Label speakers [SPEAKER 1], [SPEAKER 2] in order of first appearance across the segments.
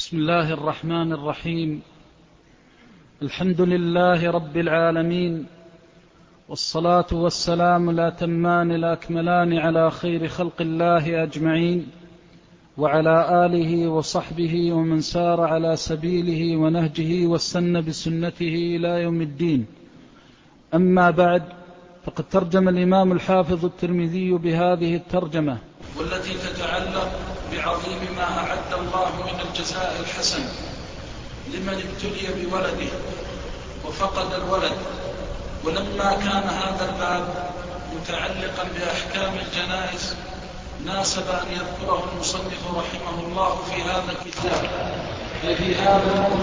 [SPEAKER 1] بسم الله الرحمن الرحيم. الحمد لله رب العالمين، والصلاة والسلام الأتمان الأكملان على خير خلق الله أجمعين، وعلى آله وصحبه ومن سار على سبيله ونهجه واستنى بسنته إلى يوم الدين. أما بعد، فقد ترجم الإمام الحافظ الترمذي بهذه الترجمة، والتي تتعلق بعظيم ما أعد الله من الجزاء الحسن لمن ابتلي بولده وفقد الولد. ولما كان هذا الباب متعلقا بأحكام الجنائز ناسب أن يذكره المصنف رحمه الله في هذا الكتاب. ففي هذا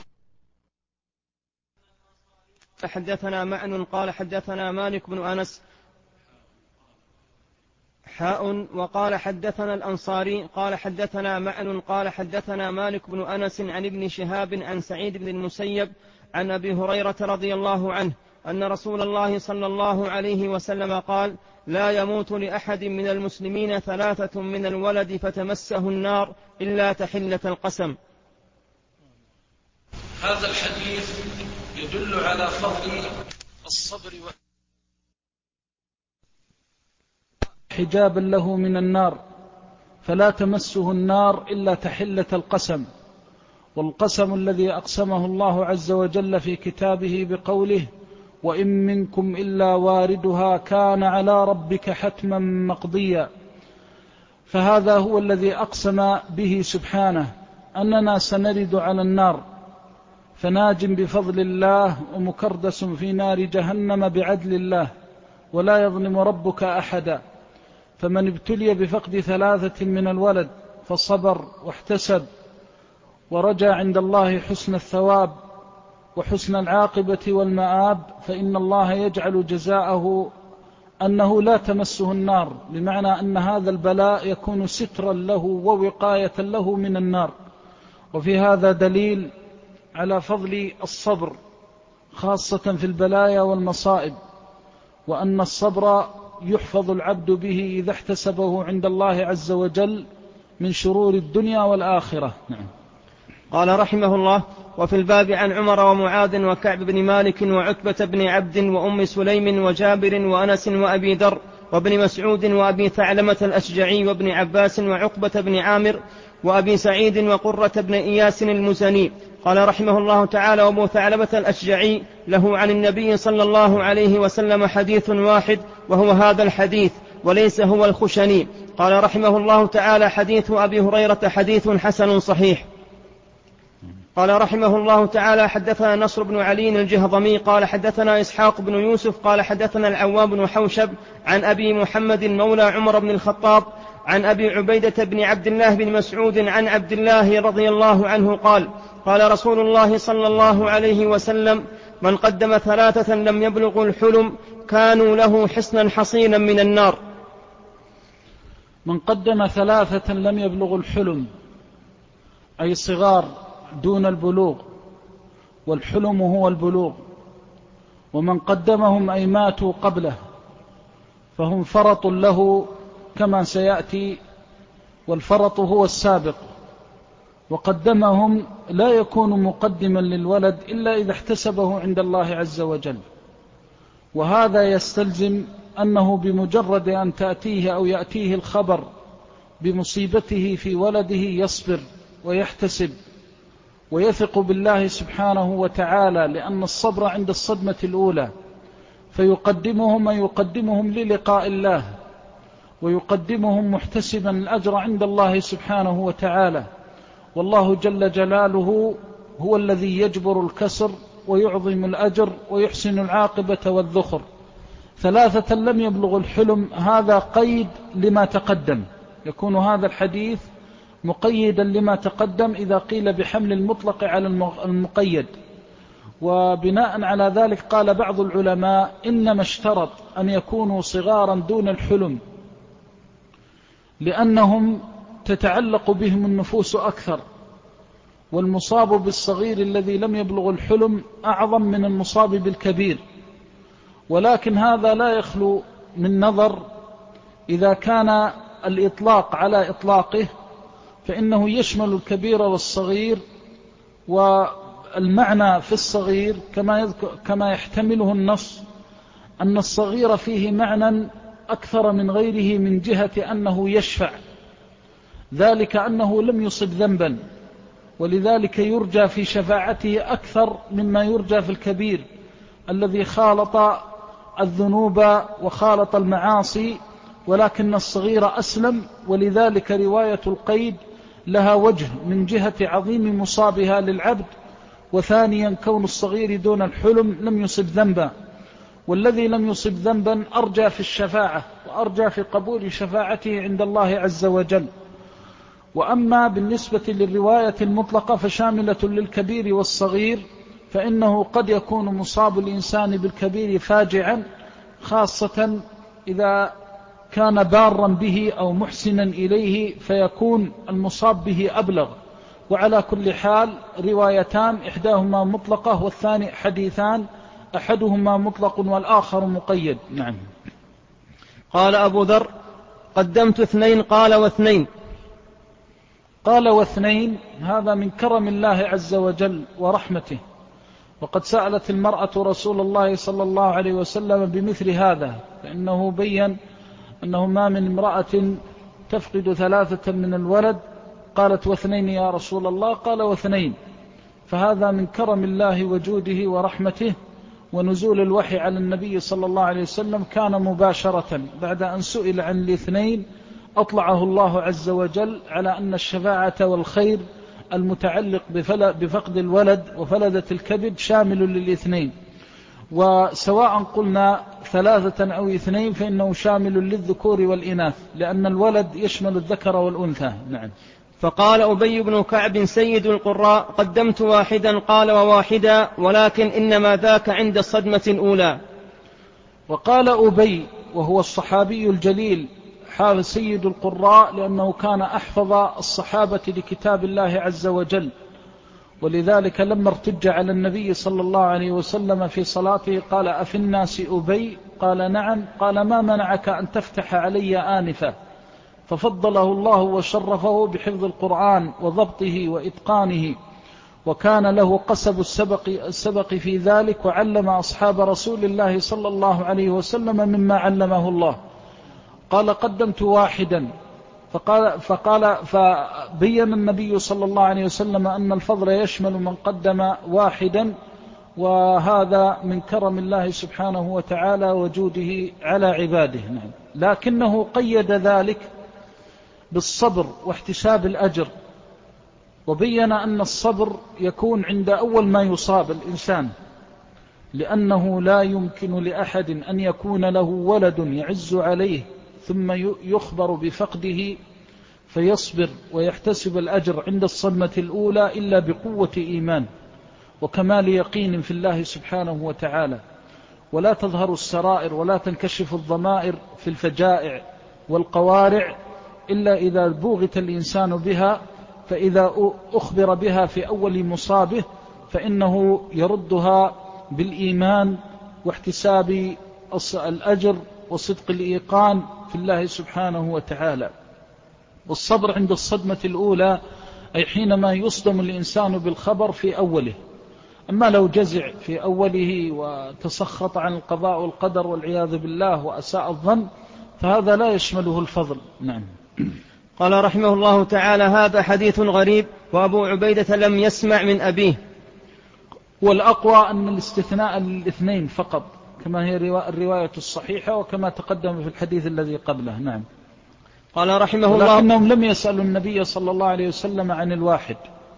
[SPEAKER 2] حدثنا معن قال حدثنا مالك بن أنس وقال حدثنا الأنصاري قال حدثنا معن قال حدثنا مالك بن أنس عن ابن شهاب عن سعيد بن المسيب عن أبي هريرة رضي الله عنه أن رسول الله صلى الله عليه وسلم قال: لا يموت لأحد من المسلمين 3 من الولد فتمسه النار إلا تحلة القسم.
[SPEAKER 1] هذا الحديث يدل على فضل الصبر حجابا له من النار، فلا تمسه النار إلا تحلة القسم. والقسم الذي أقسمه الله عز وجل في كتابه بقوله: وإن منكم إلا واردها كان على ربك حتما مقضيا. فهذا هو الذي أقسم به سبحانه أننا سنرد على النار، فناج بفضل الله ومكردس في نار جهنم بعدل الله، ولا يظلم ربك أحدا. فمن ابتلي بفقد 3 من الولد فصبر واحتسب ورجى عند الله حسن الثواب وحسن العاقبة والمآب، فإن الله يجعل جزاءه أنه لا تمسه النار، بمعنى أن هذا البلاء يكون سترا له ووقاية له من النار. وفي هذا دليل على فضل الصبر خاصة في البلايا والمصائب، وأن الصبر يحفظ العبد به إذا احتسبه عند الله عز وجل من شرور الدنيا والآخرة. نعم.
[SPEAKER 2] قال رحمه الله: وفي الباب عن عمر ومعاذ وكعب بن مالك وعتبة بن عبد وأم سليم وجابر وأنس وأبي ذر وابن مسعود وأبي ثعلمة الأشجعي وابن عباس وعقبة بن عامر وأبي سعيد وقرة بن إياس المزني. قال رحمه الله تعالى: وأبو ثعلبة الأشجعي له عن النبي صلى الله عليه وسلم حديث واحد، وهو هذا الحديث، وليس هو الخشني. قال رحمه الله تعالى: حديث أبي هريرة حديث حسن صحيح. قال رحمه الله تعالى: حدثنا نصر بن علي الجهضمي قال حدثنا إسحاق بن يوسف قال حدثنا العوام بن حوشب عن أبي محمد مولى عمر بن الخطاب عن أبي عبيدة بن عبد الله بن مسعود عن عبد الله رضي الله عنه قال: قال رسول الله صلى الله عليه وسلم: من قدم 3 لم يبلغوا الحلم كانوا له حصنا حصينا من النار.
[SPEAKER 1] من قدم 3 لم يبلغوا الحلم أي صغار دون البلوغ، والحلم هو البلوغ. ومن قدمهم أي ماتوا قبله فهم فرط له كما سيأتي، والفرط هو السابق. وقدمهم لا يكون مقدما للولد إلا إذا احتسبه عند الله عز وجل، وهذا يستلزم أنه بمجرد أن تأتيه أو يأتيه الخبر بمصيبته في ولده يصبر ويحتسب ويثق بالله سبحانه وتعالى، لأن الصبر عند الصدمة الأولى، فيقدمهم للقاء الله، ويقدمهم محتسبا الأجر عند الله سبحانه وتعالى. والله جل جلاله هو الذي يجبر الكسر ويعظم الأجر ويحسن العاقبة والذخر. 3 لم يبلغ الحلم، هذا قيد لما تقدم، يكون هذا الحديث مقيدا لما تقدم إذا قيل بحمل المطلق على المقيد. وبناء على ذلك قال بعض العلماء: إنما اشترط أن يكونوا صغارا دون الحلم لأنهم تتعلق بهم النفوس أكثر، والمصاب بالصغير الذي لم يبلغ الحلم أعظم من المصاب بالكبير. ولكن هذا لا يخلو من نظر إذا كان الإطلاق على إطلاقه، فإنه يشمل الكبير والصغير والمعنى في الصغير كما يحتمله النص أن الصغير فيه معنى أكثر من غيره من جهة أنه يشفع، ذلك أنه لم يصب ذنبا، ولذلك يرجى في شفاعته أكثر مما يرجى في الكبير الذي خالط الذنوب وخالط المعاصي، ولكن الصغير أسلم، ولذلك رواية القيد لها وجه من جهة عظيم مصابها للعبد، وثانيا كون الصغير دون الحلم لم يصب ذنبا، والذي لم يصب ذنبا أرجى في الشفاعة وأرجى في قبول شفاعته عند الله عز وجل. وأما بالنسبة للرواية المطلقة فشاملة للكبير والصغير، فإنه قد يكون مصاب الإنسان بالكبير فاجعا، خاصة إذا كان بارا به أو محسنا إليه فيكون المصاب به أبلغ. وعلى كل حال روايتان، إحداهما مطلقة والثاني حديثان، أحدهما مطلق والآخر مقيد. نعم.
[SPEAKER 2] قال أبو ذر: قدمت 2 قال و2.
[SPEAKER 1] قال و2 هذا من كرم الله عز وجل ورحمته، وقد سألت المرأة رسول الله صلى الله عليه وسلم بمثل هذا، فإنه بين أنه ما من امرأة تفقد 3 من الولد، قالت و2 يا رسول الله، قال و2. فهذا من كرم الله وجوده ورحمته. ونزول الوحي على النبي صلى الله عليه وسلم كان مباشرة بعد أن سئل عن 2 أطلعه الله عز وجل على أن الشفاعة والخير المتعلق بفقد الولد وفلذة الكبد شامل لل2، وسواء قلنا 3 أو 2 فإنه شامل للذكور والإناث، لأن الولد يشمل الذكر والأنثى. نعم.
[SPEAKER 2] فقال أبي بن كعب سيد القراء: قدمت 1 قال و1، ولكن إنما ذاك عند الصدمة الأولى.
[SPEAKER 1] وقال أبي وهو الصحابي الجليل حافظ سيد القراء، لأنه كان أحفظ الصحابة لكتاب الله عز وجل، ولذلك لما ارتج على النبي صلى الله عليه وسلم في صلاته قال: أفي الناس أبي؟ قال: نعم. قال: ما منعك أن تفتح علي آنفا؟ ففضله الله وشرفه بحفظ القرآن وضبطه وإتقانه، وكان له قسب السبق في ذلك، وعلم أصحاب رسول الله صلى الله عليه وسلم مما علمه الله. قال: قدمت 1. فبين النبي صلى الله عليه وسلم أن الفضل يشمل من قدم 1، وهذا من كرم الله سبحانه وتعالى وجوده على عباده. نعم. لكنه قيد ذلك بالصبر واحتساب الأجر، وبين أن الصبر يكون عند أول ما يصاب الإنسان، لأنه لا يمكن لأحد أن يكون له ولد يعز عليه ثم يخبر بفقده فيصبر ويحتسب الأجر عند الصدمة الأولى إلا بقوة إيمان وكمال يقين في الله سبحانه وتعالى. ولا تظهر السرائر ولا تنكشف الضمائر في الفجائع والقوارع إلا إذا بوغت الإنسان بها، فإذا أخبر بها في أول مصابه فإنه يردها بالإيمان واحتساب الأجر وصدق الإيقان في الله سبحانه وتعالى. والصبر عند الصدمة الأولى أي حينما يصدم الإنسان بالخبر في أوله. أما لو جزع في أوله وتسخط عن القضاء والقدر والعياذ بالله وأساء الظن فهذا لا يشمله الفضل. نعم.
[SPEAKER 2] قال رحمه الله تعالى: هذا حديث غريب، وأبو عبيدة لم يسمع من أبيه.
[SPEAKER 1] والأقوى أن الاستثناء لل2 فقط، كما هي الرواية الصحيحة وكما تقدم في الحديث الذي قبله. نعم.
[SPEAKER 2] قال رحمه الله:
[SPEAKER 1] لكنهم لم يسألوا النبي صلى الله عليه وسلم عن 1،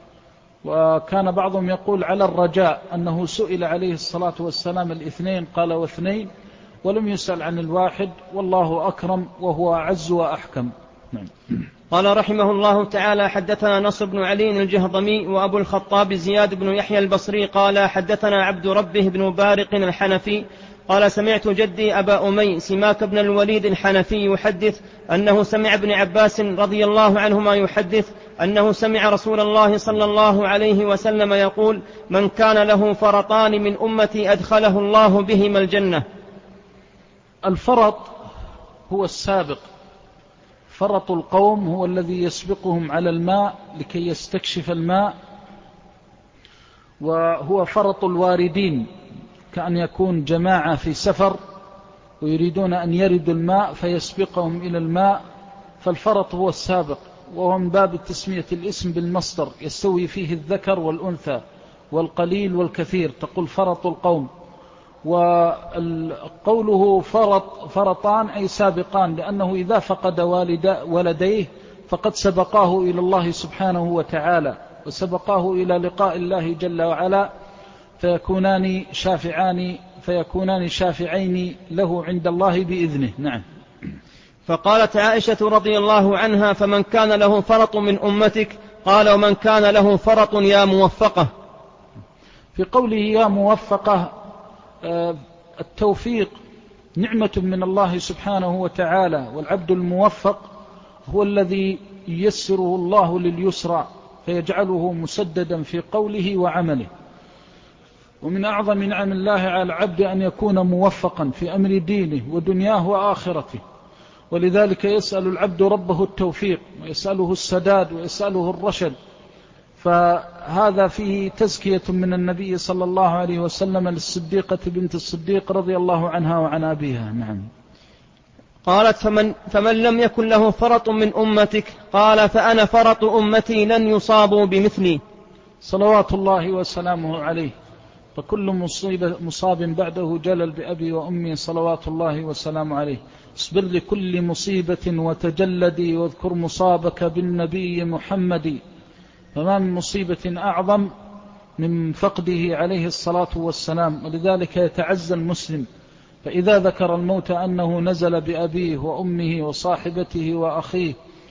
[SPEAKER 1] وكان بعضهم يقول على الرجاء أنه سئل عليه الصلاة والسلام 2 قال و2، ولم يسأل عن 1، والله أكرم وهو أعز وأحكم. نعم.
[SPEAKER 2] قال رحمه الله تعالى: حدثنا نصر بن علي الجهضمي وأبو الخطاب زياد بن يحيى البصري قال: حدثنا عبد ربه بن بارق الحنفي قال: سمعت جدي أبا أمي سماك بن الوليد الحنفي يحدث أنه سمع ابن عباس رضي الله عنهما يحدث أنه سمع رسول الله صلى الله عليه وسلم يقول: من كان له فرطان من أمتي أدخله الله بهما الجنة.
[SPEAKER 1] الفرط هو السابق، فرط القوم هو الذي يسبقهم على الماء لكي يستكشف الماء، وهو فرط الواردين، كأن يكون جماعة في سفر ويريدون أن يردوا الماء فيسبقهم إلى الماء، فالفرط هو السابق، وهو من باب تسمية الاسم بالمصدر يستوي فيه الذكر والأنثى والقليل والكثير، تقول فرط القوم. وقوله فرطان أي سابقان، لأنه إذا فقد ولديه فقد سبقاه إلى الله سبحانه وتعالى وسبقاه إلى لقاء الله جل وعلا، فيكونان شافعين له عند الله بإذنه. نعم.
[SPEAKER 2] فقالت عائشة رضي الله عنها: فمن كان له فرط من أمتك؟ قال: ومن كان له فرط يا موفقة.
[SPEAKER 1] في قوله يا موفقة، التوفيق نعمة من الله سبحانه وتعالى، والعبد الموفق هو الذي ييسره الله لليسرى فيجعله مسددا في قوله وعمله. ومن أعظم نعم الله على العبد أن يكون موفقا في أمر دينه ودنياه وآخرته، ولذلك يسأل العبد ربه التوفيق ويسأله السداد ويسأله الرشد. فهذا فيه تزكية من النبي صلى الله عليه وسلم للصديقة بنت الصديق رضي الله عنها وعن أبيها. نعم.
[SPEAKER 2] قالت: فمن لم يكن له فرط من أمتك؟ قال: فأنا فرط أمتي لن يصابوا بمثلي.
[SPEAKER 1] صلوات الله وسلامه عليه. فكل مصاب بعده جلل بأبي وأمي صلوات الله وسلامه عليه. اصبر لكل مصيبة وتجلدي، واذكر مصابك بالنبي محمد. فما من مصيبة أعظم من فقده عليه الصلاة والسلام، ولذلك يتعزى المسلم فإذا ذكر الموت أنه نزل بأبيه وأمه وصاحبته وأخيه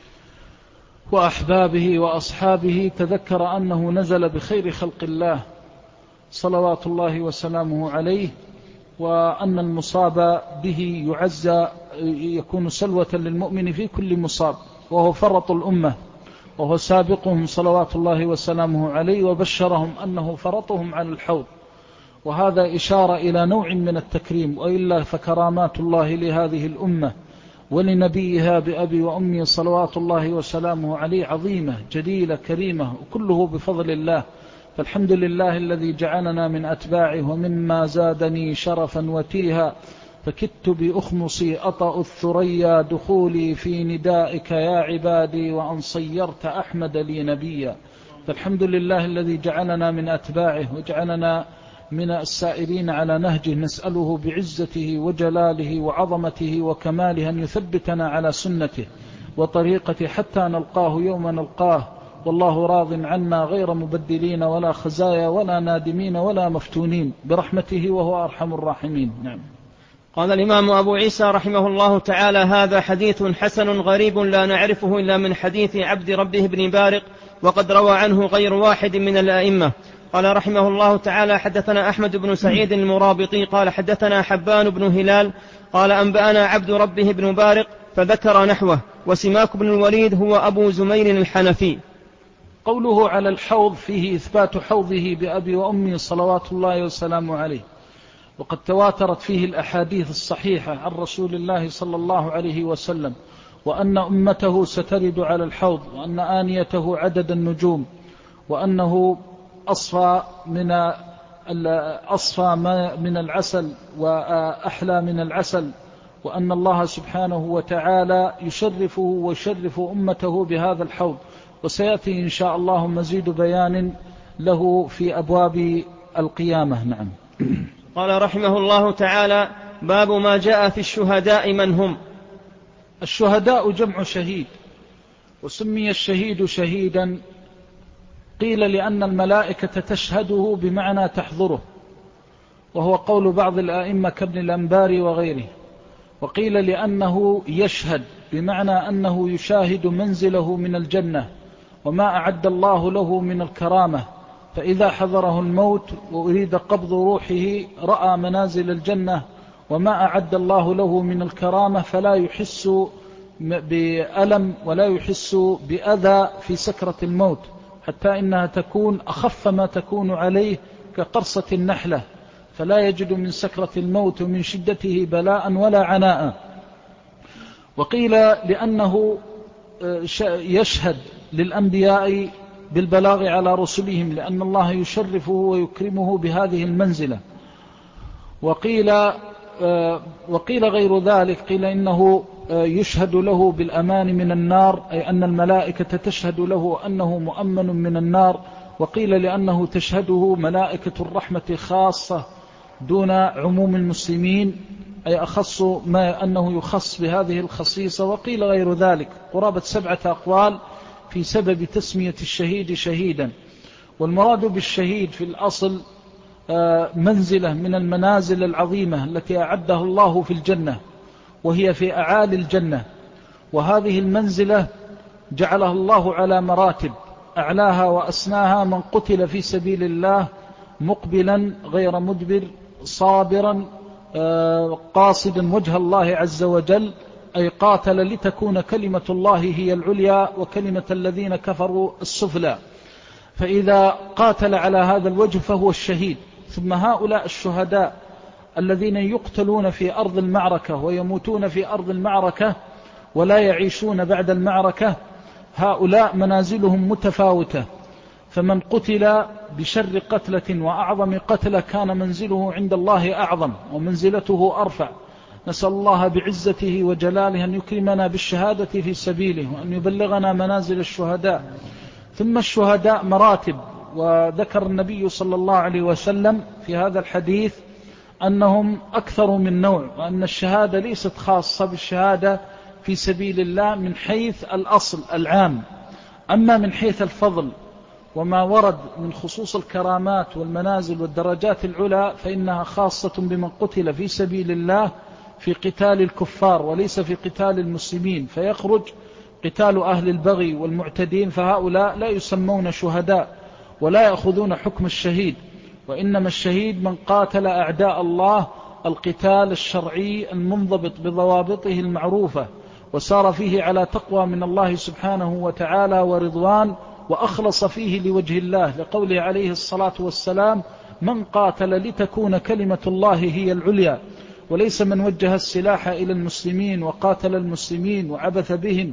[SPEAKER 1] وأحبابه وأصحابه، تذكر أنه نزل بخير خلق الله صلوات الله وسلامه عليه، وأن المصاب به يعزى يكون سلوة للمؤمن في كل مصاب، وهو فرط الأمة وهو سابقهم صلوات الله وسلامه عليه، وبشرهم أنه فرطهم على الحوض. وهذا إشارة إلى نوع من التكريم، وإلا فكرامات الله لهذه الأمة ولنبيها بأبي وأمي صلوات الله وسلامه عليه عظيمة جليلة كريمة، وكله بفضل الله. فالحمد لله الذي جعلنا من أتباعه، ومما زادني شرفا وتيها فكدت بأخمصي أطأ الثريا دخولي في ندائك يا عبادي، وأن صيرت أحمد لي نبيا. فالحمد لله الذي جعلنا من أتباعه وجعلنا من السائرين على نهجه، نسأله بعزته وجلاله وعظمته وكماله أن يثبتنا على سنته وطريقته حتى نلقاه يوم نلقاه، والله راض عنا غير مبدلين ولا خزايا ولا نادمين ولا مفتونين برحمته، وهو أرحم الراحمين. نعم.
[SPEAKER 2] قال الإمام أبو عيسى رحمه الله تعالى: هذا حديث حسن غريب لا نعرفه إلا من حديث عبد ربه بن بارق، وقد روى عنه غير واحد من الأئمة. قال رحمه الله تعالى: حدثنا أحمد بن سعيد المرابطي قال حدثنا حبان بن هلال قال أنبأنا عبد ربه بن بارق، فذكر نحوه. وسماك بن الوليد هو أبو زمير الحنفي.
[SPEAKER 1] قوله على الحوض فيه إثبات حوضه بأبي وأمي صلوات الله وسلامه عليه، وقد تواترت فيه الأحاديث الصحيحة عن رسول الله صلى الله عليه وسلم، وأن أمته سترد على الحوض، وأن آنيته عدد النجوم، وأنه أصفى من العسل وأحلى من العسل، وأن الله سبحانه وتعالى يشرفه ويشرف أمته بهذا الحوض. وسيأتي إن شاء الله مزيد بيان له في أبواب القيامة. نعم.
[SPEAKER 2] قال رحمه الله تعالى: باب ما جاء في الشهداء من هم.
[SPEAKER 1] الشهداء جمع شهيد، وسمي الشهيد شهيدا قيل لأن الملائكة تشهده بمعنى تحضره، وهو قول بعض الآئمة كابن الأنباري وغيره. وقيل لأنه يشهد بمعنى أنه يشاهد منزله من الجنة وما أعد الله له من الكرامة، فإذا حضره الموت وأريد قبض روحه رأى منازل الجنة وما أعد الله له من الكرامة، فلا يحس بألم ولا يحس بأذى في سكرة الموت، حتى إنها تكون أخف ما تكون عليه كقرصة النحلة، فلا يجد من سكرة الموت ومن شدته بلاء ولا عناء. وقيل لأنه يشهد للأنبياء بالبلاغ على رسلهم، لأن الله يشرفه ويكرمه بهذه المنزلة. وقيل غير ذلك، قيل إنه يشهد له بالأمان من النار، أي أن الملائكة تشهد له أنه مؤمن من النار. وقيل لأنه تشهده ملائكة الرحمة خاصة دون عموم المسلمين، أي أخص ما أنه يخص بهذه الخصيصة. وقيل غير ذلك، قرابة 7 أقوال في سبب تسمية الشهيد شهيدا. والمراد بالشهيد في الأصل منزلة من المنازل العظيمة التي أعدها الله في الجنة، وهي في أعالي الجنة. وهذه المنزلة جعلها الله على مراتب، أعلاها وأسناها من قتل في سبيل الله مقبلا غير مدبر صابرا قاصدا وجه الله عز وجل، أي قاتل لتكون كلمة الله هي العليا وكلمة الذين كفروا السفلى. فإذا قاتل على هذا الوجه فهو الشهيد. ثم هؤلاء الشهداء الذين يقتلون في أرض المعركة ويموتون في أرض المعركة ولا يعيشون بعد المعركة، هؤلاء منازلهم متفاوتة. فمن قتل بشر قتلة وأعظم قتلة كان منزله عند الله أعظم ومنزلته أرفع. نسأل الله بعزته وجلاله أن يكرمنا بالشهادة في سبيله، وأن يبلغنا منازل الشهداء. ثم الشهداء مراتب، وذكر النبي صلى الله عليه وسلم في هذا الحديث أنهم أكثر من نوع، وأن الشهادة ليست خاصة بالشهادة في سبيل الله من حيث الأصل العام، أما من حيث الفضل وما ورد من خصوص الكرامات والمنازل والدرجات العلى فإنها خاصة بمن قتل في سبيل الله في قتال الكفار وليس في قتال المسلمين، فيخرج قتال أهل البغي والمعتدين، فهؤلاء لا يسمون شهداء ولا يأخذون حكم الشهيد. وإنما الشهيد من قاتل أعداء الله القتال الشرعي المنضبط بضوابطه المعروفة، وسار فيه على تقوى من الله سبحانه وتعالى ورضوان، وأخلص فيه لوجه الله، لقوله عليه الصلاة والسلام: من قاتل لتكون كلمة الله هي العليا. وليس من وجه السلاح إلى المسلمين وقاتل المسلمين وعبث بهم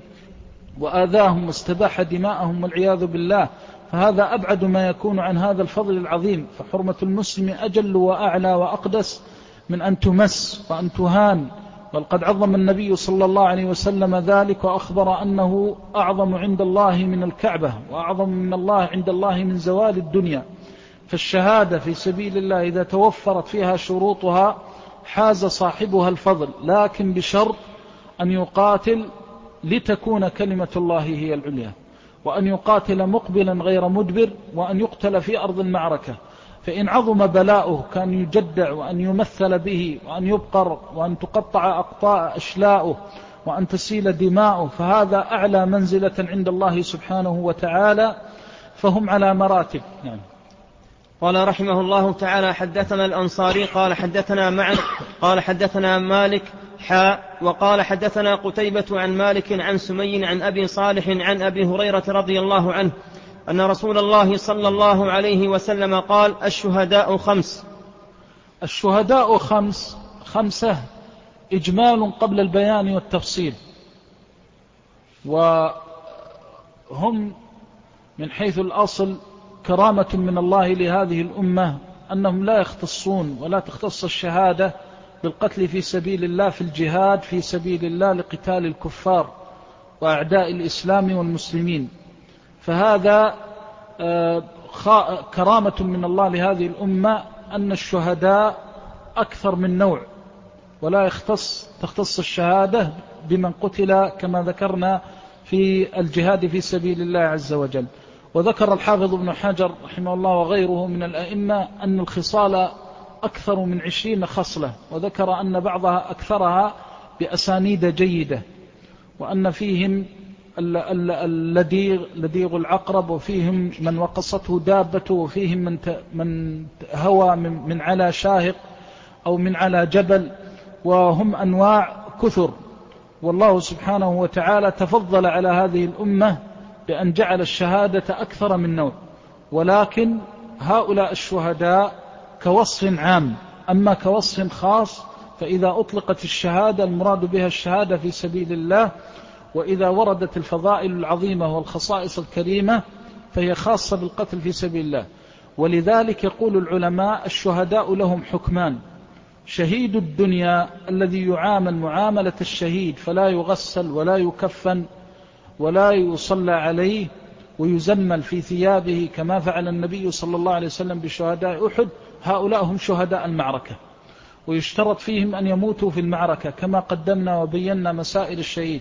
[SPEAKER 1] وآذاهم واستباح دماءهم والعياذ بالله، فهذا أبعد ما يكون عن هذا الفضل العظيم. فحرمة المسلم أجل وأعلى وأقدس من أن تمس وأن تهان. بل قد عظم النبي صلى الله عليه وسلم ذلك، وأخبر أنه أعظم عند الله من الكعبة، وأعظم من الله عند الله من زوال الدنيا. فالشهادة في سبيل الله إذا توفرت فيها شروطها حاز صاحبها الفضل، لكن بشرط أن يقاتل لتكون كلمة الله هي العليا، وأن يقاتل مقبلا غير مدبر، وأن يقتل في أرض المعركة. فإن عظم بلاؤه كان يجدع وأن يمثل به وأن يبقر وأن تقطع أقطاع أشلاؤه وأن تسيل دماؤه، فهذا أعلى منزلة عند الله سبحانه وتعالى. فهم على مراتب. يعني
[SPEAKER 2] قال رحمه الله تعالى: حدثنا الأنصاري قال حدثنا معن قال حدثنا مالك وقال حدثنا قتيبة عن مالك عن سمي عن أبي صالح عن أبي هريرة رضي الله عنه أن رسول الله صلى الله عليه وسلم قال: الشهداء 5.
[SPEAKER 1] الشهداء 5 إجمال قبل البيان والتفصيل، وهم من حيث الأصل كرامة من الله لهذه الأمة، أنهم لا يختصون ولا تختص الشهادة بالقتل في سبيل الله في الجهاد في سبيل الله لقتال الكفار وأعداء الإسلام والمسلمين. فهذا كرامة من الله لهذه الأمة أن الشهداء أكثر من نوع، ولا تختص الشهادة بمن قتل كما ذكرنا في الجهاد في سبيل الله عز وجل. وذكر الحافظ ابن حجر رحمه الله وغيره من الأئمة أن الخصال أكثر من 20 خصلة، وذكر أن بعضها أكثرها بأسانيد جيدة، وأن فيهم لديغ العقرب، وفيهم من وقصته دابته، وفيهم من هوى من على شاهق أو من على جبل، وهم أنواع كثر. والله سبحانه وتعالى تفضل على هذه الأمة بأن جعل الشهادة أكثر من نوع، ولكن هؤلاء الشهداء كوصف عام. أما كوصف خاص فإذا أطلقت الشهادة المراد بها الشهادة في سبيل الله، وإذا وردت الفضائل العظيمة والخصائص الكريمة فهي خاصة بالقتل في سبيل الله. ولذلك يقول العلماء الشهداء لهم حكمان: شهيد الدنيا الذي يعامل معاملة الشهيد، فلا يغسل ولا يكفن ولا يصلى عليه ويزمل في ثيابه كما فعل النبي صلى الله عليه وسلم بشهداء أحد، هؤلاء هم شهداء المعركة، ويشترط فيهم أن يموتوا في المعركة كما قدمنا وبينا مسائل الشهيد.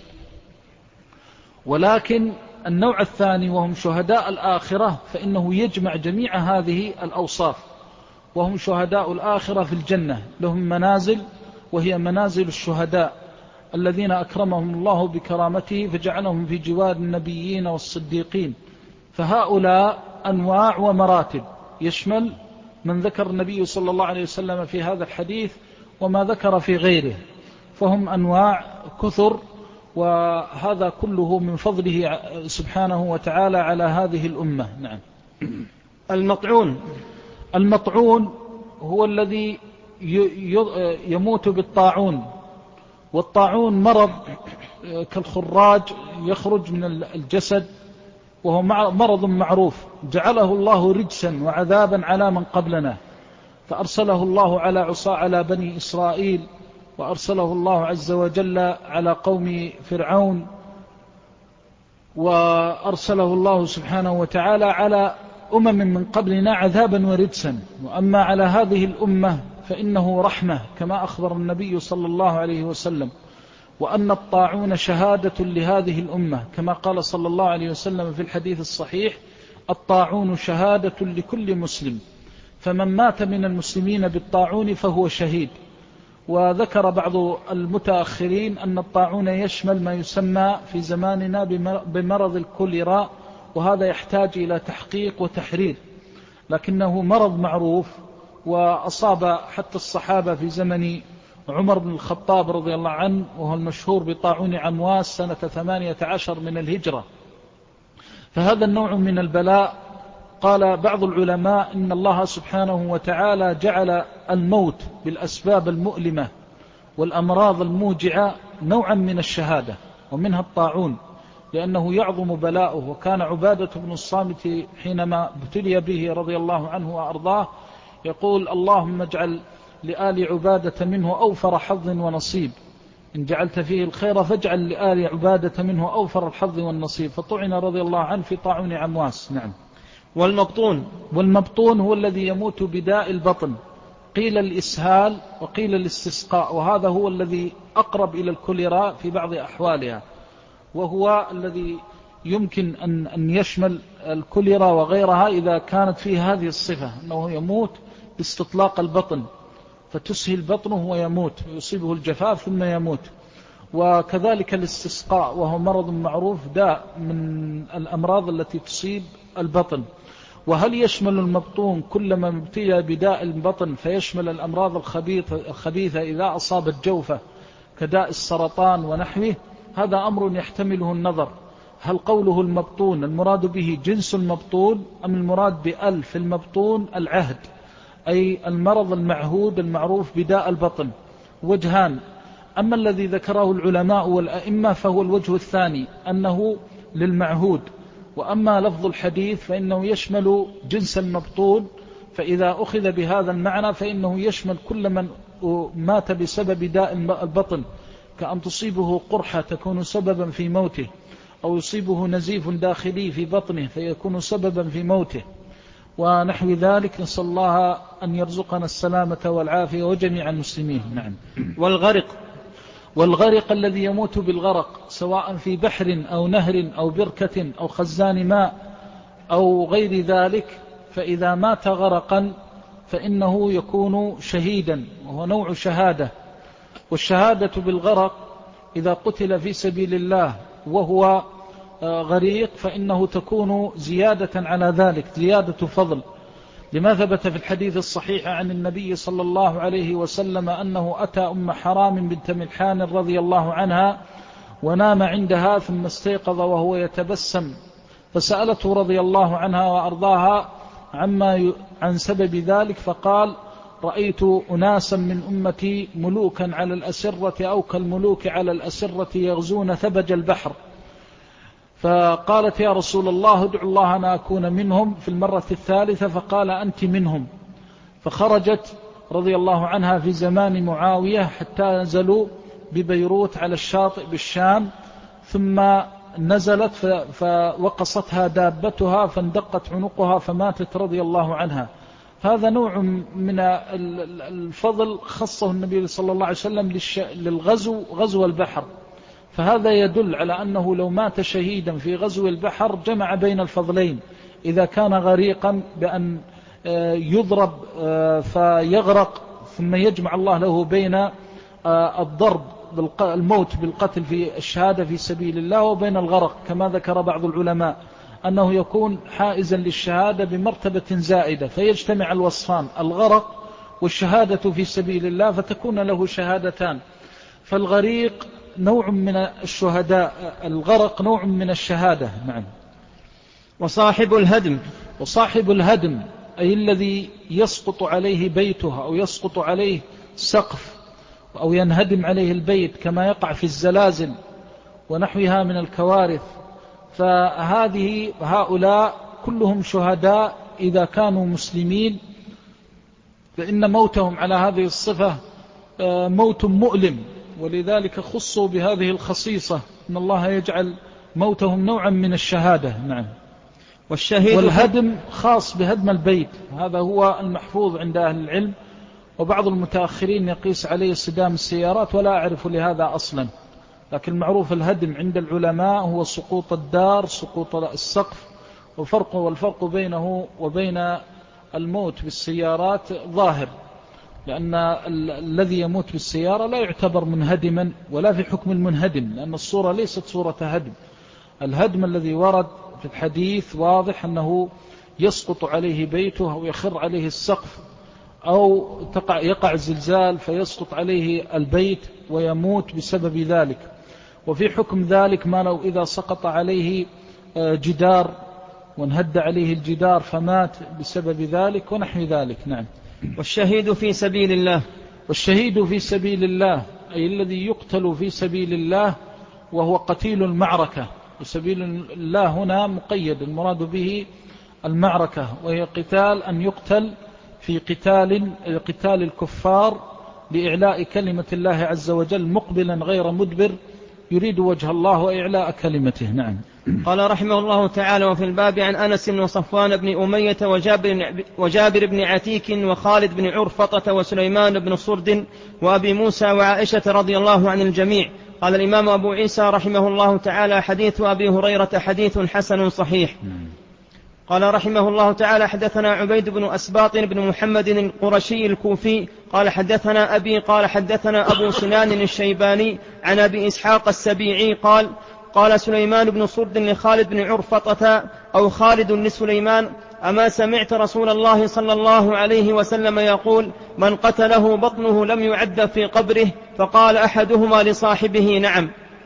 [SPEAKER 1] ولكن النوع الثاني وهم شهداء الآخرة فإنه يجمع جميع هذه الأوصاف، وهم شهداء الآخرة في الجنة، لهم منازل وهي منازل الشهداء الذين أكرمهم الله بكرامته فجعلهم في جوار النبيين والصديقين. فهؤلاء أنواع ومراتب، يشمل من ذكر النبي صلى الله عليه وسلم في هذا الحديث وما ذكر في غيره، فهم أنواع كثر، وهذا كله من فضله سبحانه وتعالى على هذه الأمة. نعم. المطعون هو الذي يموت بالطاعون، والطاعون مرض كالخراج يخرج من الجسد، وهو مرض معروف جعله الله رجسا وعذابا على من قبلنا، فأرسله الله على بني إسرائيل، وأرسله الله عز وجل على قوم فرعون، وأرسله الله سبحانه وتعالى على من قبلنا عذابا ورجسا. وأما على هذه الأمة فإنه رحمة كما أخبر النبي صلى الله عليه وسلم، وأن الطاعون شهادة لهذه الأمة كما قال صلى الله عليه وسلم في الحديث الصحيح: الطاعون شهادة لكل مسلم، فمن مات من المسلمين بالطاعون فهو شهيد. وذكر بعض المتأخرين أن الطاعون يشمل ما يسمى في زماننا بمرض الكوليرا، وهذا يحتاج إلى تحقيق وتحرير، لكنه مرض معروف وأصاب حتى الصحابة في زمن عمر بن الخطاب رضي الله عنه، وهو المشهور بطاعون عمواس سنة 18 من الهجرة. فهذا النوع من البلاء قال بعض العلماء إن الله سبحانه وتعالى جعل الموت بالأسباب المؤلمة والأمراض الموجعة نوعا من الشهادة، ومنها الطاعون، لأنه يعظم بلاؤه. وكان عبادة بن الصامت حينما ابتلي به رضي الله عنه وأرضاه يقول: اللهم اجعل لآل عبادة منه أوفر حظ ونصيب، إن جعلت فيه الخير فاجعل لآل عبادة منه أوفر الحظ والنصيب. فطعن رضي الله عنه في طاعون عمواس. نعم. والمبطون هو الذي يموت بداء البطن، قيل الإسهال وقيل الاستسقاء، وهذا هو الذي أقرب إلى الكوليرا في بعض أحوالها، وهو الذي يمكن أن يشمل الكوليرا وغيرها إذا كانت فيه هذه الصفة، أنه يموت باستطلاق البطن، فتسهل بطنه ويموت، ويصيبه الجفاف ثم يموت. وكذلك الاستسقاء، وهو مرض معروف، داء من الأمراض التي تصيب البطن. وهل يشمل المبطون كل ما ابتلي بداء البطن فيشمل الأمراض الخبيثة إذا أصابت جوفة كداء السرطان ونحوه؟ هذا أمر يحتمله النظر. هل قوله المبطون المراد به جنس المبطون، أم المراد بألف المبطون العهد، أي المرض المعهود المعروف بداء البطن؟ وجهان: أما الذي ذكره العلماء والأئمة فهو الوجه الثاني، أنه للمعهود. وأما لفظ الحديث فإنه يشمل جنس المبطون، فإذا أخذ بهذا المعنى فإنه يشمل كل من مات بسبب داء البطن، كأن تصيبه قرحة تكون سببا في موته، أو يصيبه نزيف داخلي في بطنه فيكون سببا في موته، ونحو ذلك. نسأل الله أن يرزقنا السلامة والعافية وجميع المسلمين. نعم. والغرق الذي يموت بالغرق، سواء في بحر أو نهر أو بركة أو خزان ماء أو غير ذلك، فإذا مات غرقا فإنه يكون شهيدا، وهو نوع شهادة. والشهادة بالغرق إذا قتل في سبيل الله وهو غريق فإنه تكون زيادة على ذلك، زيادة فضل، لما ثبت في الحديث الصحيح عن النبي صلى الله عليه وسلم أنه أتى أم حرام بنت ملحان رضي الله عنها ونام عندها، ثم استيقظ وهو يتبسم، فسألته رضي الله عنها وأرضاها عن سبب ذلك، فقال: رأيت أناسا من أمتي ملوكا على الأسرة أو كالملوك على الأسرة يغزون ثبج البحر، فقالت يا رسول الله ادعو الله أن أكون منهم في المرة الثالثة، فقال أنت منهم. فخرجت رضي الله عنها في زمان معاوية حتى نزلوا ببيروت على الشاطئ بالشام، ثم نزلت فوقصتها دابتها فاندقت عنقها فماتت رضي الله عنها. هذا نوع من الفضل خصه النبي صلى الله عليه وسلم للغزو، غزو البحر. فهذا يدل على أنه لو مات شهيدا في غزو البحر جمع بين الفضلين. إذا كان غريقا بأن يضرب فيغرق، ثم يجمع الله له بين الضرب الموت بالقتل في الشهادة في سبيل الله وبين الغرق، كما ذكر بعض العلماء أنه يكون حائزا للشهادة بمرتبة زائدة، فيجتمع الوصفان الغرق والشهادة في سبيل الله فتكون له شهادتان. فالغريق نوع من الشهداء، الغرق نوع من الشهادة. نعم.
[SPEAKER 2] وصاحب
[SPEAKER 1] الهدم أي الذي يسقط عليه بيته أو يسقط عليه سقف أو ينهدم عليه البيت كما يقع في الزلازل ونحوها من الكوارث، هؤلاء كلهم شهداء إذا كانوا مسلمين، فإن موتهم على هذه الصفة موت مؤلم، ولذلك خصوا بهذه الخصيصة أن الله يجعل موتهم نوعا من الشهادة. نعم. والهدم خاص بهدم البيت، هذا هو المحفوظ عند أهل العلم، وبعض المتأخرين يقيس عليه صدام السيارات، ولا أعرف لهذا أصلا، لكن معروف الهدم عند العلماء هو سقوط الدار، سقوط السقف، والفرق بينه وبين الموت بالسيارات ظاهر، لأن الذي يموت بالسيارة لا يعتبر منهدما ولا في حكم المنهدم، لأن الصورة ليست صورة هدم. الهدم الذي ورد في الحديث واضح أنه يسقط عليه بيته أو يخر عليه السقف أو يقع زلزال فيسقط عليه البيت ويموت بسبب ذلك. وفي حكم ذلك ما لو إذا سقط عليه جدار وانهد عليه الجدار فمات بسبب ذلك ونحو ذلك. نعم.
[SPEAKER 2] والشهيد في سبيل الله
[SPEAKER 1] أي الذي يقتل في سبيل الله وهو قتيل المعركة. وسبيل الله هنا مقيد، المراد به المعركة، وهي قتال أن يقتل في قتال الكفار لإعلاء كلمة الله عز وجل مقبلا غير مدبر يريد وجه الله وإعلاء كلمته. نعم.
[SPEAKER 2] قال رحمه الله تعالى: وفي الباب عن أنس وصفوان بن أمية وجابر بن عتيك وخالد بن عرفطة وسليمان بن صرد وأبي موسى وعائشة رضي الله عن الجميع. قال الإمام أبو عيسى رحمه الله تعالى: حديث أبي هريرة حديث حسن صحيح. قال رحمه الله تعالى: حدثنا عبيد بن أسباط بن محمد القرشي الكوفي قال حدثنا أبي قال حدثنا أبو سنان الشيباني عن أبي إسحاق السبيعي قال سليمان بن صرد لخالد بن عرفطة أو خالد لسليمان: أما سمعت رسول الله صلى الله عليه وسلم يقول: من قتله بطنه لم يعد في قبره؟ فقال أحدهما لصاحبه: نعم.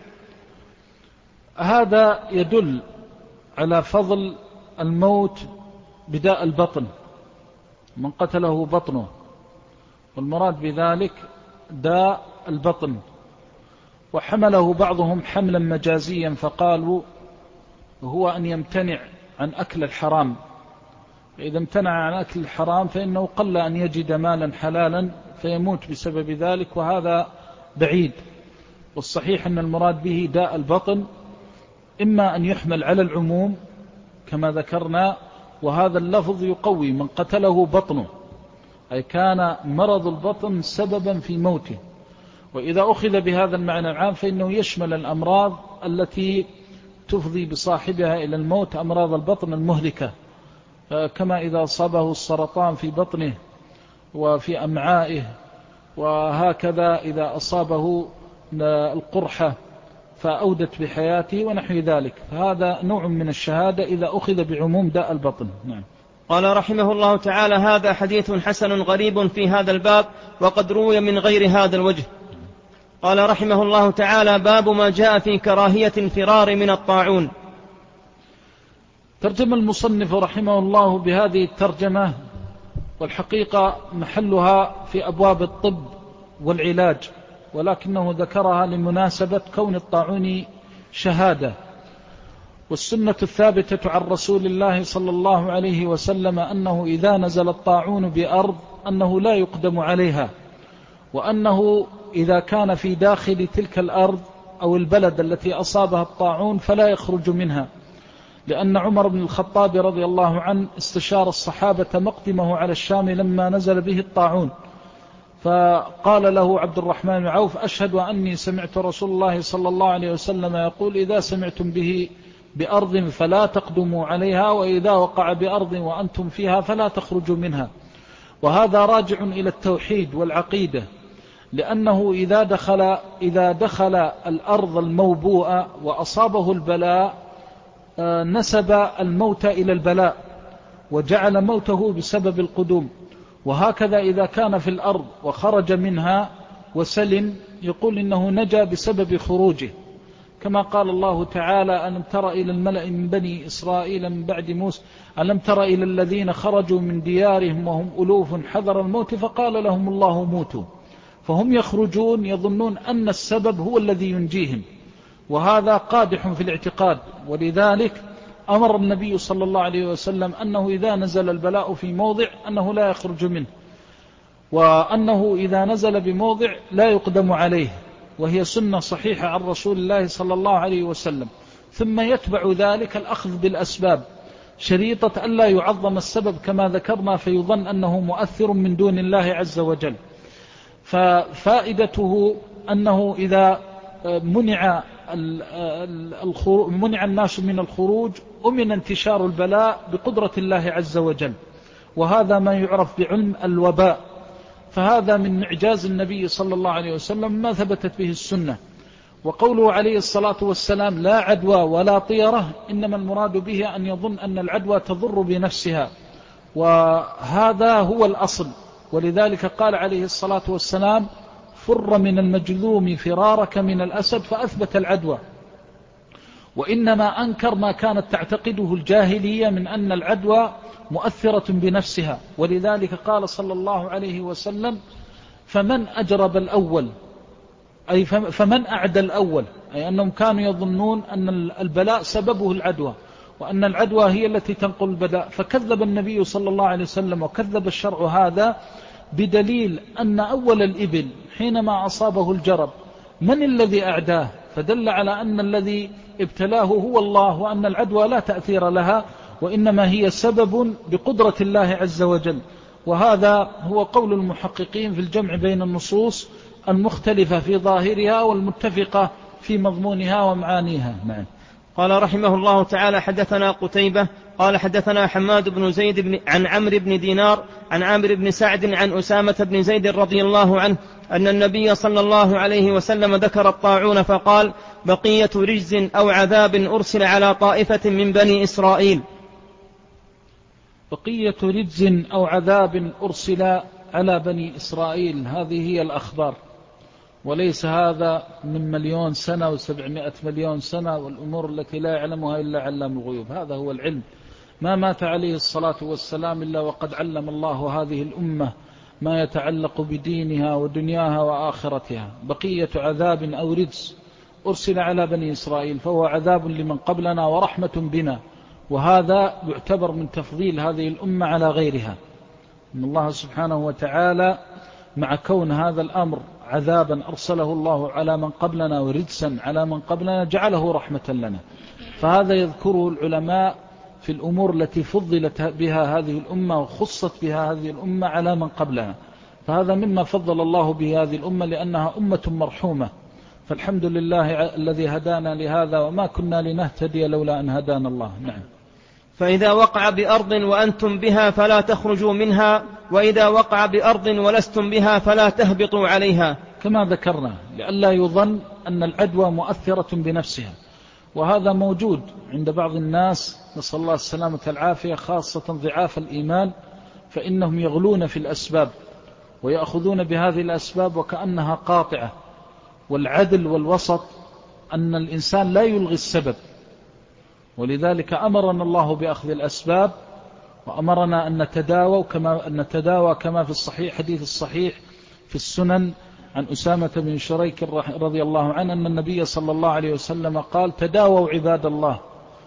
[SPEAKER 1] هذا يدل على فضل الموت بداء البطن، من قتله بطنه، والمراد بذلك داء البطن. وحمله بعضهم حملا مجازيا فقالوا هو أن يمتنع عن أكل الحرام، فإذا امتنع عن أكل الحرام فإنه قل أن يجد مالا حلالا فيموت بسبب ذلك، وهذا بعيد. والصحيح أن المراد به داء البطن، إما أن يحمل على العموم كما ذكرنا، وهذا اللفظ يقوي من قتله بطنه، أي كان مرض البطن سببا في موته. وإذا أخذ بهذا المعنى العام فإنه يشمل الأمراض التي تفضي بصاحبها إلى الموت، أمراض البطن المهلكة، كما إذا أصابه السرطان في بطنه وفي أمعائه، وهكذا إذا أصابه القرحة فأودت بحياته ونحو ذلك. فهذا نوع من الشهادة إذا أخذ بعموم داء البطن. نعم.
[SPEAKER 2] قال رحمه الله تعالى: هذا حديث حسن غريب في هذا الباب، وقد روي من غير هذا الوجه. قال رحمه الله تعالى: باب ما جاء في كراهية الفرار من الطاعون.
[SPEAKER 1] ترجم المصنف رحمه الله بهذه الترجمة، والحقيقة محلها في أبواب الطب والعلاج، ولكنه ذكرها لمناسبة كون الطاعون شهادة. والسنة الثابتة عن رسول الله صلى الله عليه وسلم أنه إذا نزل الطاعون بأرض أنه لا يقدم عليها، وأنه إذا كان في داخل تلك الأرض أو البلد التي أصابها الطاعون فلا يخرج منها، لأن عمر بن الخطاب رضي الله عنه استشار الصحابة مقدمه على الشام لما نزل به الطاعون، فقال له عبد الرحمن بن عوف: أشهد أني سمعت رسول الله صلى الله عليه وسلم يقول: إذا سمعتم به بأرض فلا تقدموا عليها، وإذا وقع بأرض وأنتم فيها فلا تخرجوا منها. وهذا راجع إلى التوحيد والعقيدة، لأنه إذا دخل الأرض الموبوءة وأصابه البلاء نسب الموت إلى البلاء وجعل موته بسبب القدوم. وهكذا إذا كان في الأرض وخرج منها وسلم يقول إنه نجا بسبب خروجه، كما قال الله تعالى: ألم تر إلى الملأ من بني إسرائيل من بعد موسى ألم تر إلى الذين خرجوا من ديارهم وهم ألوف حذر الموت فقال لهم الله موتوا. فهم يخرجون يظنون أن السبب هو الذي ينجيهم، وهذا قادح في الاعتقاد. ولذلك أمر النبي صلى الله عليه وسلم أنه إذا نزل البلاء في موضع أنه لا يخرج منه، وأنه إذا نزل بموضع لا يقدم عليه، وهي سنة صحيحة عن رسول الله صلى الله عليه وسلم. ثم يتبع ذلك الأخذ بالأسباب، شريطة ألا يعظم السبب كما ذكرنا فيظن أنه مؤثر من دون الله عز وجل. ففائدته أنه إذا منع الناس من الخروج أمن انتشار البلاء بقدرة الله عز وجل، وهذا ما يعرف بعلم الوباء. فهذا من إعجاز النبي صلى الله عليه وسلم ما ثبتت به السنة. وقوله عليه الصلاة والسلام: لا عدوى ولا طيرة، إنما المراد به أن يظن أن العدوى تضر بنفسها، وهذا هو الأصل. ولذلك قال عليه الصلاة والسلام: فر من المجذوم فرارك من الأسد، فأثبت العدوى. وإنما أنكر ما كانت تعتقده الجاهلية من أن العدوى مؤثرة بنفسها. ولذلك قال صلى الله عليه وسلم: فمن أجرب الأول، أي فمن أعدى الأول، أي أنهم كانوا يظنون أن البلاء سببه العدوى، وأن العدوى هي التي تنقل البلاء. فكذب النبي صلى الله عليه وسلم وكذب الشرع هذا بدليل أن أول الإبل حينما أصابه الجرب من الذي أعداه، فدل على أن الذي ابتلاه هو الله، وأن العدوى لا تأثير لها، وإنما هي سبب بقدرة الله عز وجل. وهذا هو قول المحققين في الجمع بين النصوص المختلفة في ظاهرها والمتفقة في مضمونها ومعانيها. نعم.
[SPEAKER 2] قال رحمه الله تعالى: حدثنا قتيبة قال حدثنا حماد بن زيد عن عمرو بن دينار عن عامر بن سعد عن أسامة بن زيد رضي الله عنه أن النبي صلى الله عليه وسلم ذكر الطاعون فقال: بقية رجز أو عذاب أرسل على طائفة من بني إسرائيل.
[SPEAKER 1] بقية رجز أو عذاب أرسل على بني إسرائيل، هذه هي الأخبار، وليس هذا من 1,000,000 سنة و700 مليون سنة والأمور التي لا يعلمها إلا علام الغيوب. هذا هو العلم. ما مات عليه الصلاة والسلام إلا وقد علم الله هذه الأمة ما يتعلق بدينها ودنياها وآخرتها. بقية عذاب أو رجز أرسل على بني إسرائيل، فهو عذاب لمن قبلنا ورحمة بنا، وهذا يعتبر من تفضيل هذه الأمة على غيرها. إن الله سبحانه وتعالى مع كون هذا الأمر عذابا أرسله الله على من قبلنا ورجسا على من قبلنا جعله رحمة لنا. فهذا يذكره العلماء في الأمور التي فضلت بها هذه الأمة وخصت بها هذه الأمة على من قبلها، فهذا مما فضل الله به هذه الأمة لأنها أمة مرحومة. فالحمد لله الذي هدانا لهذا، وما كنا لنهتدي لولا أن هدانا الله. نعم.
[SPEAKER 2] فإذا وقع بأرض وأنتم بها فلا تخرجوا منها، وإذا وقع بأرض ولستم بها فلا تهبطوا عليها،
[SPEAKER 1] كما ذكرنا، لئلا يظن أن العدوى مؤثرة بنفسها. وهذا موجود عند بعض الناس، نسأل الله السلامة والعافية، خاصة ضعاف الإيمان، فإنهم يغلون في الأسباب ويأخذون بهذه الأسباب وكأنها قاطعة. والعدل والوسط أن الإنسان لا يلغي السبب، ولذلك أمرنا الله بأخذ الأسباب، وأمرنا أن نتداوى كما في الصحيح، حديث الصحيح في السنن عن أسامة بن شريك رضي الله عنه أن النبي صلى الله عليه وسلم قال: تداووا عباد الله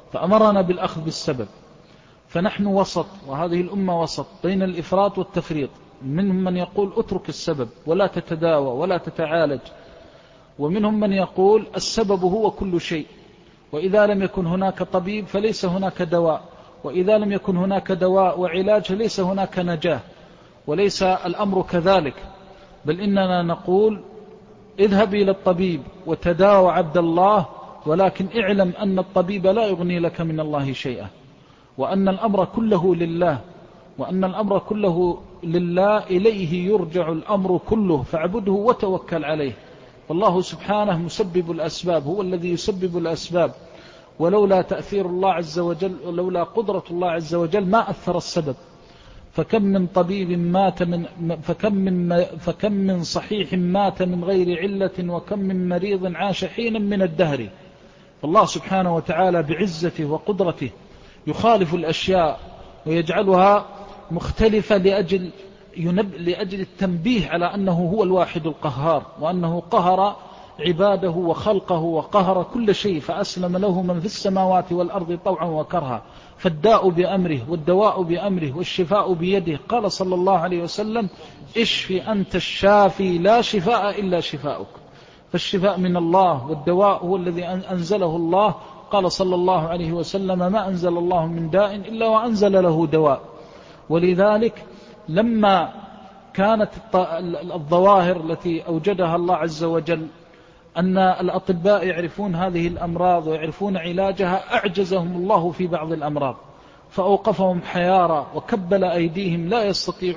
[SPEAKER 1] فأمرنا بالأخذ بالسبب. فنحن وسط، وهذه الأمة وسط بين الإفراط والتفريط. منهم من يقول اترك السبب ولا تتداوى ولا تتعالج، ومنهم من يقول السبب هو كل شيء، وإذا لم يكن هناك طبيب فليس هناك دواء، وإذا لم يكن هناك دواء وعلاج فليس هناك نجاة. وليس الأمر كذلك، بل إننا نقول اذهب إلى الطبيب وتداوى عبد الله، ولكن اعلم أن الطبيب لا يغني لك من الله شيئا، وأن الأمر كله لله، وأن الأمر كله لله، إليه يرجع الأمر كله، فاعبده وتوكل عليه. والله سبحانه مسبب الأسباب، هو الذي يسبب الأسباب، ولولا تأثير الله عز وجل ولولا قدرة الله عز وجل ما أثر السبب. فكم من طبيب مات فكم من صحيح مات من غير علة، وكم من مريض عاش حينا من الدهر. فالله سبحانه وتعالى بعزته وقدرته يخالف الأشياء ويجعلها مختلفة لأجل التنبيه على أنه هو الواحد القهار، وأنه قهر عباده وخلقه وقهر كل شيء، فأسلم له من في السماوات والأرض طوعا وكرها. فالداء بأمره والدواء بأمره والشفاء بيده. قال صلى الله عليه وسلم اشفي أنت الشافي لا شفاء إلا شفاؤك. فالشفاء من الله، والدواء هو الذي أنزله الله. قال صلى الله عليه وسلم ما أنزل الله من داء إلا وأنزل له دواء. ولذلك لما كانت الظواهر التي أوجدها الله عز وجل أن الأطباء يعرفون هذه الأمراض ويعرفون علاجها، أعجزهم الله في بعض الأمراض فأوقفهم حيارى وكبل أيديهم، لا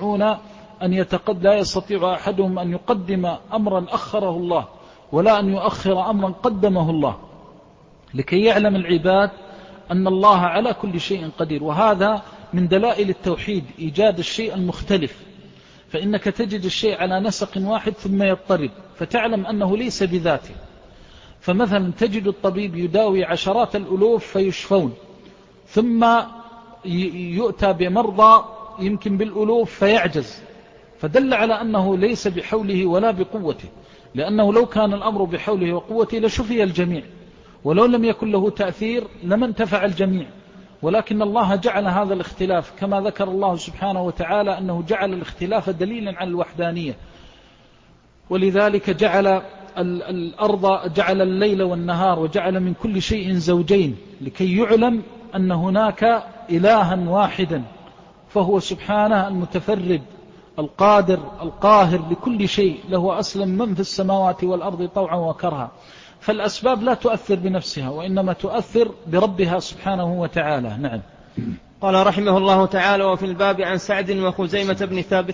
[SPEAKER 1] يستطيع أحدهم أن يقدم أمرا أخره الله، ولا أن يؤخر أمرا قدمه الله، لكي يعلم العباد أن الله على كل شيء قدير. وهذا من دلائل التوحيد، إيجاد الشيء المختلف. فإنك تجد الشيء على نسق واحد ثم يضطرب، فتعلم أنه ليس بذاته. فمثلا تجد الطبيب يداوي عشرات الألوف فيشفون، ثم يؤتى بمرضى يمكن بالألوف فيعجز، فدل على أنه ليس بحوله ولا بقوته، لأنه لو كان الأمر بحوله وقوته لشفي الجميع، ولو لم يكن له تأثير لما انتفع الجميع. ولكن الله جعل هذا الاختلاف، كما ذكر الله سبحانه وتعالى أنه جعل الاختلاف دليلا على الوحدانية. ولذلك جعل الأرض، جعل الليل والنهار، وجعل من كل شيء زوجين، لكي يعلم أن هناك إلها واحدا، فهو سبحانه المتفرد القادر القاهر لكل شيء، له أسلم من في السماوات والأرض طوعا وكرها. فالأسباب لا تؤثر بنفسها، وإنما تؤثر بربها سبحانه وتعالى. نعم.
[SPEAKER 2] قال رحمه الله تعالى: وفي الباب عن سعد وخزيمة بن ثابت.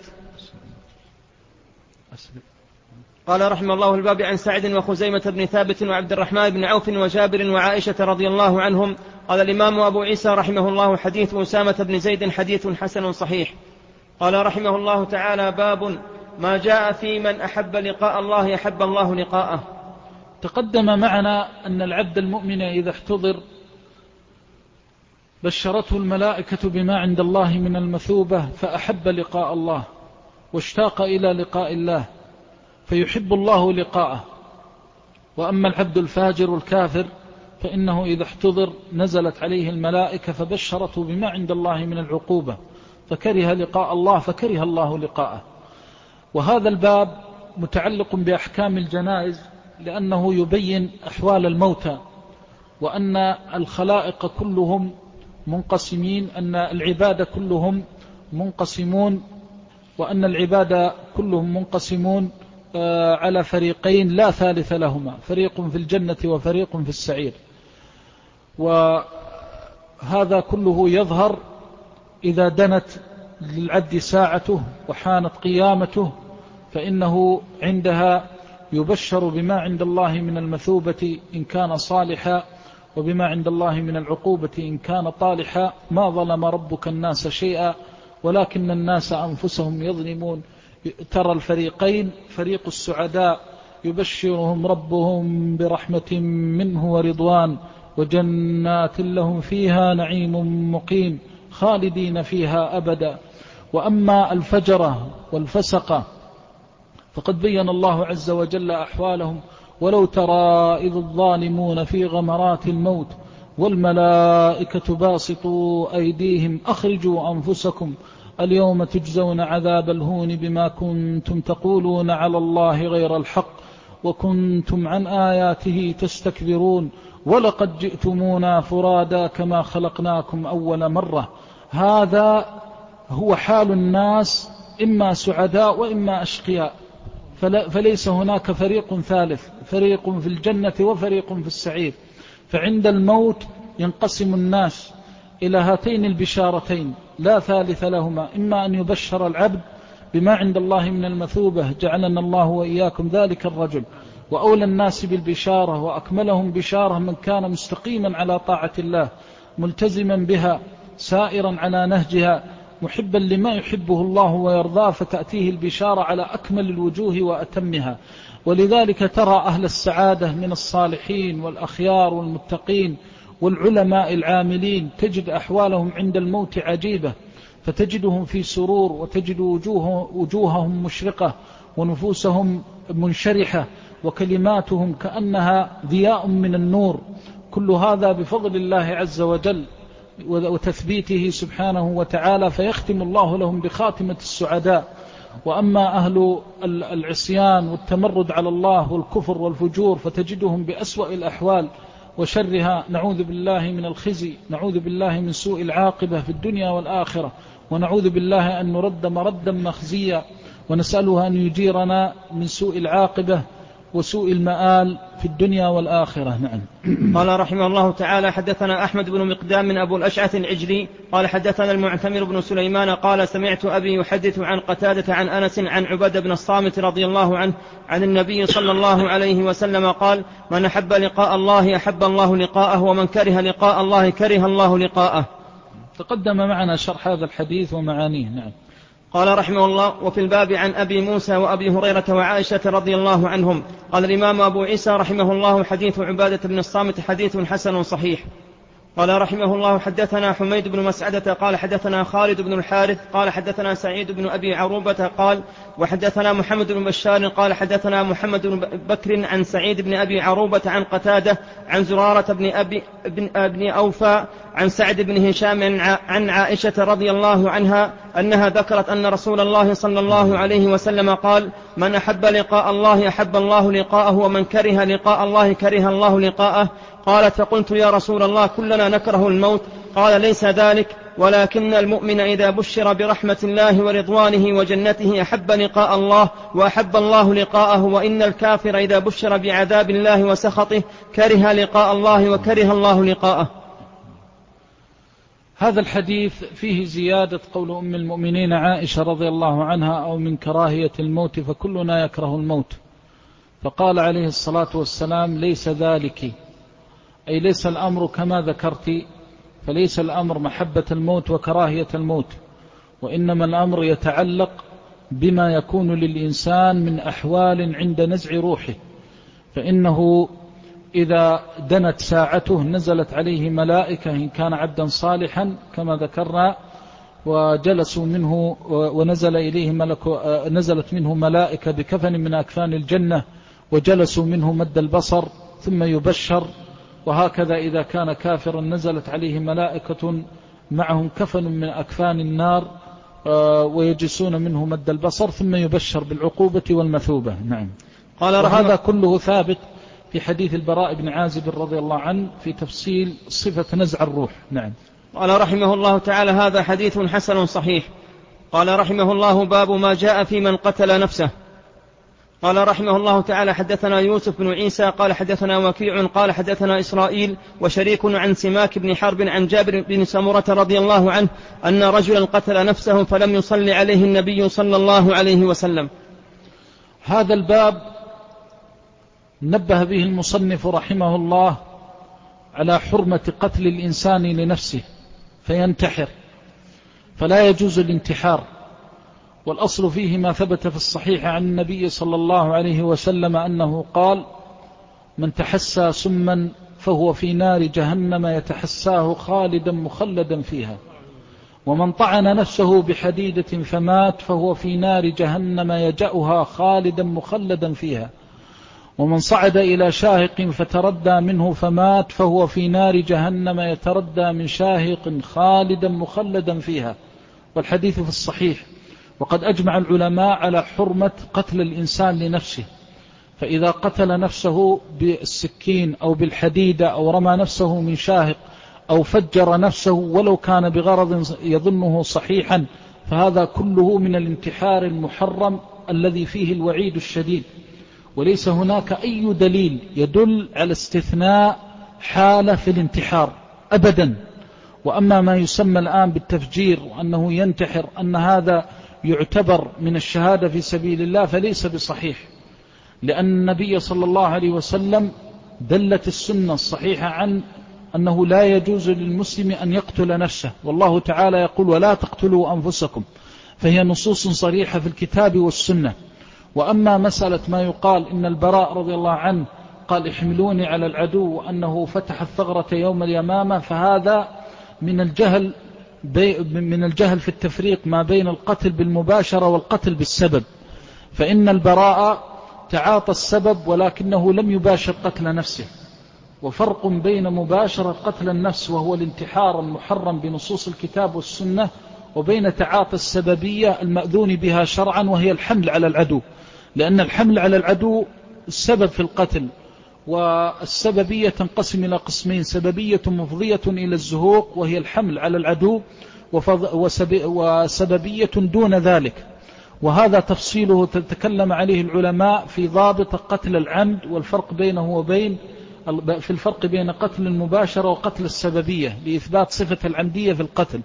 [SPEAKER 2] قال رحمه الله: الباب عن سعد وخزيمة بن ثابت وعبد الرحمن بن عوف وجابر وعائشة رضي الله عنهم. قال الإمام أبو عيسى رحمه الله: حديث أسامة بن زيد حديث حسن صحيح. قال رحمه الله تعالى: باب ما جاء في من أحب لقاء الله أحب الله لقاءه.
[SPEAKER 1] تقدم معنا أن العبد المؤمن إذا احتضر بشرته الملائكة بما عند الله من المثوبة، فأحب لقاء الله واشتاق إلى لقاء الله، فيحب الله لقاءه. وأما العبد الفاجر الكافر فإنه إذا احتضر نزلت عليه الملائكة فبشرته بما عند الله من العقوبة، فكره لقاء الله فكره الله لقاءه. وهذا الباب متعلق بأحكام الجنائز، لأنه يبين أحوال الموتى، وأن الخلائق كلهم منقسمين، أن العباد كلهم منقسمون، وأن العباد كلهم منقسمون على فريقين لا ثالث لهما، فريق في الجنة وفريق في السعير. وهذا كله يظهر إذا دنت للعبد ساعته وحانت قيامته، فإنه عندها يبشر بما عند الله من المثوبة إن كان صالحا، وبما عند الله من العقوبة إن كان طالحا. ما ظلم ربك الناس شيئا ولكن الناس أنفسهم يظلمون. ترى الفريقين، فريق السعداء يبشرهم ربهم برحمة منه ورضوان وجنات لهم فيها نعيم مقيم خالدين فيها أبدا. وأما الفجرة والفسقة فقد بين الله عز وجل أحوالهم: ولو ترى إذ الظالمون في غمرات الموت والملائكة باسطوا أيديهم أخرجوا أنفسكم اليوم تجزون عذاب الهون بما كنتم تقولون على الله غير الحق وكنتم عن آياته تستكبرون ولقد جئتمونا فرادا كما خلقناكم أول مرة. هذا هو حال الناس، إما سعداء وإما أشقياء، فليس هناك فريق ثالث، فريق في الجنة وفريق في السعير. فعند الموت ينقسم الناس إلى هاتين البشارتين لا ثالث لهما، إما أن يبشر العبد بما عند الله من المثوبة، جعلنا الله وإياكم ذلك الرجل، وأولى الناس بالبشارة وأكملهم بشارة من كان مستقيما على طاعة الله ملتزما بها سائرا على نهجها محبا لما يحبه الله ويرضاه، فتأتيه البشارة على أكمل الوجوه وأتمها. ولذلك ترى أهل السعادة من الصالحين والأخيار والمتقين والعلماء العاملين تجد أحوالهم عند الموت عجيبة، فتجدهم في سرور، وتجد وجوههم مشرقة ونفوسهم منشرحة وكلماتهم كأنها ضياء من النور. كل هذا بفضل الله عز وجل وتثبيته سبحانه وتعالى، فيختم الله لهم بخاتمة السعداء. وأما أهل العصيان والتمرد على الله والكفر والفجور فتجدهم بأسوأ الأحوال وشرها، نعوذ بالله من الخزي، نعوذ بالله من سوء العاقبة في الدنيا والآخرة، ونعوذ بالله أن نرد مردا مخزيا، ونسأله أن يجيرنا من سوء العاقبة وسوء المآل في الدنيا والآخرة. نعم.
[SPEAKER 2] قال رحمه الله تعالى: حدثنا أحمد بن مقدام من أبو الأشعث العجلي قال حدثنا المعتمر بن سليمان قال سمعت أبي يحدث عن قتادة عن أنس عن عبادة بن الصامت رضي الله عنه عن النبي صلى الله عليه وسلم قال: من أحب لقاء الله أحب الله لقاءه، ومن كره لقاء الله كره الله لقاءه.
[SPEAKER 1] تقدم معنا شرح هذا الحديث ومعانيه. نعم.
[SPEAKER 2] قال رحمه الله: وفي الباب عن أبي موسى وأبي هريرة وعائشة رضي الله عنهم. قال الإمام أبو عيسى رحمه الله: حديث عبادة بن الصامت حديث حسن صحيح. قال رحمه الله: حدثنا حميد بن مسعدة قال حدثنا خالد بن الحارث قال حدثنا سعيد بن أبي عروبة قال وحدثنا محمد بن بشار قال حدثنا محمد بن بكر عن سعيد بن أبي عروبة عن قتادة عن زرارة بن أوفى عن سعد بن هشام عن عائشة رضي الله عنها أنها ذكرت أن رسول الله صلى الله عليه وسلم قال: من أحب لقاء الله أحب الله لقاءه، ومن كره لقاء الله كره الله لقاءه. قالت: فقلت يا رسول الله كلنا نكره الموت. قال: ليس ذلك، ولكن المؤمن إذا بشر برحمة الله ورضوانه وجنته أحب لقاء الله وأحب الله لقاءه، وإن الكافر إذا بشر بعذاب الله وسخطه كره لقاء الله وكره الله لقاءه.
[SPEAKER 1] هذا الحديث فيه زيادة قول أم المؤمنين عائشة رضي الله عنها: أو من كراهية الموت فكلنا يكره الموت. فقال عليه الصلاة والسلام: ليس ذلك، أي ليس الأمر كما ذكرت، فليس الأمر محبة الموت وكراهية الموت، وإنما الأمر يتعلق بما يكون للإنسان من أحوال عند نزع روحه، فإنه إذا دنت ساعته نزلت عليه ملائكة إن كان عبدا صالحا كما ذكرنا، وجلسوا منه ونزل إليه نزلت منه ملائكة بكفن من أكفان الجنة وجلسوا منه مد البصر ثم يبشر. وهكذا إذا كان كافرا نزلت عليه ملائكة معهم كفن من أكفان النار ويجلسون منه مد البصر ثم يبشر بالعقوبة والمثوبة. نعم. قال وهذا كله ثابت في حديث البراء بن عازب رضي الله عنه في تفصيل صفة نزع الروح. نعم.
[SPEAKER 2] قال رحمه الله تعالى: هذا حديث حسن صحيح. قال رحمه الله: باب ما جاء في من قتل نفسه. قال رحمه الله تعالى: حدثنا يوسف بن عيسى قال حدثنا وكيع قال حدثنا إسرائيل وشريك عن سماك بن حرب عن جابر بن سمرة رضي الله عنه أن رجلا قتل نفسه فلم يصلي عليه النبي صلى الله عليه وسلم.
[SPEAKER 1] هذا الباب نبه به المصنف رحمه الله على حرمة قتل الإنسان لنفسه فينتحر، فلا يجوز الانتحار. والأصل فيه ما ثبت في الصحيح عن النبي صلى الله عليه وسلم أنه قال: من تحسى سما فهو في نار جهنم يتحساه خالدا مخلدا فيها، ومن طعن نفسه بحديدة فمات فهو في نار جهنم يجأها خالدا مخلدا فيها، ومن صعد إلى شاهق فتردى منه فمات فهو في نار جهنم يتردى من شاهق خالدا مخلدا فيها. والحديث في الصحيح. وقد أجمع العلماء على حرمة قتل الإنسان لنفسه، فإذا قتل نفسه بالسكين أو بالحديدة أو رمى نفسه من شاهق أو فجر نفسه ولو كان بغرض يظنه صحيحا، فهذا كله من الانتحار المحرم الذي فيه الوعيد الشديد. وليس هناك أي دليل يدل على استثناء حالة في الانتحار أبدا. وأما ما يسمى الآن بالتفجير وأنه ينتحر أن هذا يعتبر من الشهادة في سبيل الله فليس بصحيح، لأن النبي صلى الله عليه وسلم دلت السنة الصحيحة عن أنه لا يجوز للمسلم أن يقتل نفسه، والله تعالى يقول ولا تقتلوا أنفسكم، فهي نصوص صريحة في الكتاب والسنة. وأما مسألة ما يقال إن البراء رضي الله عنه قال احملوني على العدو وأنه فتح الثغرة يوم اليمامة، فهذا من الجهل في التفريق ما بين القتل بالمباشرة والقتل بالسبب. فإن البراء تعاطى السبب ولكنه لم يباشر قتل نفسه، وفرق بين مباشرة قتل النفس وهو الانتحار المحرم بنصوص الكتاب والسنة، وبين تعاطي السببية المأذون بها شرعا وهي الحمل على العدو، لأن الحمل على العدو السبب في القتل، والسببية تنقسم إلى قسمين: سببية مفضية إلى الزهوق وهي الحمل على العدو، وسببية دون ذلك، وهذا تفصيله تتكلم عليه العلماء في ضابط قتل العمد والفرق بينه وبين في الفرق بين قتل المباشرة وقتل السببية لإثبات صفة العمدية في القتل.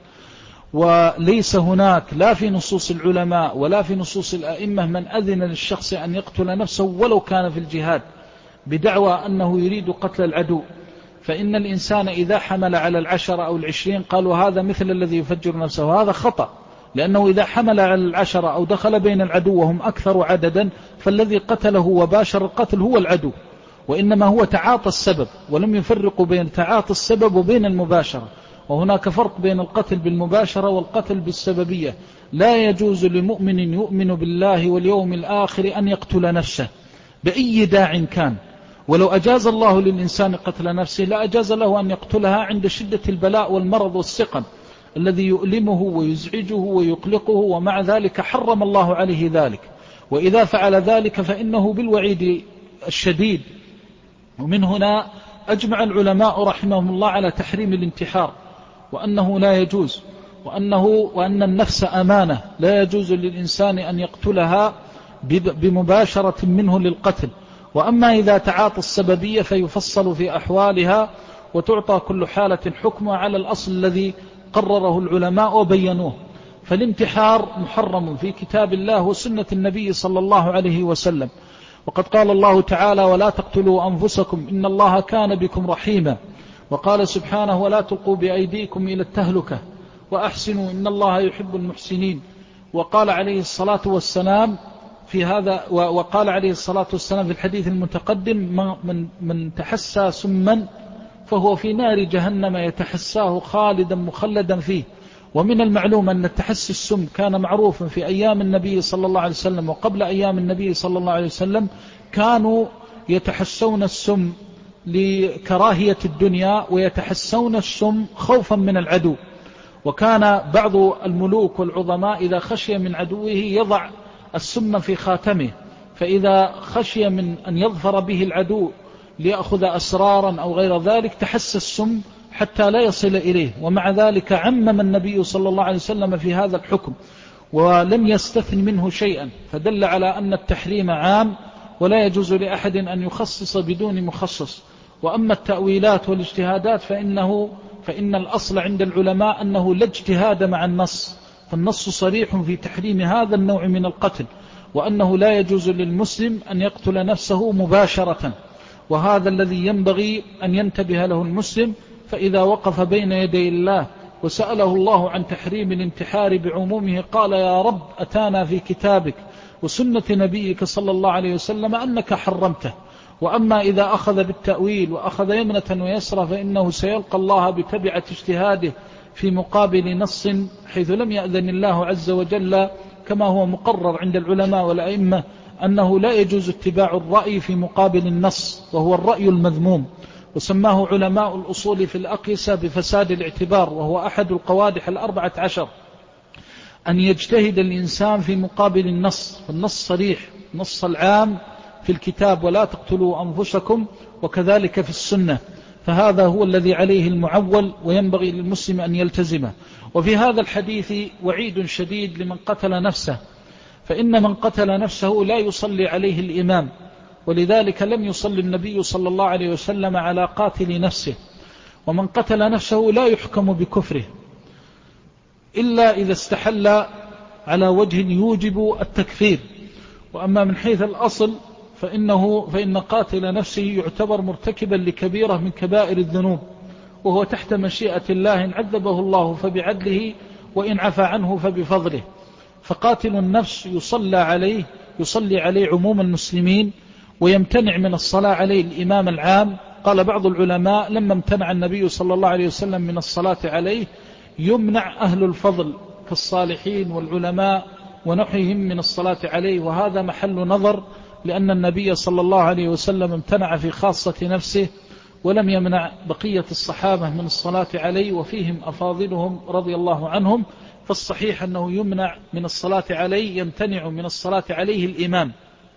[SPEAKER 1] وليس هناك لا في نصوص العلماء ولا في نصوص الأئمة من أذن للشخص أن يقتل نفسه ولو كان في الجهاد بدعوى أنه يريد قتل العدو. فإن الإنسان إذا حمل على 10 أو 20 قالوا هذا مثل الذي يفجر نفسه، وهذا خطأ، لأنه إذا حمل على 10 أو دخل بين العدو وهم أكثر عددا فالذي قتله وباشر القتل هو العدو، وإنما هو تعاطى السبب، ولم يفرقوا بين تعاطى السبب وبين المباشرة. وهناك فرق بين القتل بالمباشرة والقتل بالسببية. لا يجوز لمؤمن يؤمن بالله واليوم الآخر أن يقتل نفسه بأي داع كان، ولو أجاز الله للإنسان قتل نفسه لا أجاز له أن يقتلها عند شدة البلاء والمرض والسقم الذي يؤلمه ويزعجه ويقلقه، ومع ذلك حرم الله عليه ذلك. وإذا فعل ذلك فإنه بالوعيد الشديد. ومن هنا أجمع العلماء رحمهم الله على تحريم الانتحار، وأنه لا يجوز، وأن النفس أمانة لا يجوز للإنسان أن يقتلها بمباشرة منه للقتل. وأما إذا تعاطى السببية فيفصل في أحوالها وتعطى كل حالة حكمها على الأصل الذي قرره العلماء وبينوه. فالانتحار محرم في كتاب الله وسنة النبي صلى الله عليه وسلم، وقد قال الله تعالى ولا تقتلوا أنفسكم إن الله كان بكم رحيما، وقال سبحانه ولا تلقوا بأيديكم إلى التهلكة وأحسنوا إن الله يحب المحسنين. وقال عليه الصلاة والسلام في هذا، وقال عليه الصلاة والسلام في الحديث المتقدم من تحسى سما فهو في نار جهنم يتحساه خالدا مخلدا فيه. ومن المعلوم أن التحسي السم كان معروفا في أيام النبي صلى الله عليه وسلم، وقبل أيام النبي صلى الله عليه وسلم كانوا يتحسون السم لكراهية الدنيا ويتحسون السم خوفا من العدو. وكان بعض الملوك والعظماء إذا خشي من عدوه يضع السم في خاتمه، فإذا خشي من أن يظفر به العدو ليأخذ أسرارا أو غير ذلك تحسى السم حتى لا يصل إليه. ومع ذلك عمم النبي صلى الله عليه وسلم في هذا الحكم ولم يستثن منه شيئا، فدل على أن التحريم عام ولا يجوز لأحد أن يخصص بدون مخصص. وأما التأويلات والاجتهادات فإن الأصل عند العلماء أنه لا اجتهاد مع النص، فالنص صريح في تحريم هذا النوع من القتل، وأنه لا يجوز للمسلم أن يقتل نفسه مباشرة. وهذا الذي ينبغي أن ينتبه له المسلم، فإذا وقف بين يدي الله وسأله الله عن تحريم الانتحار بعمومه قال يا رب أتانا في كتابك وسنة نبيك صلى الله عليه وسلم أنك حرمته. وأما إذا أخذ بالتأويل وأخذ يمنة ويسرى فإنه سيلقى الله بتبعة اجتهاده في مقابل نص حيث لم يأذن الله عز وجل كما هو مقرر عند العلماء والأئمة أنه لا يجوز اتباع الرأي في مقابل النص، وهو الرأي المذموم، وسماه علماء الأصول في الأقيسة بفساد الاعتبار، وهو أحد القوادح 14، أن يجتهد الإنسان في مقابل النص، فالنص صريح، نص العام في الكتاب ولا تقتلوا أنفسكم، وكذلك في السنة، فهذا هو الذي عليه المعول وينبغي للمسلم أن يلتزمه. وفي هذا الحديث وعيد شديد لمن قتل نفسه، فإن من قتل نفسه لا يصلي عليه الإمام، ولذلك لم يصلي النبي صلى الله عليه وسلم على قاتل نفسه. ومن قتل نفسه لا يحكم بكفره إلا إذا استحل على وجه يوجب التكفير. وأما من حيث الأصل فإن قاتل نفسه يعتبر مرتكبا لكبيرة من كبائر الذنوب، وهو تحت مشيئة الله، إن عذبه الله فبعدله، وإن عفى عنه فبفضله. فقاتل النفس يصلي عليه عموم المسلمين، ويمتنع من الصلاة عليه الإمام العام. قال بعض العلماء لما امتنع النبي صلى الله عليه وسلم من الصلاة عليه يمنع أهل الفضل كالصالحين والعلماء ونحيهم من الصلاة عليه، وهذا محل نظر، لأن النبي صلى الله عليه وسلم امتنع في خاصة نفسه ولم يمنع بقية الصحابة من الصلاة عليه، وفيهم أفاضلهم رضي الله عنهم. فالصحيح أنه يمنع من الصلاة عليه، يمتنع من الصلاة عليه الإمام،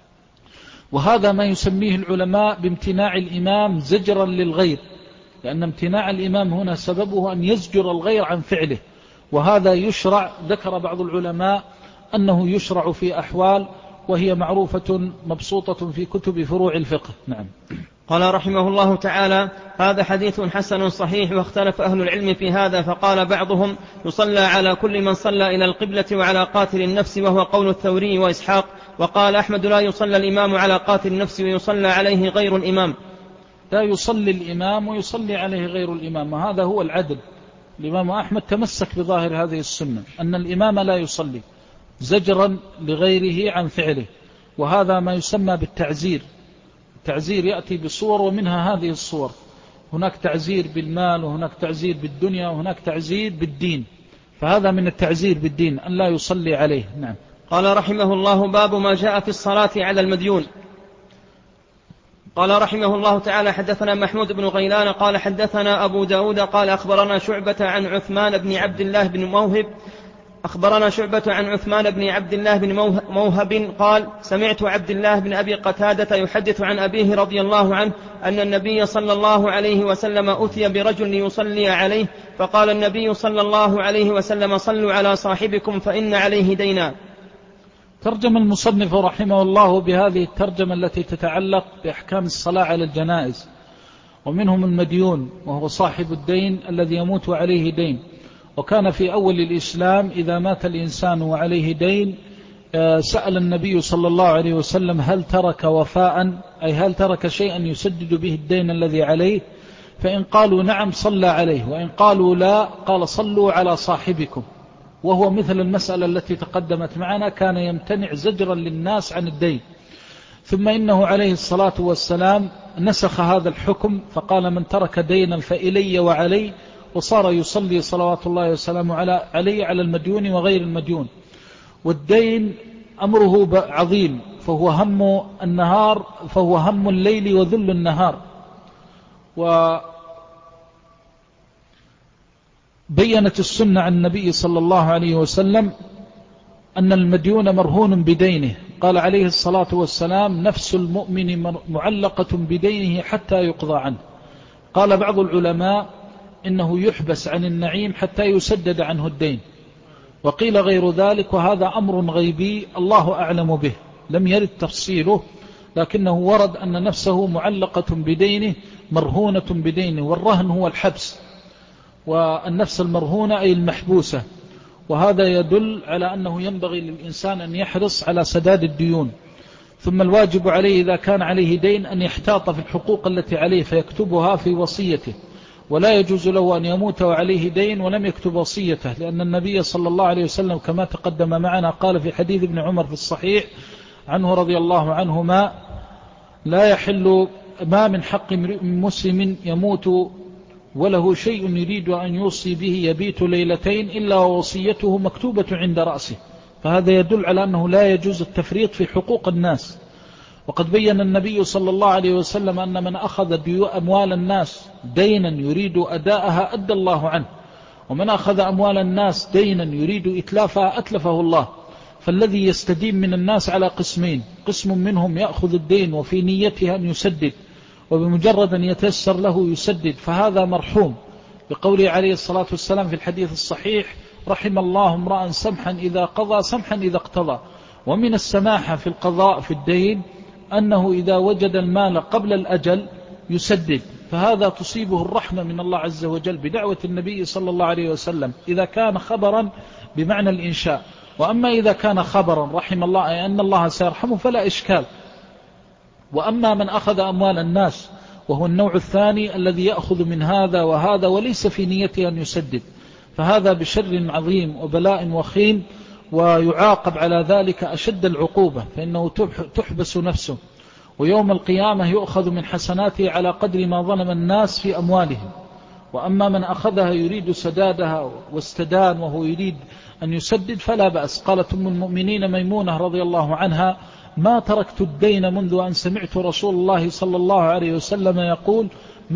[SPEAKER 1] وهذا ما يسميه العلماء بامتناع الإمام زجرا للغير، لأن امتناع الإمام هنا سببه أن يزجر الغير عن فعله، وهذا يشرع. ذكر بعض العلماء أنه يشرع في أحوال، وهي معروفة مبسوطة في كتب فروع الفقه. نعم.
[SPEAKER 2] قال رحمه الله تعالى: هذا حديث حسن صحيح، واختلف أهل العلم في هذا، فقال بعضهم: يصلى على كل من صلى إلى القبلة وعلى قاتل النفس، وهو قول الثوري وإسحاق. وقال أحمد: لا يصلى الإمام على قاتل النفس ويصلى عليه غير الإمام.
[SPEAKER 1] لا يصلي الإمام ويصلي عليه غير الإمام، وهذا هو العدل. الإمام أحمد تمسك بظاهر هذه السنة، أن الإمام لا يصلي زجرا لغيره عن فعله، وهذا ما يسمى بالتعزير. التعزير يأتي بصور، ومنها هذه الصور، هناك تعزير بالمال، وهناك تعزير بالدنيا، وهناك تعزير بالدين، فهذا من التعزير بالدين أن لا يصلي عليه. نعم.
[SPEAKER 2] قال رحمه الله: باب ما جاء في الصلاة على المديون. قال رحمه الله تعالى: حدثنا محمود بن غيلان قال حدثنا أبو داود قال أخبرنا شعبة عن عثمان بن عبد الله بن موهب قال: سمعت عبد الله بن أبي قتادة يحدث عن أبيه رضي الله عنه أن النبي صلى الله عليه وسلم أتي برجل يصلي عليه، فقال النبي صلى الله عليه وسلم: صلوا على صاحبكم فإن عليه دينا.
[SPEAKER 1] ترجم المصنف رحمه الله بهذه الترجمة التي تتعلق بأحكام الصلاة على الجنائز، ومنهم المديون، وهو صاحب الدين الذي يموت وعليه دين. وكان في أول الإسلام إذا مات الإنسان وعليه دين سأل النبي صلى الله عليه وسلم: هل ترك وفاء، أي هل ترك شيئا يسدد به الدين الذي عليه؟ فإن قالوا نعم صلى عليه، وإن قالوا لا قال: صلوا على صاحبكم. وهو مثل المسألة التي تقدمت معنا، كان يمتنع زجرا للناس عن الدين. ثم إنه عليه الصلاة والسلام نسخ هذا الحكم، فقال: من ترك دينا فإلي وعلي، وصار يصلي صلوات الله وسلامه عليه على المديون وغير المديون. والدين أمره عظيم، فهو هم الليل وذل النهار. وبينت السنة عن النبي صلى الله عليه وسلم أن المديون مرهون بدينه. قال عليه الصلاة والسلام: نفس المؤمن معلقة بدينه حتى يقضى عنه. قال بعض العلماء إنه يحبس عن النعيم حتى يسدد عنه الدين، وقيل غير ذلك، وهذا أمر غيبي الله أعلم به، لم يرد تفصيله، لكنه ورد أن نفسه معلقة بدينه مرهونة بدينه، والرهن هو الحبس، والنفس المرهونة أي المحبوسة. وهذا يدل على أنه ينبغي للإنسان أن يحرص على سداد الديون. ثم الواجب عليه إذا كان عليه دين أن يحتاط في الحقوق التي عليه فيكتبها في وصيته، ولا يجوز له أن يموت وعليه دين ولم يكتب وصيته، لأن النبي صلى الله عليه وسلم كما تقدم معنا قال في حديث ابن عمر في الصحيح عنه رضي الله عنهما: لا يحل ما من حق مسلم يموت وله شيء يريد أن يوصي به يبيت ليلتين إلا ووصيته مكتوبة عند رأسه، فهذا يدل على أنه لا يجوز التفريط في حقوق الناس. وقد بين النبي صلى الله عليه وسلم أن من أخذ أموال الناس دينا يريد أداءها أدى الله عنه، ومن أخذ أموال الناس دينا يريد إتلافها أتلفه الله. فالذي يستدين من الناس على قسمين: قسم منهم يأخذ الدين وفي نيته أن يسدد، وبمجرد أن يتيسر له يسدد، فهذا مرحوم، بقوله عليه الصلاة والسلام في الحديث الصحيح: رحم الله امرأ سمحا إذا قضى سمحا إذا اقتضى. ومن السماحة في القضاء في الدين أنه إذا وجد المال قبل الأجل يسدد، فهذا تصيبه الرحمة من الله عز وجل بدعوة النبي صلى الله عليه وسلم إذا كان خبرا بمعنى الإنشاء. وأما إذا كان خبرا رحم الله أي أن الله سيرحمه فلا إشكال. وأما من أخذ أموال الناس وهو النوع الثاني الذي يأخذ من هذا وهذا وليس في نيته أن يسدد، فهذا بشر عظيم وبلاء وخيم، ويعاقب على ذلك أشد العقوبة، فإنه تحبس نفسه، ويوم القيامة يؤخذ من حسناته على قدر ما ظلم الناس في أموالهم. وأما من أخذها يريد سدادها واستدان وهو يريد أن يسدد فلا بأس. قالت أم المؤمنين ميمونة رضي الله عنها: ما تركت الدين منذ أن سمعت رسول الله صلى الله عليه وسلم يقول: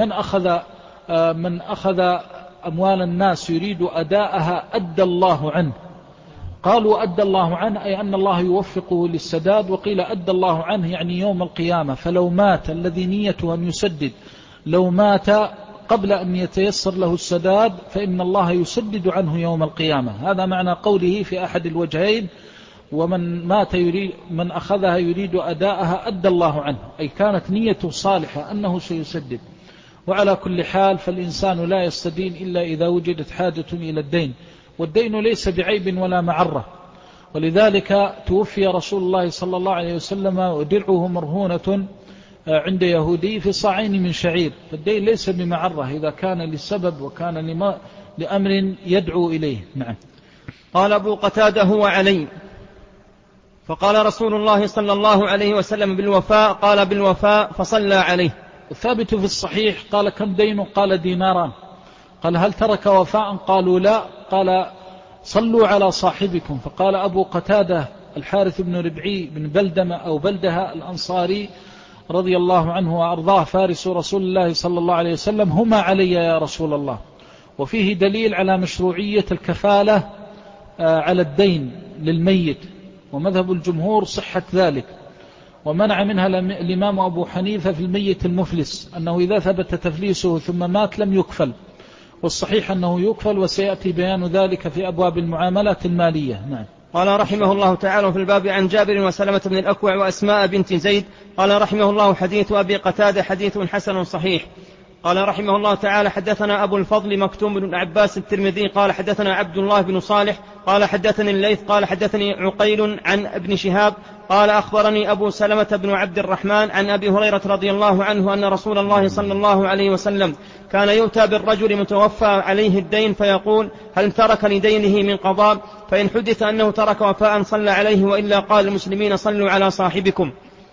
[SPEAKER 1] من أخذ أموال الناس يريد أداءها أدى الله عنه. قالوا أدى الله عنه أي أن الله يوفقه للسداد، وقيل أدى الله عنه يعني يوم القيامة. فلو مات الذي نيته أن يسدد لو مات قبل أن يتيسر له السداد فإن الله يسدد عنه يوم القيامة. هذا معنى قوله في أحد الوجهين: ومن مات من أخذها يريد أداءها أدى الله عنه، أي كانت نيته صالحة أنه سيسدد. وعلى كل حال فالإنسان لا يستدين إلا إذا وجدت حاجة إلى الدين، والدين ليس بعيب ولا معرة. ولذلك توفي رسول الله صلى الله عليه وسلم ودرعه مرهونة عند يهودي في صاعين من شعير، فالدين ليس بمعرة إذا كان لسبب وكان لأمر يدعو إليه. نعم.
[SPEAKER 2] قال أبو قتادة: هو علي. فقال رسول الله صلى الله عليه وسلم: بالوفاء. قال: بالوفاء. فصلى عليه.
[SPEAKER 1] الثابت في الصحيح: قال: كم دين؟ قال: ديناران. قال: هل ترك وفاء؟ قالوا: لا. قال: صلوا على صاحبكم. فقال أبو قتادة الحارث بن ربعي بن بلدمة أو بلدها الأنصاري رضي الله عنه وأرضاه فارس رسول الله صلى الله عليه وسلم: هما علي يا رسول الله. وفيه دليل على مشروعية الكفالة على الدين للميت، ومذهب الجمهور صحة ذلك، ومنع منها الإمام أبو حنيفة في الميت المفلس أنه إذا ثبت تفليسه ثم مات لم يكفل، والصحيح أنه يكفل، وسيأتي بيان ذلك في أبواب المعاملات المالية. نعم.
[SPEAKER 2] قال رحمه الله تعالى: في الباب عن جابر وسلمة بن الأكوع وأسماء بنت زيد. قال رحمه الله: حديث أبي قتادة حديث حسن صحيح. قال رحمه الله تعالى: حدثنا أبو الفضل مكتوم بن عباس الترمذي قال حدثنا عبد الله بن صالح قال حدثني الليث قال حدثني عقيل عن ابن شهاب قال أخبرني أبو سلمة بن عبد الرحمن عن أبي هريرة رضي الله عنه أن رسول الله صلى الله عليه وسلم كان يؤتى بالرجل متوفى عليه الدين فيقول: هل ترك لدينه من قضاء؟ فإن حدث أنه ترك وفاء صلى عليه، وإلا قال المسلمين: صلوا على صاحبكم.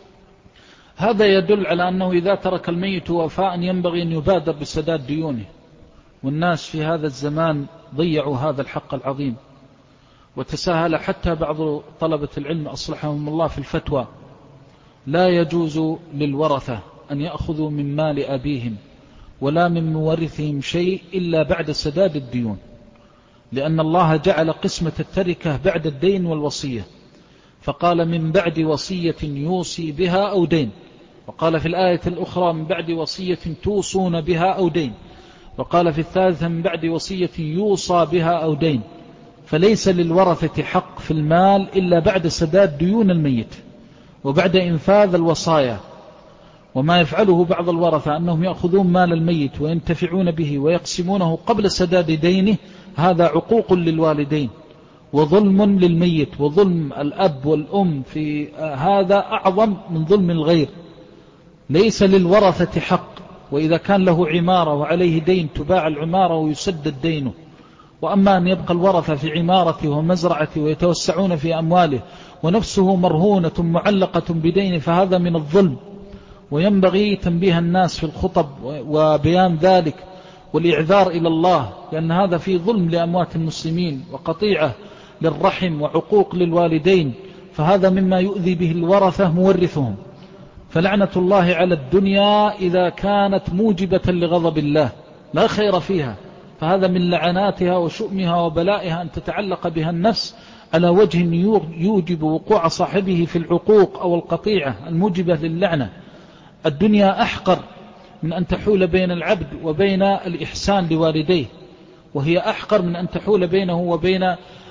[SPEAKER 1] هذا يدل على أنه إذا ترك الميت وفاء ينبغي أن يبادر بسداد ديونه، والناس في هذا الزمان ضيعوا هذا الحق العظيم، وتساهل حتى بعض طلبة العلم أصلحهم الله في الفتوى: لا يجوز للورثة أن يأخذوا من مال أبيهم ولا من مورثهم شيء إلا بعد سداد الديون، لأن الله جعل قسمة التركة بعد الدين والوصية، فقال: من بعد وصية يوصي بها أو دين، وقال في الآية الأخرى: من بعد وصية توصون بها أو دين، وقال في الثالثة: من بعد وصية يوصى بها أو دين. فليس للورثة حق في المال إلا بعد سداد ديون الميت وبعد إنفاذ الوصايا. وما يفعله بعض الورثة أنهم يأخذون مال الميت وينتفعون به ويقسمونه قبل سداد دينه، هذا عقوق للوالدين وظلم للميت، وظلم الأب والأم في هذا أعظم من ظلم الغير. ليس للورثة حق، وإذا كان له عمارة وعليه دين تباع العمارة ويسدد دينه. وأما أن يبقى الورثة في عمارته ومزرعته ويتوسعون في أمواله ونفسه مرهونة معلقة بدين، فهذا من الظلم، وينبغي تنبيه الناس في الخطب وبيان ذلك والإعذار إلى الله، لأن هذا فيه ظلم لأموات المسلمين وقطيعة للرحم وعقوق للوالدين، فهذا مما يؤذي به الورثة مورثهم. فلعنة الله على الدنيا إذا كانت موجبة لغضب الله لا خير فيها، فهذا من لعناتها وشؤمها وبلائها أن تتعلق بها النفس على وجه يوجب وقوع صاحبه في العقوق أو القطيعة الموجبة للعنة. الدنيا أحقر من أن تحول بين العبد وبين الإحسان لوالديه، وهي أحقر من أن تحول بينه وبين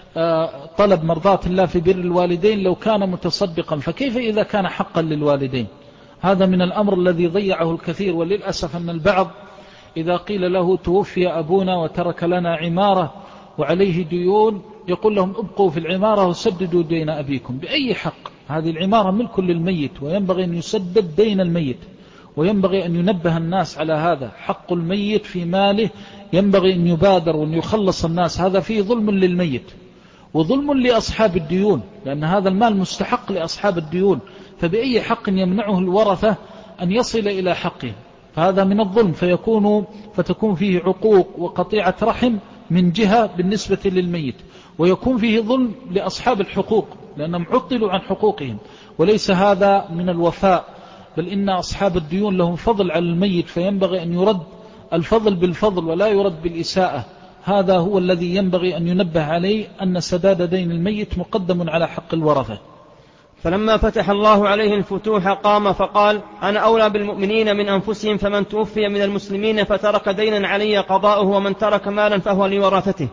[SPEAKER 1] طلب مرضات الله في بر الوالدين لو كان متصدقا، فكيف إذا كان حقا للوالدين؟ هذا من الأمر الذي ضيعه الكثير. وللأسف أن البعض إذا قيل له توفي أبونا وترك لنا عمارة وعليه ديون يقول لهم ابقوا في العمارة وسددوا دين أبيكم. بأي حق؟ هذه العمارة ملك للميت وينبغي أن يسدد دين الميت، وينبغي أن ينبه الناس على هذا. حق الميت في ماله ينبغي أن يبادر وأن يخلص الناس، هذا فيه ظلم للميت وظلم لأصحاب الديون، لأن هذا المال مستحق لأصحاب الديون، فبأي حق يمنعه الورثة أن يصل إلى حقه؟ فهذا من الظلم، فتكون فيه عقوق وقطيعة رحم من جهة بالنسبة للميت، ويكون فيه ظلم لأصحاب الحقوق لأنهم عطلوا عن حقوقهم، وليس هذا من الوفاء، بل إن أصحاب الديون لهم فضل على الميت، فينبغي أن يرد الفضل بالفضل ولا يرد بالإساءة. هذا هو الذي ينبغي أن ينبه عليه، أن سداد دين الميت مقدم على حق الورثة.
[SPEAKER 2] فلما فتح الله عليه الفتوح قام فقال: أنا أولى بالمؤمنين من أنفسهم، فمن توفي من المسلمين فترك دينا علي قضاؤه، ومن ترك مالا فهو لورثته.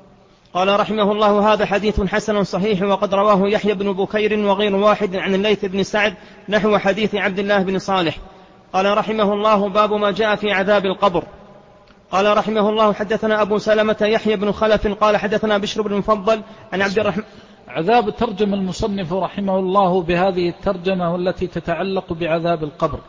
[SPEAKER 2] قال رحمه الله: هذا حديث حسن صحيح، وقد رواه يحيى بن بكير وغير واحد عن الليث بن سعد نحو حديث عبد الله بن صالح. قال رحمه الله: باب ما جاء في عذاب القبر. قال رحمه الله: حدثنا أبو سلمة يحيى بن خلف قال حدثنا بشر بن المفضل عن عبد الرحمن.
[SPEAKER 1] عذاب ترجم المصنف رحمه الله بهذه الترجمة والتي تتعلق بعذاب القبر،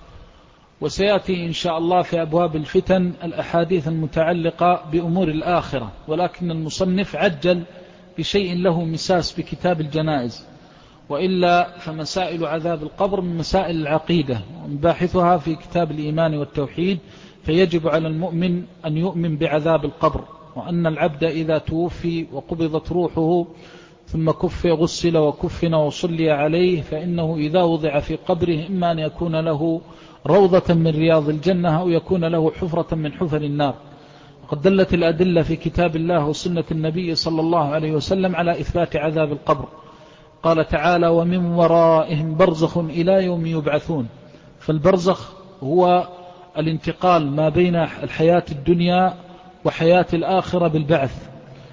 [SPEAKER 1] وسيأتي إن شاء الله في أبواب الفتن الأحاديث المتعلقة بأمور الآخرة، ولكن المصنف عجل بشيء له مساس بكتاب الجنائز، وإلا فمسائل عذاب القبر من مسائل العقيدة ومباحثها في كتاب الإيمان والتوحيد، فيجب على المؤمن أن يؤمن بعذاب القبر، وأن العبد إذا توفي وقبضت روحه ثم غسل وكفن وصلي عليه، فإنه إذا وضع في قبره إما أن يكون له روضة من رياض الجنة أو يكون له حفرة من حفر النار. وقد دلت الأدلة في كتاب الله وسنة النبي صلى الله عليه وسلم على إثبات عذاب القبر. قال تعالى: ومن ورائهم برزخ إلى يوم يبعثون. فالبرزخ هو الانتقال ما بين الحياة الدنيا وحياة الآخرة بالبعث.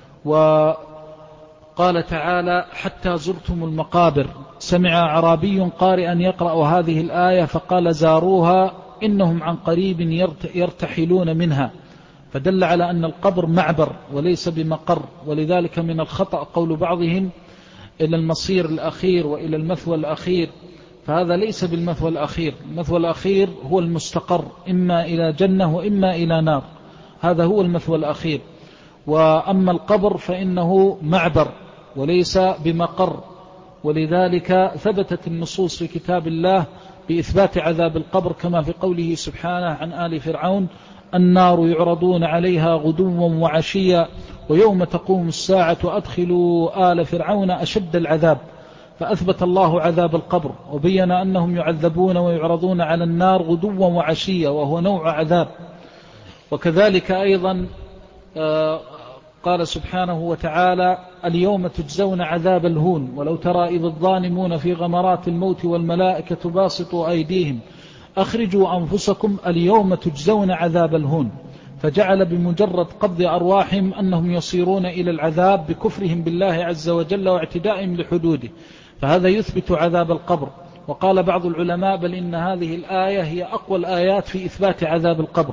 [SPEAKER 1] وقال تعالى: حتى زرتم المقابر. سمع أعرابي قارئا يقرأ هذه الآية فقال: زاروها إنهم عن قريب يرتحلون منها، فدل على أن القبر معبر وليس بمقر. ولذلك من الخطأ قول بعضهم إلى المصير الأخير وإلى المثوى الأخير، فهذا ليس بالمثوى الأخير. المثوى الأخير هو المستقر، إما إلى جنة وإما إلى نار، هذا هو المثوى الأخير. وأما القبر فإنه معبر وليس بمقر، ولذلك ثبتت النصوص في كتاب الله بإثبات عذاب القبر، كما في قوله سبحانه عن آل فرعون: النار يعرضون عليها غدوا وعشيا ويوم تقوم الساعة أدخلوا آل فرعون أشد العذاب. فأثبت الله عذاب القبر وبين أنهم يعذبون ويعرضون على النار غدوا وعشيا، وهو نوع عذاب. وكذلك أيضا قال سبحانه وتعالى: اليوم تجزون عذاب الهون ولو ترى إذ الظالمون في غمرات الموت والملائكة باسطوا أيديهم أخرجوا أنفسكم اليوم تجزون عذاب الهون، فجعل بمجرد قبض أرواحهم أنهم يصيرون إلى العذاب بكفرهم بالله عز وجل واعتدائهم لحدوده، فهذا يثبت عذاب القبر. وقال بعض العلماء: بل إن هذه الآية هي أقوى الآيات في إثبات عذاب القبر.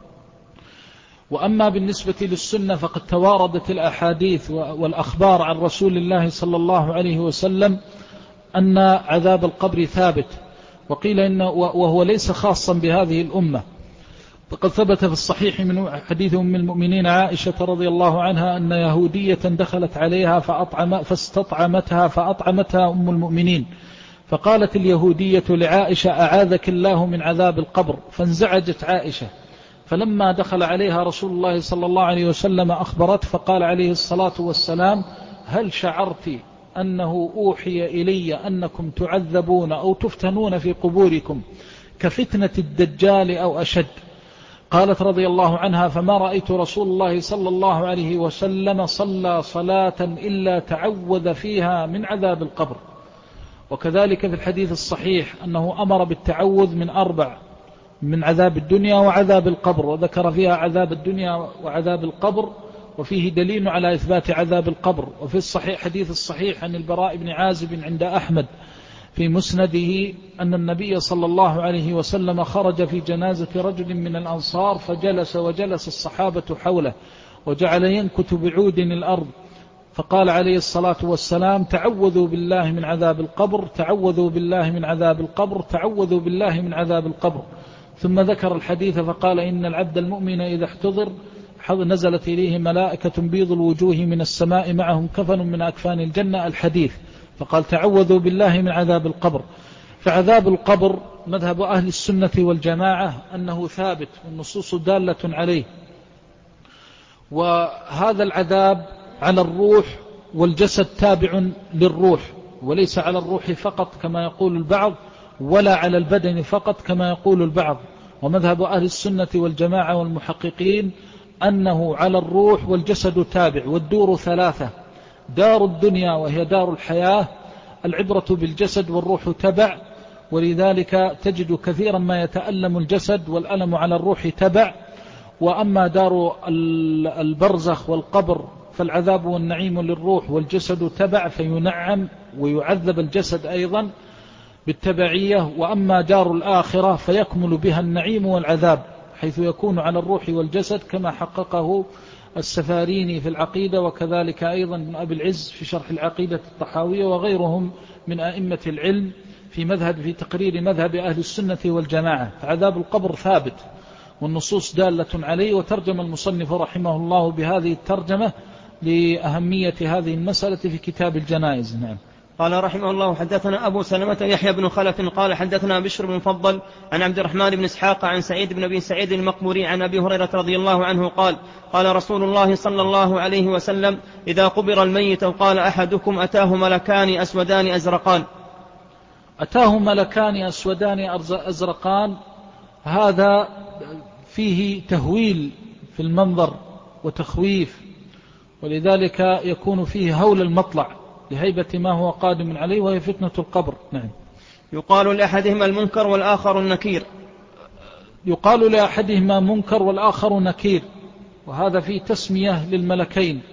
[SPEAKER 1] وأما بالنسبة للسنة فقد تواردت الأحاديث والأخبار عن رسول الله صلى الله عليه وسلم أن عذاب القبر ثابت، وقيل إنه وهو ليس خاصا بهذه الأمة. فقد ثبت في الصحيح من حديث أم المؤمنين عائشة رضي الله عنها أن يهودية دخلت عليها فاستطعمتها فأطعمتها أم المؤمنين، فقالت اليهودية لعائشة: أعاذك الله من عذاب القبر، فانزعجت عائشة. فلما دخل عليها رسول الله صلى الله عليه وسلم أخبرت، فقال عليه الصلاة والسلام: هل شعرت أنه أوحي إلي أنكم تعذبون أو تفتنون في قبوركم كفتنة الدجال أو أشد؟ قالت رضي الله عنها: فما رأيت رسول الله صلى الله عليه وسلم صلى صلاة إلا تعوذ فيها من عذاب القبر. وكذلك في الحديث الصحيح أنه أمر بالتعوذ من 4: من عذاب الدنيا وعذاب القبر، وذكر فيها عذاب الدنيا وعذاب القبر، وفيه دليل على إثبات عذاب القبر. وفي الصحيح حديث الصحيح عن البراء بن عازب عند أحمد في مسنده أن النبي صلى الله عليه وسلم خرج في جنازة رجل من الأنصار فجلس، وجلس الصحابة حوله، وجعل ينكت بعود الأرض، فقال عليه الصلاة والسلام: تعوذوا بالله من عذاب القبر، تعوذوا بالله من عذاب القبر، تعوذوا بالله من عذاب القبر. ثم ذكر الحديث فقال: إن العبد المؤمن إذا احتضر نزلت إليه ملائكة بيض الوجوه من السماء معهم كفن من أكفان الجنة، الحديث. فقال: تعوذوا بالله من عذاب القبر. فعذاب القبر مذهب أهل السنة والجماعة أنه ثابت والنصوص دالة عليه، وهذا العذاب على الروح والجسد تابع للروح، وليس على الروح فقط كما يقول البعض، ولا على البدن فقط كما يقول البعض. ومذهب أهل السنة والجماعة والمحققين أنه على الروح والجسد تابع. والدور 3: دار الدنيا وهي دار الحياة، العبرة بالجسد والروح تبع، ولذلك تجد كثيرا ما يتألم الجسد والألم على الروح تبع. وأما دار البرزخ والقبر فالعذاب والنعيم للروح والجسد تبع، فينعم ويعذب الجسد أيضا بالتبعية. وأما دار الآخرة فيكمل بها النعيم والعذاب، حيث يكون على الروح والجسد كما حققه السفاريني في العقيدة، وكذلك أيضا ابن أبي العز في شرح العقيدة الطحاوية، وغيرهم من أئمة العلم في تقرير مذهب أهل السنة والجماعة. فعذاب القبر ثابت والنصوص دالة عليه. وترجم المصنف رحمه الله بهذه الترجمة لأهمية هذه المسألة في كتاب الجنائز. نعم.
[SPEAKER 2] قال رحمه الله: حدثنا أبو سلمة يحيى بن خلف قال حدثنا بشر بن مفضل عن عبد الرحمن بن إسحاق عن سعيد بن أبي سعيد المقبوري عن أبي هريرة رضي الله عنه قال: قال رسول الله صلى الله عليه وسلم: إذا قبر الميت قال أحدكم أتاه ملكان أسودان أزرقان.
[SPEAKER 1] أتاه ملكان أسودان أزرقان، هذا فيه تهويل في المنظر وتخويف، ولذلك يكون فيه هول المطلع لهيبة ما هو قادم عليه، وهي فتنة القبر. نعم.
[SPEAKER 2] يقال لأحدهما المنكر والآخر النكير.
[SPEAKER 1] يقال لأحدهما منكر والآخر نكير، وهذا فيه تسمية للملكين،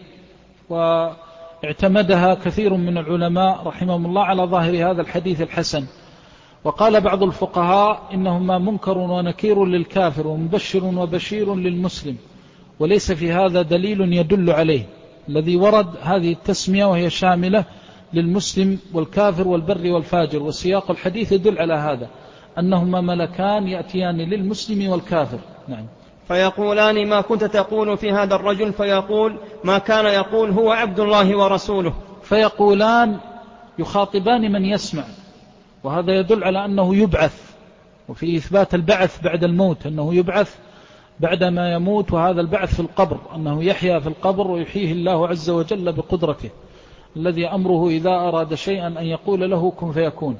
[SPEAKER 1] واعتمدها كثير من العلماء رحمهم الله على ظاهر هذا الحديث الحسن. وقال بعض الفقهاء إنهما منكر ونكير للكافر ومبشر وبشير للمسلم، وليس في هذا دليل يدل عليه. الذي ورد هذه التسمية وهي شاملة للمسلم والكافر والبر والفاجر، وسياق الحديث يدل على هذا، أنهما ملكان يأتيان للمسلم والكافر. نعم.
[SPEAKER 2] فيقولان: ما كنت تقول في هذا الرجل؟ فيقول: ما كان يقول هو عبد الله ورسوله.
[SPEAKER 1] فيقولان يخاطبان من يسمع، وهذا يدل على أنه يبعث، وفي إثبات البعث بعد الموت، أنه يبعث بعدما يموت، وهذا البعث في القبر، أنه يحيا في القبر ويحييه الله عز وجل بقدرته، الذي أمره إذا أراد شيئا أن يقول له كن فيكون.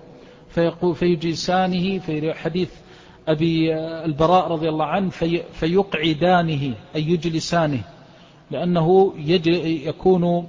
[SPEAKER 1] فيجلسانه في حديث أبي البراء رضي الله عنه فيقعدانه أي يجلسانه، لأنه يكون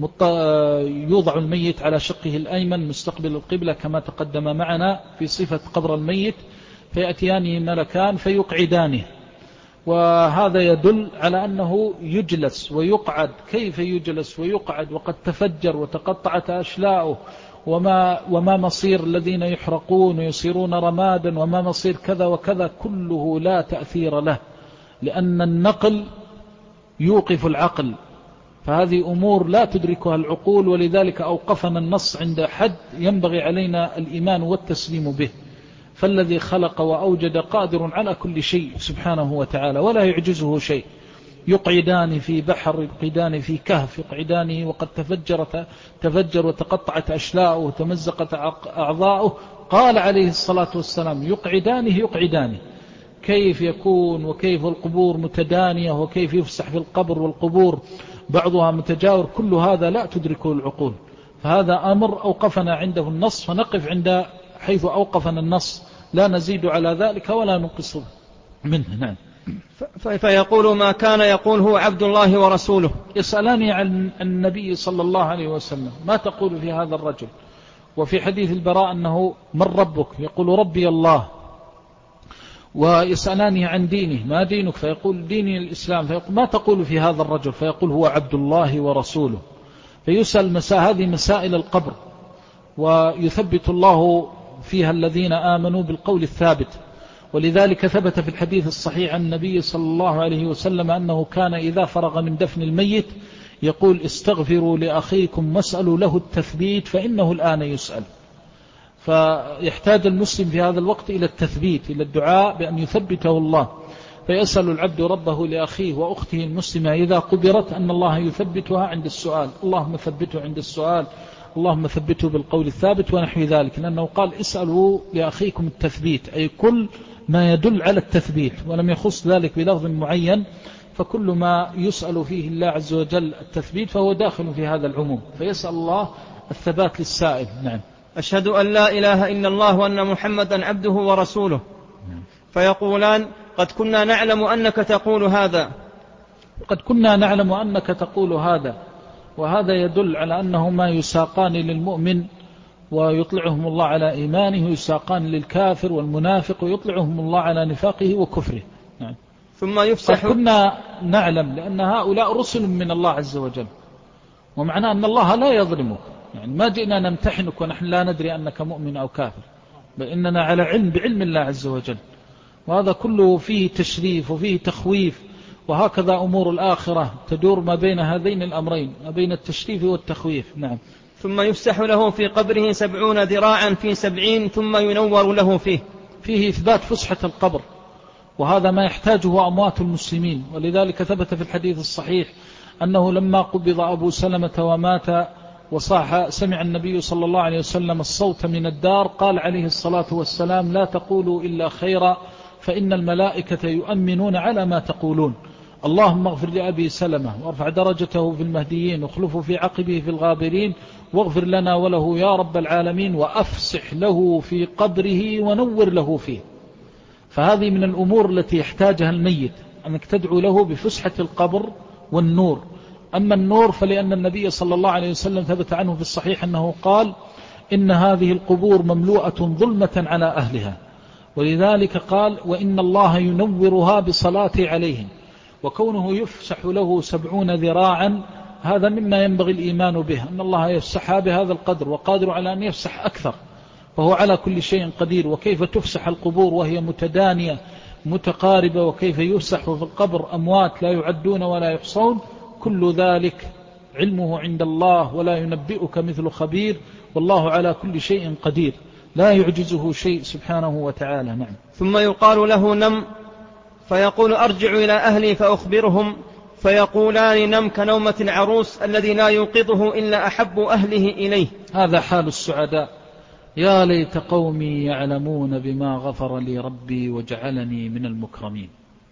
[SPEAKER 1] يوضع الميت على شقه الأيمن مستقبل القبلة كما تقدم معنا في صفة قبر الميت، فيأتيانه ملكان فيقعدانه، وهذا يدل على أنه يجلس ويقعد. كيف يجلس ويقعد وقد تفجر وتقطعت أشلاؤه، وما مصير الذين يحرقون ويصيرون رمادا، وما مصير كذا وكذا، كله لا تأثير له، لأن النقل يوقف العقل، فهذه أمور لا تدركها العقول، ولذلك أوقفنا النص عند حد ينبغي علينا الإيمان والتسليم به. فالذي خلق وأوجد قادر على كل شيء سبحانه وتعالى، ولا يعجزه شيء. يقعدان في بحر، يقعدان في كهف، يقعدان وقد تفجر وتقطعت أشلاؤه وتمزقت أعضاؤه. قال عليه الصلاة والسلام: يقعدانه. كيف يكون، وكيف القبور متدانية، وكيف يفسح في القبر والقبور بعضها متجاور، كل هذا لا تدركه العقول. فهذا أمر أوقفنا عنده النص، فنقف عند حيث أوقفنا النص، لا نزيد على ذلك ولا ننقص منه. نعم.
[SPEAKER 2] فيقول ما كان يقول هو عبد الله ورسوله.
[SPEAKER 1] يسألاني عن النبي صلى الله عليه وسلم ما تقول في هذا الرجل؟ وفي حديث البراء أنه من ربك؟ يقول ربي الله. ويسألاني عن دينه ما دينك؟ فيقول ديني الإسلام. فيقول ما تقول في هذا الرجل؟ فيقول هو عبد الله ورسوله. فيسأل هذه مسائل القبر، ويثبت الله فيها الذين آمنوا بالقول الثابت. ولذلك ثبت في الحديث الصحيح عن النبي صلى الله عليه وسلم أنه كان إذا فرغ من دفن الميت يقول استغفروا لأخيكم واسألوا له التثبيت فإنه الآن يسأل. فيحتاج المسلم في هذا الوقت إلى التثبيت، إلى الدعاء بأن يثبته الله. فيسأل العبد ربه لأخيه وأخته المسلمة إذا قبرت أن الله يثبتها عند السؤال، اللهم ثبته عند السؤال، اللهم ثبته بالقول الثابت ونحو ذلك. لأنه قال اسألوا لأخيكم التثبيت، أي كل ما يدل على التثبيت، ولم يخص ذلك بلفظ معين. فكل ما يسأل فيه الله عز وجل التثبيت فهو داخل في هذا العموم، فيسأل الله الثبات للسائل. نعم.
[SPEAKER 2] أشهد أن لا إله إلا الله وأن محمدا عبده ورسوله. فيقولان قد كنا نعلم أنك تقول هذا.
[SPEAKER 1] قد كنا نعلم أنك تقول هذا. وهذا يدل على أنهما يساقان للمؤمن ويطلعهم الله على إيمانه، ويساقان للكافر والمنافق ويطلعهم الله على نفاقه وكفره. نعم.
[SPEAKER 2] ثم يفسح.
[SPEAKER 1] قد كنا نعلم لأن هؤلاء رسل من الله عز وجل، ومعنى أن الله لا يظلمك، يعني ما جئنا نمتحنك ونحن لا ندري أنك مؤمن أو كافر، بل إننا على علم بعلم الله عز وجل. وهذا كله فيه تشريف وفيه تخويف، وهكذا أمور الآخرة تدور ما بين هذين الأمرين، ما بين التشريف والتخويف. نعم.
[SPEAKER 2] ثم يفسح له في قبره 70 ذراعا في 70 ثم ينور له فيه.
[SPEAKER 1] فيه إثبات فسحة القبر، وهذا ما يحتاجه أموات المسلمين. ولذلك ثبت في الحديث الصحيح أنه لما قبض أبو سلمة ومات وصاح سمع النبي صلى الله عليه وسلم الصوت من الدار، قال عليه الصلاة والسلام لا تقولوا إلا خيرا فإن الملائكة يؤمنون على ما تقولون، اللهم اغفر لأبي سلمة وارفع درجته في المهديين واخلفه في عقبه في الغابرين واغفر لنا وله يا رب العالمين وأفسح له في قبره ونور له فيه. فهذه من الأمور التي يحتاجها الميت، أنك تدعو له بفسحة القبر والنور. أما النور فلأن النبي صلى الله عليه وسلم ثبت عنه في الصحيح أنه قال إن هذه القبور مملوءة ظلمة على أهلها، ولذلك قال وإن الله ينورها بصلاته عليهم. وكونه يفسح له 70 ذراعا هذا مما ينبغي الإيمان به، أن الله يفسحها بهذا القدر، وقادر على أن يفسح أكثر، فهو على كل شيء قدير. وكيف تفسح القبور وهي متدانية متقاربة، وكيف يفسح في القبر أموات لا يعدون ولا يحصون، كل ذلك علمه عند الله ولا ينبئك مثل خبير، والله على كل شيء قدير لا يعجزه شيء سبحانه وتعالى. نعم.
[SPEAKER 2] ثم يقال له نم، فيقول أرجع إلى أهلي فأخبرهم، فيقولان نم كنومة العروس الذي لا يوقظه إلا أحب أهله إليه.
[SPEAKER 1] هذا حال السعداء. يا ليت قومي يعلمون بما غفر لي ربي وجعلني من المكرمين.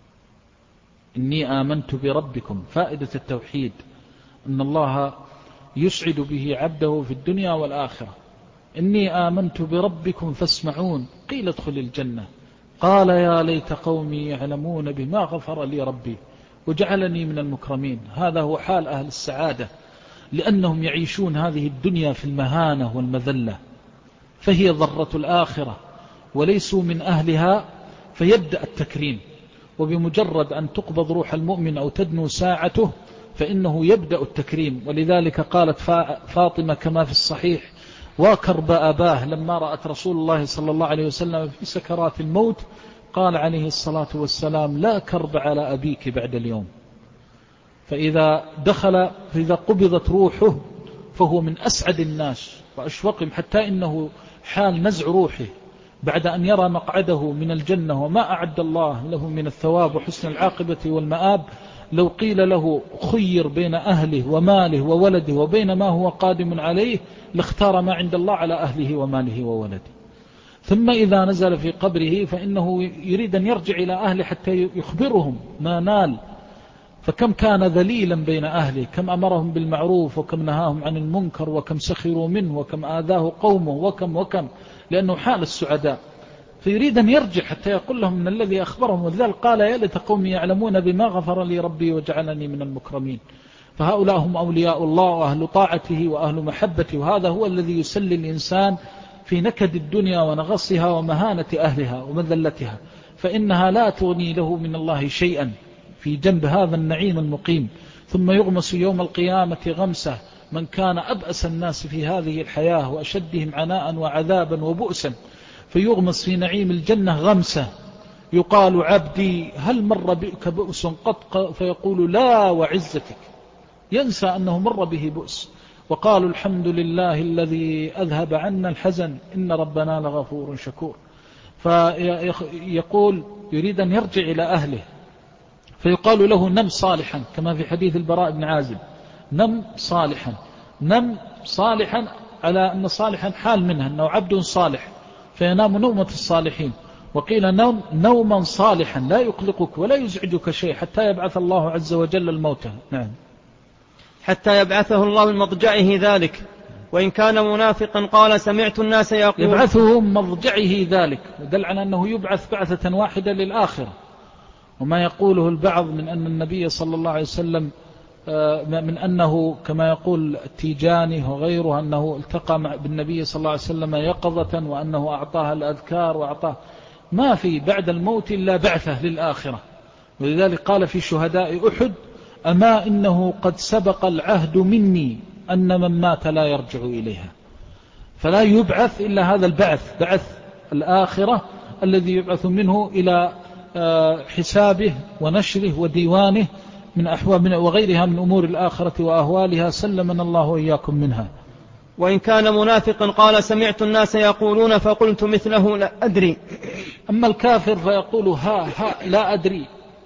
[SPEAKER 1] إني آمنت بربكم، فائدة التوحيد أن الله يسعد به عبده في الدنيا والآخرة. إني آمنت بربكم فاسمعون، قيل ادخل الجنة، قال يا ليت قومي يعلمون بما غفر لي ربي وجعلني من المكرمين. هذا هو حال أهل السعادة، لأنهم يعيشون هذه الدنيا في المهانة والمذلة، فهي ضرة الآخرة وليسوا من أهلها، فيبدأ التكريم. وبمجرد أن تقبض روح المؤمن أو تدنو ساعته فإنه يبدأ التكريم. ولذلك قالت فاطمة كما في الصحيح وكرب أباه لما رأت رسول الله صلى الله عليه وسلم في سكرات الموت، قال عليه الصلاة والسلام لا كرب على أبيك بعد اليوم. فإذا قبضت روحه فهو من أسعد الناس وأشوقهم، حتى إنه حال نزع روحه بعد أن يرى مقعده من الجنة وما أعد الله له من الثواب وحسن العاقبة والمآب، لو قيل له خير بين أهله وماله وولده وبين ما هو قادم عليه لاختار ما عند الله على أهله وماله وولده. ثم إذا نزل في قبره فإنه يريد أن يرجع إلى أهله حتى يخبرهم ما نال فكم كان ذليلا بين أهله، كم أمرهم بالمعروف وكم نهاهم عن المنكر، وكم سخروا منه وكم آذاه قومه وكم لأنه حال السعداء، فيريد أن يرجع حتى يقول لهم من الذي أخبرهم. ولذلك قال يا ليت قومي يعلمون بما غفر لي ربي وجعلني من المكرمين. فهؤلاء هم أولياء الله وأهل طاعته وأهل محبته، وهذا هو الذي يسلي الإنسان في نكد الدنيا ونغصها ومهانة أهلها ومذلتها، فإنها لا تغني له من الله شيئا في جنب هذا النعيم المقيم. ثم يغمس يوم القيامة غمسة من كان أبأس الناس في هذه الحياة وأشدهم عناء وعذابا وبؤسا، فيغمس في نعيم الجنة غمسة يقال عبدي هل مر بك بؤس قط؟ فيقول لا وعزتك، ينسى أنه مر به بؤس. وقالوا الحمد لله الذي أذهب عنا الحزن إن ربنا لغفور شكور. فيقول يريد أن يرجع إلى أهله، فيقال له نم صالحا، كما في حديث البراء بن عازب نم صالحا. نم صالحا على أن صالحا حال منها أنه عبد صالح فينام نومة الصالحين، وقيل نوم نوما صالحا لا يقلقك ولا يزعجك شيء حتى يبعث الله عز وجل الموتى. نعم،
[SPEAKER 2] حتى يبعثه الله من مضجعه ذلك. وإن كان منافقا قال سمعت الناس يقول
[SPEAKER 1] يبعثه من مضجعه ذلك، ودل على أنه يبعث بعثة واحدة للآخرة. وما يقوله البعض من أن النبي صلى الله عليه وسلم من أنه كما يقول التيجاني وغيره أنه التقى بالنبي صلى الله عليه وسلم يقظة وأنه أعطاها الأذكار وأعطاه، ما في بعد الموت إلا بعثة للآخرة. ولذلك قال في شهداء أحد أما إنه قد سبق العهد مني أن من مات لا يرجع إليها. فلا يبعث إلا هذا البعث، بعث الآخرة الذي يبعث منه إلى حسابه ونشره وديوانه من أحوال وغيرها من أمور الآخرة وأهوالها، سلمنا الله وإياكم منها.
[SPEAKER 2] وإن كان منافقا قال سمعت الناس يقولون فقلت مثله لا أدري.
[SPEAKER 1] أما الكافر فيقول ها لا أدري.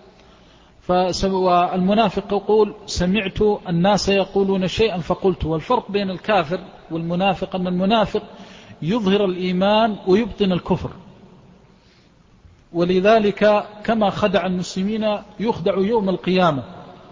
[SPEAKER 1] والمنافق يقول سمعت الناس يقولون شيئا فقلت. والفرق بين الكافر والمنافق أن المنافق يظهر الإيمان ويبطن الكفر، ولذلك كما خدع المسلمين يخدع يوم القيامة،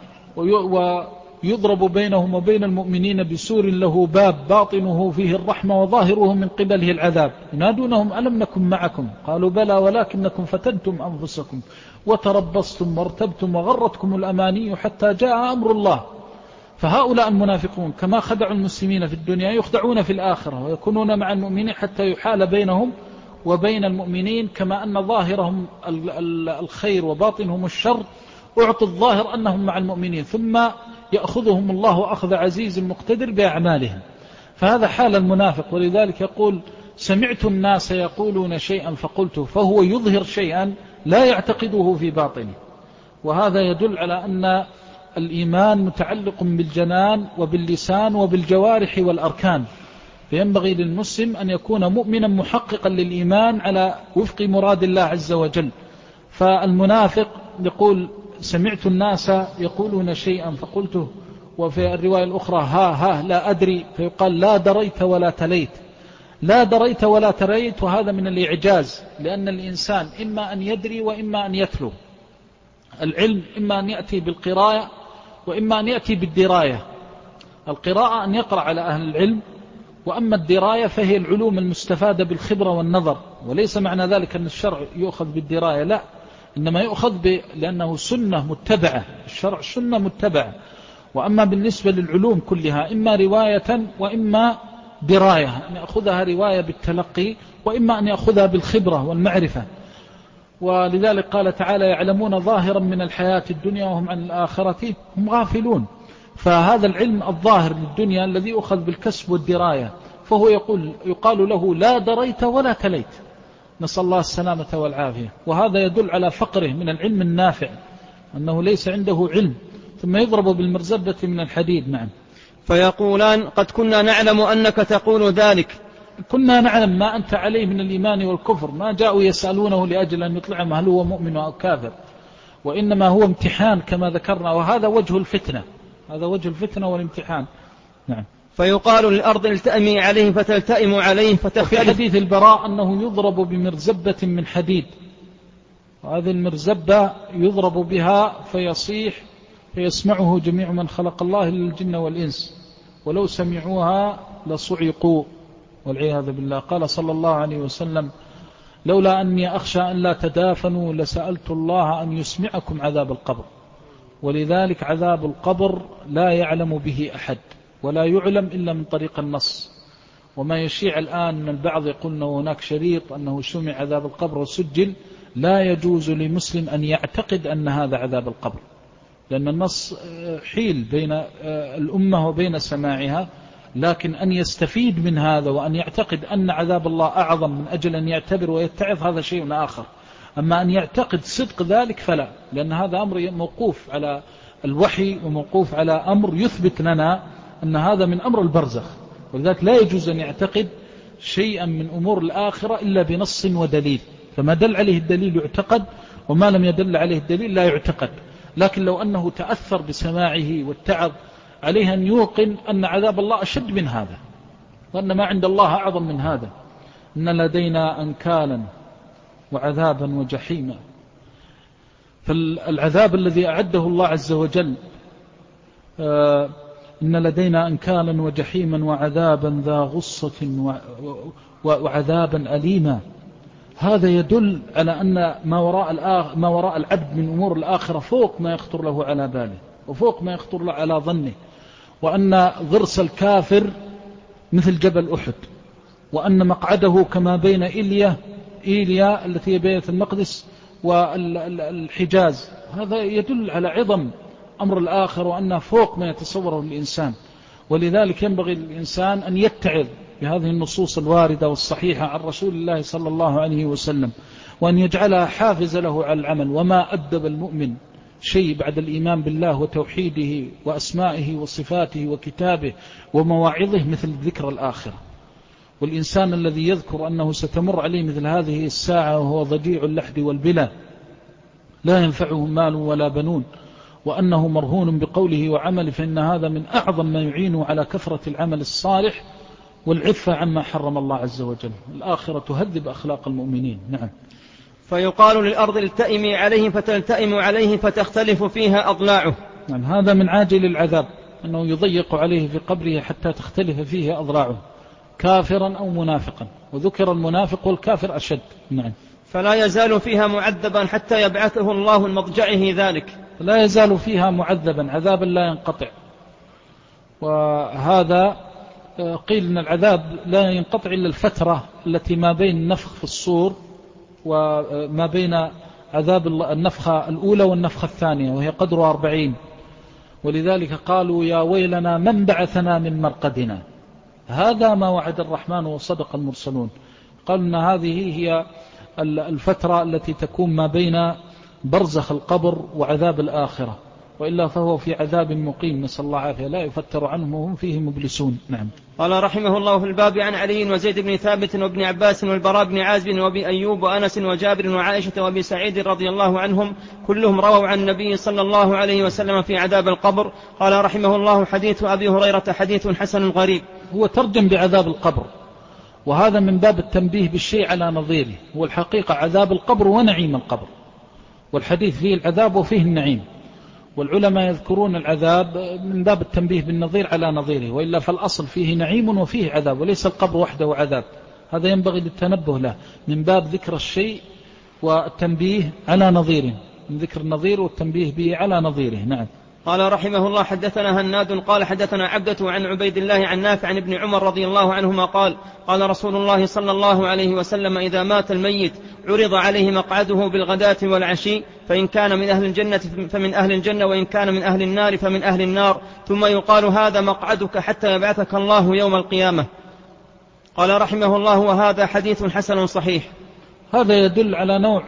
[SPEAKER 1] ويضرب بينهم وبين المؤمنين بسور له باب باطنه فيه الرحمة وظاهره من قبله العذاب. ينادونهم ألم نكن معكم؟ قالوا بلى ولكنكم فتنتم أنفسكم وتربصتم وارتبتم وغرتكم الأماني حتى جاء أمر الله. فهؤلاء المنافقون كما خدعوا المسلمين في الدنيا يخدعون في الآخرة، ويكونون مع المؤمنين حتى يحال بينهم وبين المؤمنين، كما أن ظاهرهم الخير وباطنهم الشر أعطوا الظاهر أنهم مع المؤمنين، ثم يأخذهم الله أخذ عزيز مقتدر بأعمالهم. فهذا حال المنافق. ولذلك يقول سمعت الناس يقولون شيئا فقلته، فهو يظهر شيئا لا يعتقده في باطنه. وهذا يدل على أن الإيمان متعلق بالجنان وباللسان وبالجوارح والأركان، فينبغي للمسلم أن يكون مؤمنا محققا للإيمان على وفق مراد الله عز وجل. فالمنافق يقول سمعت الناس يقولون شيئا فقلته، وفي الرواية الأخرى ها لا أدري، فيقال لا دريت ولا تليت. لا دريت ولا تليت، وهذا من الإعجاز، لأن الإنسان إما أن يدري وإما أن يتلو. العلم إما أن يأتي بالقراءة وإما أن يأتي بالدراية. القراءة أن يقرأ على أهل العلم، وأما الدراية فهي العلوم المستفادة بالخبرة والنظر. وليس معنى ذلك أن الشرع يؤخذ بالدراية، لا، إنما يؤخذ لأنه سنة متبعة، الشرع سنة متبعة. وأما بالنسبة للعلوم كلها إما رواية وإما دراية، أن يأخذها رواية بالتلقي وإما أن يأخذها بالخبرة والمعرفة. ولذلك قال تعالى يعلمون ظاهرا من الحياة الدنيا وهم عن الآخرة هم غافلون. فهذا العلم الظاهر للدنيا الذي أخذ بالكسب والدراية، فهو يقال له لا دريت ولا تليت، نسأل الله السلامة والعافية. وهذا يدل على فقره من العلم النافع، أنه ليس عنده علم. ثم يضرب بالمرزبة من الحديد. نعم.
[SPEAKER 2] فيقولان قد كنا نعلم أنك تقول ذلك.
[SPEAKER 1] كنا نعلم ما أنت عليه من الإيمان والكفر، ما جاءوا يسألونه لأجل أن يطلعهم هل هو مؤمن أو كافر، وإنما هو امتحان كما ذكرنا، وهذا وجه الفتنة، هذا وجه الفتنة والامتحان. نعم.
[SPEAKER 2] فيقال للأرض التأمي عليه فتلتئم عليه فتختلف.
[SPEAKER 1] في حديث البراء أنه يضرب بمرزبة من حديد، وهذه المرزبة يضرب بها فيصيح فيسمعه جميع من خلق الله إلا الجن والإنس، ولو سمعوها لصعقوا والعياذ بالله. قال صلى الله عليه وسلم: لولا أني أخشى أن لا تدافنوا لسألت الله أن يسمعكم عذاب القبر. ولذلك عذاب القبر لا يعلم به أحد، ولا يعلم إلا من طريق النص. وما يشيع الآن من البعض يقول أنه هناك شريط أنه سمع عذاب القبر وسجل، لا يجوز لمسلم أن يعتقد أن هذا عذاب القبر، لأن النص حيل بين الأمة وبين سماعها. لكن أن يستفيد من هذا وأن يعتقد أن عذاب الله أعظم من أجل أن يعتبر ويتعظ، هذا شيء آخر. أما أن يعتقد صدق ذلك فلا، لأن هذا أمر موقوف على الوحي وموقوف على أمر يثبت لنا أن هذا من أمر البرزخ. ولذلك لا يجوز أن يعتقد شيئا من أمور الآخرة إلا بنص ودليل، فما دل عليه الدليل يعتقد، وما لم يدل عليه الدليل لا يعتقد. لكن لو أنه تأثر بسماعه والتعظ، عليه أن يوقن أن عذاب الله أشد من هذا، وأن ما عند الله أعظم من هذا. إن لدينا أنكالا وعذابا وجحيما. فالعذاب الذي أعده الله عز وجل: إن لدينا أنكالا وجحيما وعذابا ذا غصة وعذابا أليما. هذا يدل على أن ما وراء العبد من أمور الآخرة فوق ما يخطر له على باله وفوق ما يخطر له على ظنه، وأن غرس الكافر مثل جبل أحد، وأن مقعده كما بين إيليا التي هي بيت المقدس والحجاز. هذا يدل على عظم أمر الآخر وأنه فوق ما يتصوره الإنسان. ولذلك ينبغي للإنسان أن يتعظ بهذه النصوص الواردة والصحيحة عن رسول الله صلى الله عليه وسلم، وأن يجعلها حافز له على العمل. وما أدب المؤمن شيء بعد الإيمان بالله وتوحيده وأسمائه وصفاته وكتابه ومواعظه مثل ذكر الآخرة. والإنسان الذي يذكر أنه ستمر عليه مثل هذه الساعة وهو ضجيع اللحد والبلا لا ينفعه مال ولا بنون، وأنه مرهون بقوله وعمله، فإن هذا من أعظم ما يعينه على كثرة العمل الصالح والعفة عما حرم الله عز وجل. الآخرة تهذب أخلاق المؤمنين. نعم.
[SPEAKER 2] فيقال للأرض التئمي عليه فتلتئم عليه فتختلف فيها أضلاعه.
[SPEAKER 1] نعم. هذا من عاجل العذاب، أنه يضيق عليه في قبره حتى تختلف فيه أضلاعه، كافرا أو منافقا، وذكر المنافق والكافر أشد. نعم.
[SPEAKER 2] فلا يزال فيها معذبا حتى يبعثه الله المضجعه ذلك.
[SPEAKER 1] لا يزال فيها معذبا عذابا لا ينقطع. وهذا قيل أن العذاب لا ينقطع إلا الفترة التي ما بين النفخ في الصور وما بين عذاب النفخة الأولى والنفخة الثانية، وهي قدر 40. ولذلك قالوا يا ويلنا من بعثنا من مرقدنا، هذا ما وعد الرحمن وصدق المرسلون. قالوا أن هذه هي الفترة التي تكون ما بين برزخ القبر وعذاب الآخرة، وإلا فهو في عذاب مقيم، نسأل الله عافية، لا يفتر عنهم وهم فيه مبلسون. نعم.
[SPEAKER 2] قال رحمه الله في الباب عن علي وزيد بن ثابت وابن عباس والبراء بن عازب وابي أيوب وأنس وجابر وعائشة وابي سعيد رضي الله عنهم كلهم رووا عن النبي صلى الله عليه وسلم في عذاب القبر. قال رحمه الله حديث أبي هريرة حديث حسن غريب.
[SPEAKER 1] هو ترجم بعذاب القبر، وهذا من باب التنبيه بالشيء على نظيره. والحقيقة عذاب القبر ونعيم القبر، والحديث فيه العذاب وفيه النعيم. والعلماء يذكرون العذاب من باب التنبيه بالنظير على نظيره، وإلا فالأصل فيه نعيم وفيه عذاب، وليس القبر وحده عذاب. هذا ينبغي للتنبه له من باب ذكر الشيء والتنبيه على نظيره، من ذكر النظير والتنبيه به على نظيره. نعم.
[SPEAKER 2] قال رحمه الله حدثنا هناد قال حدثنا عبدة عن عبيد الله عن نافع عن ابن عمر رضي الله عنهما قال قال رسول الله صلى الله عليه وسلم إذا مات الميت عرض عليه مقعده بالغداة والعشي، فإن كان من أهل الجنة فمن أهل الجنة، وإن كان من أهل النار فمن أهل النار، ثم يقال هذا مقعدك حتى يبعثك الله يوم القيامة. قال رحمه الله وهذا حديث حسن صحيح.
[SPEAKER 1] هذا يدل على نوع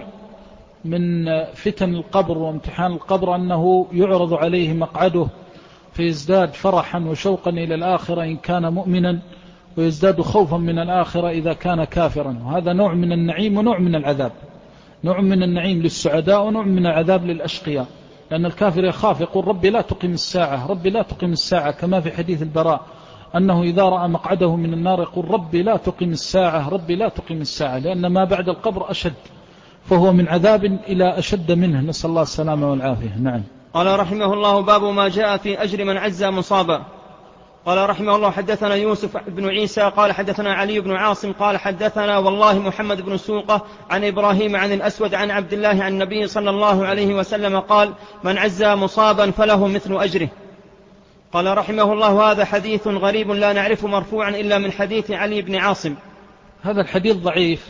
[SPEAKER 1] من فتن القبر وامتحان القبر، أنه يعرض عليه مقعده فيزداد فرحا وشوقا إلى الآخرة إن كان مؤمنا، ويزداد خوفا من الآخرة إذا كان كافرا. وهذا نوع من النعيم ونوع من العذاب، نوع من النعيم للسعداء ونوع من العذاب للأشقياء. لأن الكافر يخاف يقول ربي لا تقم الساعة، ربي لا تقم الساعة، كما في حديث البراء أنه إذا رأى مقعده من النار يقول ربي لا تقم الساعة، ربي لا تقم الساعة، لأن ما بعد القبر أشد، فهو من عذاب إلى أشد منه، نسأل الله السلامة والعافية. نعم.
[SPEAKER 2] قال رحمه الله: باب ما جاء في أجر من عزى مصابا. قال رحمه الله: حدثنا يوسف بن عيسى قال حدثنا علي بن عاصم قال حدثنا والله محمد بن سوقة عن إبراهيم عن الأسود عن عبد الله عن النبي صلى الله عليه وسلم قال: من عزى مصابا فله مثل أجره. قال رحمه الله: هذا حديث غريب لا نعرف مرفوعا إلا من حديث علي بن عاصم.
[SPEAKER 1] هذا الحديث ضعيف،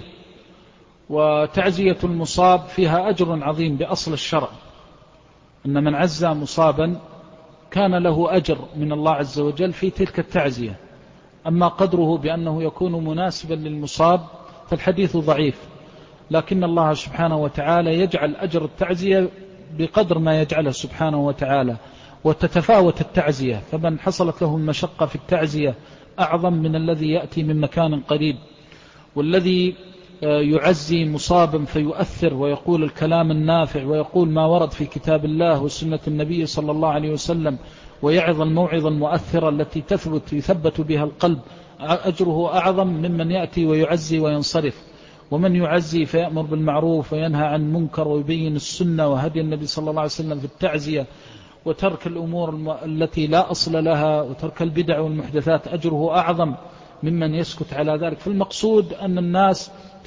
[SPEAKER 1] وتعزية المصاب فيها أجر عظيم بأصل الشرع، أن من عزى مصابا كان له أجر من الله عز وجل في تلك التعزية. أما قدره بأنه يكون مناسبا للمصاب فالحديث ضعيف، لكن الله سبحانه وتعالى يجعل أجر التعزية بقدر ما يجعله سبحانه وتعالى، وتتفاوت التعزية، فمن حصلت له المشقة في التعزية أعظم من الذي يأتي من مكان قريب. والذي يعزي مصابا فيؤثر ويقول الكلام النافع ويقول ما ورد في كتاب الله وسنة النبي صلى الله عليه وسلم ويعظ الموعظة المؤثرة التي يثبت بها القلب، أجره أعظم ممن يأتي ويعزي وينصرف. ومن يعزي فيأمر بالمعروف وينهى عن منكر ويبين السنة وهدي النبي صلى الله عليه وسلم في التعزية وترك الأمور التي لا أصل لها وترك البدع والمحدثات، أجره أعظم ممن يسكت على ذلك. فالمقصود أن الناس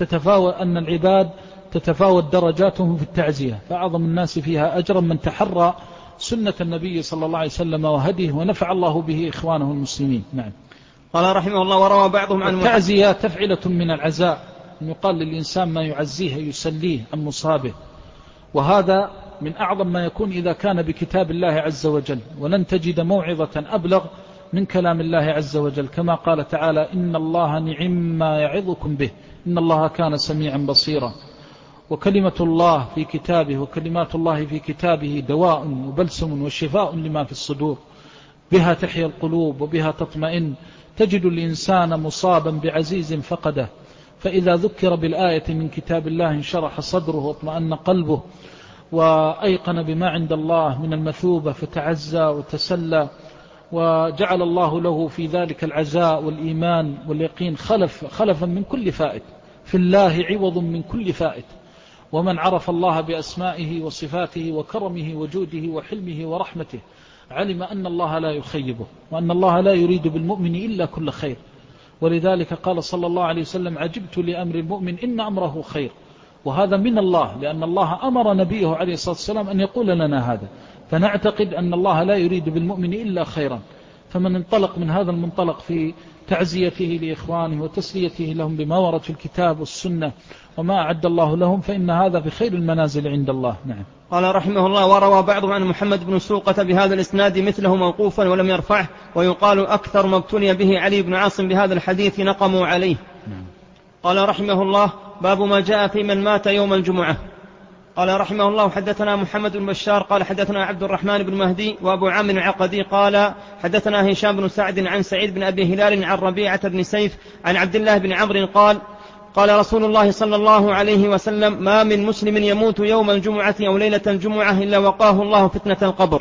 [SPEAKER 1] أن العباد تتفاوت درجاتهم في التعزية، فأعظم الناس فيها أجرا من تحرى سنة النبي صلى الله عليه وسلم وهديه ونفع الله به إخوانه المسلمين. نعم.
[SPEAKER 2] قال رحمه الله: وروى بعضهم عن
[SPEAKER 1] التعزية تفعلة من العزاء، أن يقال للإنسان ما يعزيه يسليه عن مصابه، وهذا من أعظم ما يكون إذا كان بكتاب الله عز وجل، ولن تجد موعظة أبلغ من كلام الله عز وجل، كما قال تعالى: إن الله نعم ما يعظكم به إن الله كان سميعا بصيرا. وكلمة الله في كتابه وكلمات الله في كتابه دواء وبلسم وشفاء لما في الصدور، بها تحيا القلوب وبها تطمئن. تجد الإنسان مصابا بعزيز فقده، فإذا ذكر بالآية من كتاب الله انشرح صدره واطمأن قلبه وأيقن بما عند الله من المثوبة فتعزى وتسلى، وجعل الله له في ذلك العزاء والإيمان واليقين خلفا من كل فائت، في الله عوض من كل فائت. ومن عرف الله بأسمائه وصفاته وكرمه وجوده وحلمه ورحمته علم أن الله لا يخيبه، وأن الله لا يريد بالمؤمن إلا كل خير. ولذلك قال صلى الله عليه وسلم: عجبت لأمر المؤمن إن أمره خير. وهذا من الله، لأن الله أمر نبيه عليه الصلاة والسلام أن يقول لنا هذا، فنعتقد أن الله لا يريد بالمؤمن إلا خيرا. فمن انطلق من هذا المنطلق في تعزيته لإخوانه وتسليته لهم بما ورد في الكتاب والسنة وما أعد الله لهم، فإن هذا بخير المنازل عند الله. نعم.
[SPEAKER 2] قال رحمه الله: وروى بعضهم عن محمد بن سوقة بهذا الإسناد مثله موقوفا ولم يرفعه، ويقال أكثر ما ابتلي به علي بن عاصم بهذا الحديث نقموا عليه. قال رحمه الله: باب ما جاء في من مات يوم الجمعة. قال رحمه الله: حدثنا محمد بن بشار قال حدثنا عبد الرحمن بن مهدي وأبو عامر العقدي قال حدثنا هشام بن سعد عن سعيد بن أبي هلال عن ربيعة بن سيف عن عبد الله بن عمرو قال رسول الله صلى الله عليه وسلم: ما من مسلم يموت يوم الجمعة أو ليلة الجمعة إلا وقاه الله فتنة القبر.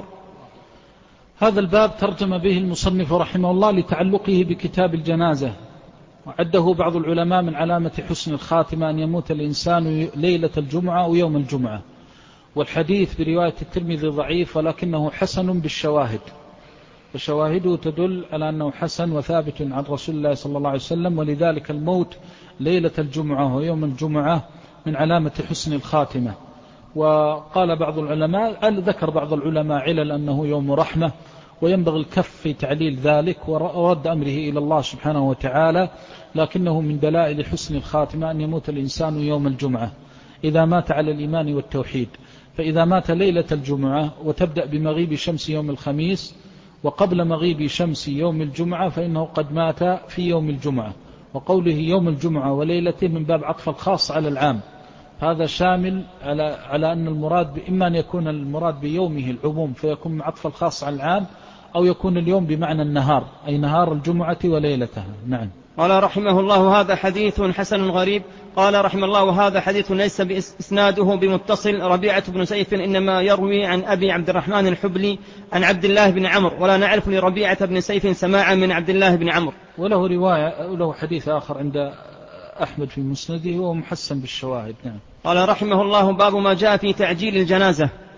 [SPEAKER 1] هذا الباب ترجم به المصنف رحمه الله لتعلقه بكتاب الجنازة، وعده بعض العلماء من علامة حسن الخاتمة أن يموت الإنسان ليلة الجمعة أو يوم الجمعة. والحديث برواية الترمذي ضعيف ولكنه حسن بالشواهد، وشواهده تدل على أنه حسن وثابت عن رسول الله صلى الله عليه وسلم. ولذلك الموت ليلة الجمعة ويوم الجمعة من علامة حسن الخاتمة. وقال بعض العلماء، ذكر بعض العلماء علل أنه يوم رحمة، وينبغي الكف في تعليل ذلك ورد أمره إلى الله سبحانه وتعالى، لكنه من دلائل حسن الخاتمة أن يموت الإنسان يوم الجمعة إذا مات على الإيمان والتوحيد. فإذا مات ليلة الجمعة وتبدأ بمغيب شمس يوم الخميس وقبل مغيب شمس يوم الجمعة فإنه قد مات في يوم الجمعة. وقوله يوم الجمعة وليلته من باب عطف الخاص على العام، هذا شامل على أن المراد إما أن يكون المراد بيومه العموم فيكون عطف الخاص على العام، أو يكون اليوم بمعنى النهار أي نهار الجمعة وليلتها. نعم.
[SPEAKER 2] قال رحمه الله: هذا حديث حسن غريب. قال رحمه الله: وهذا حديث ليس بإسناده بمتصل. ربيعة بن سيف إنما يروي عن أبي عبد الرحمن الحبلي عن عبد الله بن عمرو، ولا نعرف لربيعة بن سيف سماعا من عبد الله بن عمرو.
[SPEAKER 1] وله رواية وله حديث آخر عند أحمد في مسنده وهو محسن بالشواهد. نعم.
[SPEAKER 2] قال رحمه الله: باب ما جاء في تعجيل الجنازة.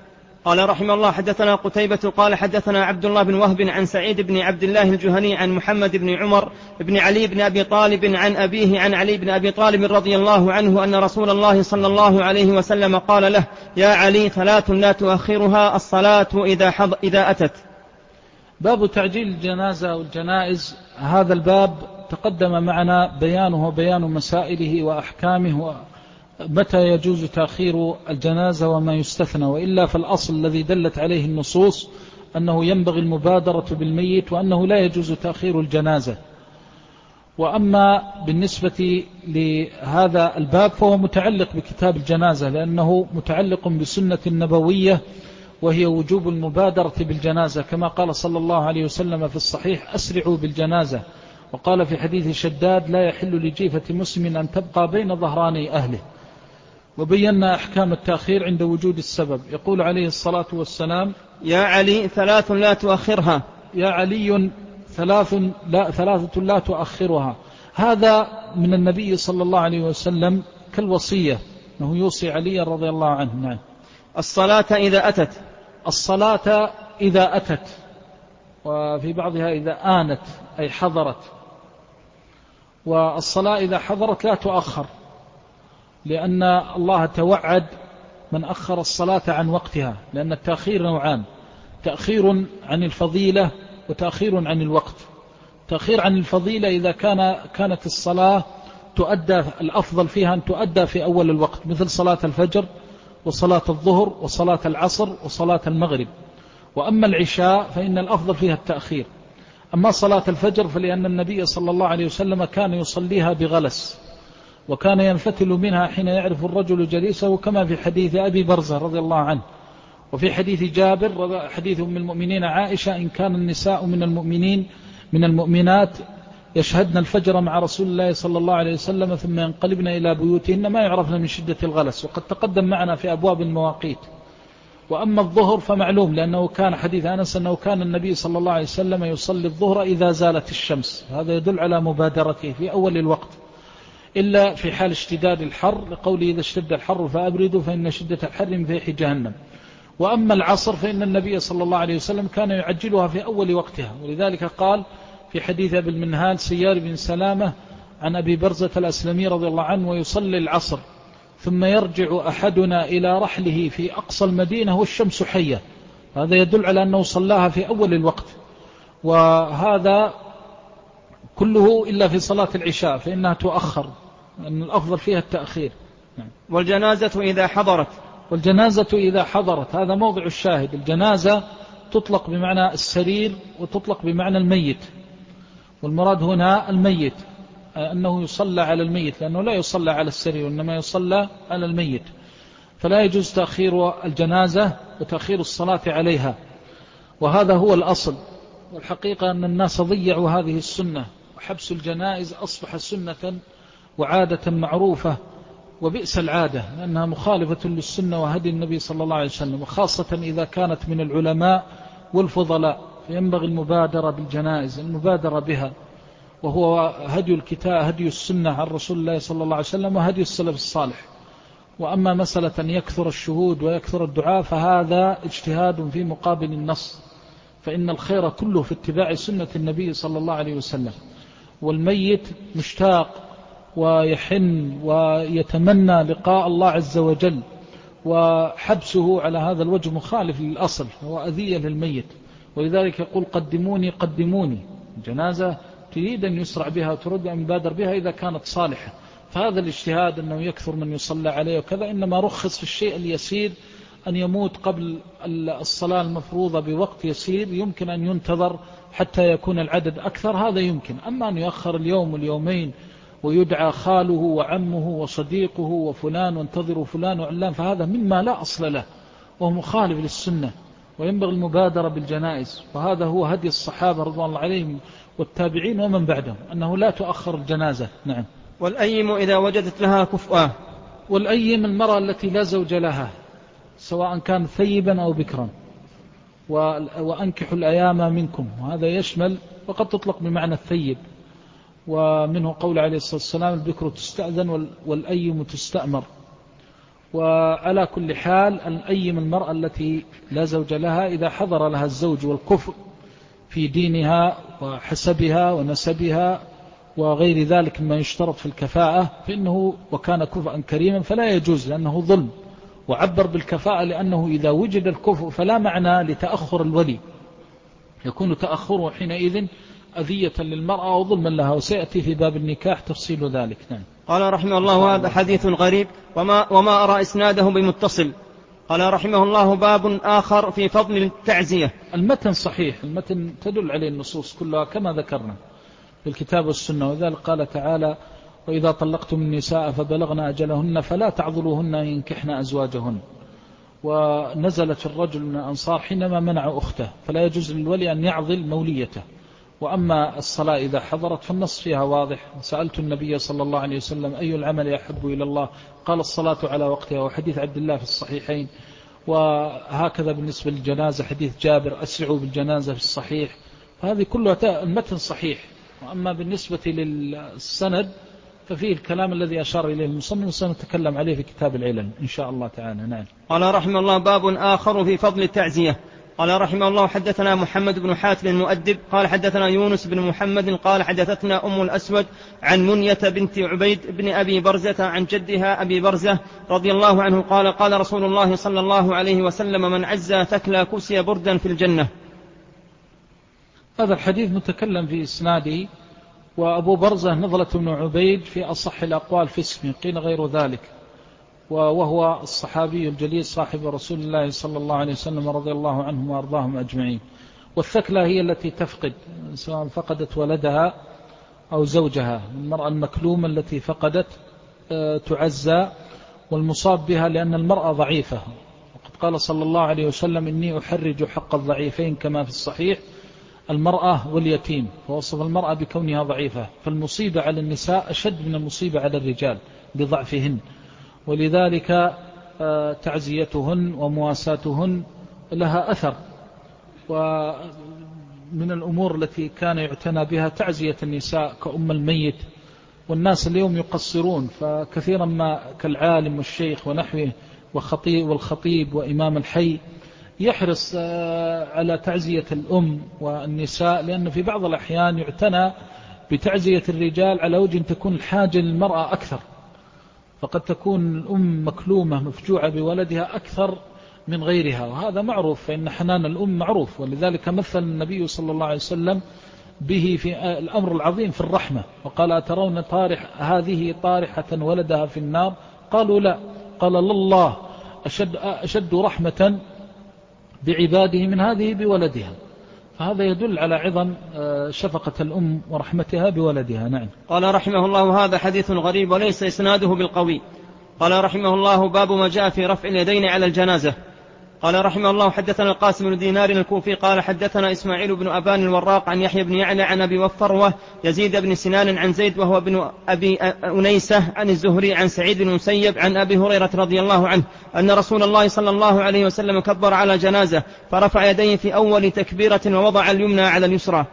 [SPEAKER 2] قال رحمه الله: حدثنا قتيبة قال حدثنا عبد الله بن وهب عن سعيد بن عبد الله الجهني عن محمد بن عمر بن علي بن أبي طالب عن أبيه عن علي بن أبي طالب رضي الله عنه أن رسول الله صلى الله عليه وسلم قال له: يا علي 3 لا تؤخرها: الصلاة إذا أتت.
[SPEAKER 1] باب تعجيل الجنازة والجنائز. هذا الباب تقدم معنا بيانه وبيان مسائله وأحكامه متى يجوز تأخير الجنازة وما يستثنى، وإلا فالأصل الذي دلت عليه النصوص أنه ينبغي المبادرة بالميت وأنه لا يجوز تأخير الجنازة. وأما بالنسبة لهذا الباب فهو متعلق بكتاب الجنازة، لأنه متعلق بسنة النبوية وهي وجوب المبادرة بالجنازة، كما قال صلى الله عليه وسلم في الصحيح: أسرعوا بالجنازة. وقال في حديث شداد: لا يحل لجيفة مسلم أن تبقى بين ظهراني أهله. وبينا أحكام التأخير عند وجود السبب. يقول عليه الصلاة والسلام:
[SPEAKER 2] يا علي 3 لا تؤخرها.
[SPEAKER 1] يا علي 3 لا تؤخرها. هذا من النبي صلى الله عليه وسلم كالوصية، أنه يوصي علي رضي الله عنه. نعم.
[SPEAKER 2] الصلاة إذا أتت.
[SPEAKER 1] الصلاة إذا أتت، وفي بعضها إذا آنت أي حضرت. والصلاة إذا حضرت لا تؤخر، لأن الله توعد من أخر الصلاة عن وقتها، لأن التأخير نوعان: تأخير عن الفضيلة وتأخير عن الوقت. تأخير عن الفضيلة إذا كانت الصلاة تؤدى، الأفضل فيها أن تؤدى في أول الوقت، مثل صلاة الفجر وصلاة الظهر وصلاة العصر وصلاة المغرب. وأما العشاء فإن الأفضل فيها التأخير. أما صلاة الفجر فلأن النبي صلى الله عليه وسلم كان يصليها بغلس، وكان ينفتل منها حين يعرف الرجل جليسه، كما في حديث أبي برزة رضي الله عنه. وفي حديث جابر حديث من المؤمنين عائشة: إن كان النساء من المؤمنات يشهدن الفجر مع رسول الله صلى الله عليه وسلم ثم ينقلبن إلى بيوتهن ما يعرفن من شدة الغلس. وقد تقدم معنا في أبواب المواقيت. وأما الظهر فمعلوم، لأنه كان حديث أنس أنه كان النبي صلى الله عليه وسلم يصلي الظهر إذا زالت الشمس. هذا يدل على مبادرته في أول الوقت، إلا في حال اشتداد الحر، لقوله: إذا اشتد الحر فأبردوا فإن شدة الحر من فيح جهنم. وأما العصر فإن النبي صلى الله عليه وسلم كان يعجلها في أول وقتها، ولذلك قال في حديث أبي المنهال سيار بن سلامة عن أبي برزة الأسلمي رضي الله عنه: ويصلي العصر ثم يرجع أحدنا إلى رحله في أقصى المدينة والشمس حية. هذا يدل على أنه صلاها في أول الوقت. وهذا كله إلا في صلاة العشاء فإنها تؤخر، أن الأفضل فيها التأخير.
[SPEAKER 2] والجنازة إذا حضرت.
[SPEAKER 1] والجنازة إذا حضرت، هذا موضع الشاهد. الجنازة تطلق بمعنى السرير وتطلق بمعنى الميت، والمراد هنا الميت، أنه يصلى على الميت، لأنه لا يصلى على السرير وإنما يصلى على الميت. فلا يجوز تأخير الجنازة وتأخير الصلاة عليها، وهذا هو الأصل. والحقيقة أن الناس ضيعوا هذه السنة، وحبس الجنائز أصبح سنة وعادة معروفة، وبئس العادة، لأنها مخالفة للسنة وهدي النبي صلى الله عليه وسلم، وخاصة إذا كانت من العلماء والفضلاء. فينبغي المبادرة بالجنائز، المبادرة بها، وهو هدي الكتاب، هدي السنة عن رسول الله صلى الله عليه وسلم وهدي السلف الصالح. وأما مسألة أن يكثر الشهود ويكثر الدعاء فهذا اجتهاد في مقابل النص، فإن الخير كله في اتباع سنة النبي صلى الله عليه وسلم. والميت مشتاق ويحن ويتمنى لقاء الله عز وجل، وحبسه على هذا الوجه مخالف للأصل، هو أذية للميت. ولذلك يقول: قدموني قدموني. جنازة تريد أن يسرع بها وترد أن يبادر بها إذا كانت صالحة. فهذا الاجتهاد أنه يكثر من يصلى عليه وكذا إنما رخص في الشيء اليسير، أن يموت قبل الصلاة المفروضة بوقت يسير يمكن أن ينتظر حتى يكون العدد أكثر، هذا يمكن. أما أن يؤخر اليوم واليومين ويدعى خاله وعمه وصديقه وفلان وانتظروا فلان وعلان، فهذا مما لا أصل له وهو مخالف للسنة. وينبغي المبادرة بالجنائز، وهذا هو هدي الصحابة رضوان الله عليهم والتابعين ومن بعدهم، أنه لا تؤخر الجنازة. نعم.
[SPEAKER 2] والأيم إذا وجدت لها كفؤا.
[SPEAKER 1] والأيم المرأة التي لا زوج لها، سواء كان ثيبا أو بكرا. وأنكحوا الأيام منكم، وهذا يشمل، وقد تطلق بمعنى الثيب. ومنه قول عليه الصلاة والسلام: البكر تستأذن والأيم تستأمر. وعلى كل حال أن أيم المرأة التي لا زوج لها إذا حضر لها الزوج والكفء في دينها وحسبها ونسبها وغير ذلك مما يشترط في الكفاءة، فإنه وكان كفءا كريما فلا يجوز، لأنه ظلم. وعبر بالكفاءة لأنه إذا وجد الكفء فلا معنى لتأخر الولي، يكون تأخره حينئذ أذية للمرأة وظلما لها، وسيأتي في باب النكاح تفصيل ذلك. نعم.
[SPEAKER 2] قال رحمه الله: هذا حديث غريب وما أرى إسناده بمتصل. قال رحمه الله: باب آخر في فضل التعزية.
[SPEAKER 1] المتن صحيح، المتن تدل عليه النصوص كلها كما ذكرنا في الكتاب والسنة، وذلك قال تعالى: وإذا طلقتم النساء فبلغن أجلهن فلا تعضلوهن أن ينكحن أزواجهن. ونزلت في الرجل من الأنصار حينما منع أخته، فلا يجوز للولي أن يعضل موليته. وأما الصلاة إذا حضرت فالنص فيها واضح. سألت النبي صلى الله عليه وسلم: أي العمل أحب إلى الله؟ قال: الصلاة على وقتها. وحديث عبد الله في الصحيحين. وهكذا بالنسبة للجنازة حديث جابر: أسرعوا بالجنازة في الصحيح. فهذه كلها المتن صحيح. وأما بالنسبة للسند ففيه الكلام الذي أشار إليه المصنف، وسنتكلم عليه في كتاب العلل إن شاء الله تعالى. نعم.
[SPEAKER 2] قال رحمه الله: باب آخر في فضل التعزية. قال رحمه الله: حدثنا محمد بن حاتم المؤدب قال حدثنا يونس بن محمد قال حدثتنا أم الأسود عن منية بنت عبيد بن أبي برزة عن جدها أبي برزة رضي الله عنه قال: قال رسول الله صلى الله عليه وسلم: من عزى ثكلى كسي بردا في الجنة.
[SPEAKER 1] هذا الحديث متكلم في إسناده، وأبو برزة نضلة بن عبيد في أصح الأقوال في اسمه، قيل غير ذلك، وهو الصحابي الجليل صاحب رسول الله صلى الله عليه وسلم رضي الله عنهم وأرضاهم أجمعين. والثكلى هي التي تفقد، سواء فقدت ولدها أو زوجها، المرأة المكلومة التي فقدت تعزى، والمصاب بها لأن المرأة ضعيفة. وقد قال صلى الله عليه وسلم: إني أحرج حق الضعيفين كما في الصحيح، المرأة واليتيم، فوصف المرأة بكونها ضعيفة. فالمصيبة على النساء أشد من المصيبة على الرجال بضعفهن، ولذلك تعزيتهن ومواساتهن لها أثر. ومن الأمور التي كان يعتنى بها تعزية النساء كأم الميت. والناس اليوم يقصرون، فكثيرا ما كالعالم والشيخ ونحوه والخطيب وإمام الحي يحرص على تعزية الأم والنساء، لأن في بعض الأحيان يعتنى بتعزية الرجال على وجه تكون الحاجة للمرأة أكثر، فقد تكون الأم مكلومة مفجوعة بولدها أكثر من غيرها، وهذا معروف، فإن حنان الأم معروف. ولذلك مثل النبي صلى الله عليه وسلم به في الأمر العظيم في الرحمة، وقال: أترون هذه طارحة ولدها في النار؟ قالوا: لا. قال: لله أشد رحمة بعباده من هذه بولدها. فهذا يدل على عظم شفقة الأم ورحمتها بولدها. نعم.
[SPEAKER 2] قال رحمه الله: هذا حديث غريب وليس إسناده بالقوي. قال رحمه الله: باب ما جاء في رفع اليدين على الجنازة. قال رحمه الله: حدثنا القاسم بن دينار الكوفي قال حدثنا إسماعيل بن أبان الوراق عن يحيى بن يعلى عن أبي وفروة يزيد بن سنان عن زيد وهو بن أبي أنيسة عن الزهري عن سعيد بن المسيب عن أبي هريرة رضي الله عنه أن رسول الله صلى الله عليه وسلم كبر على جنازة فرفع يديه في أول تكبيرة ووضع اليمنى على اليسرى.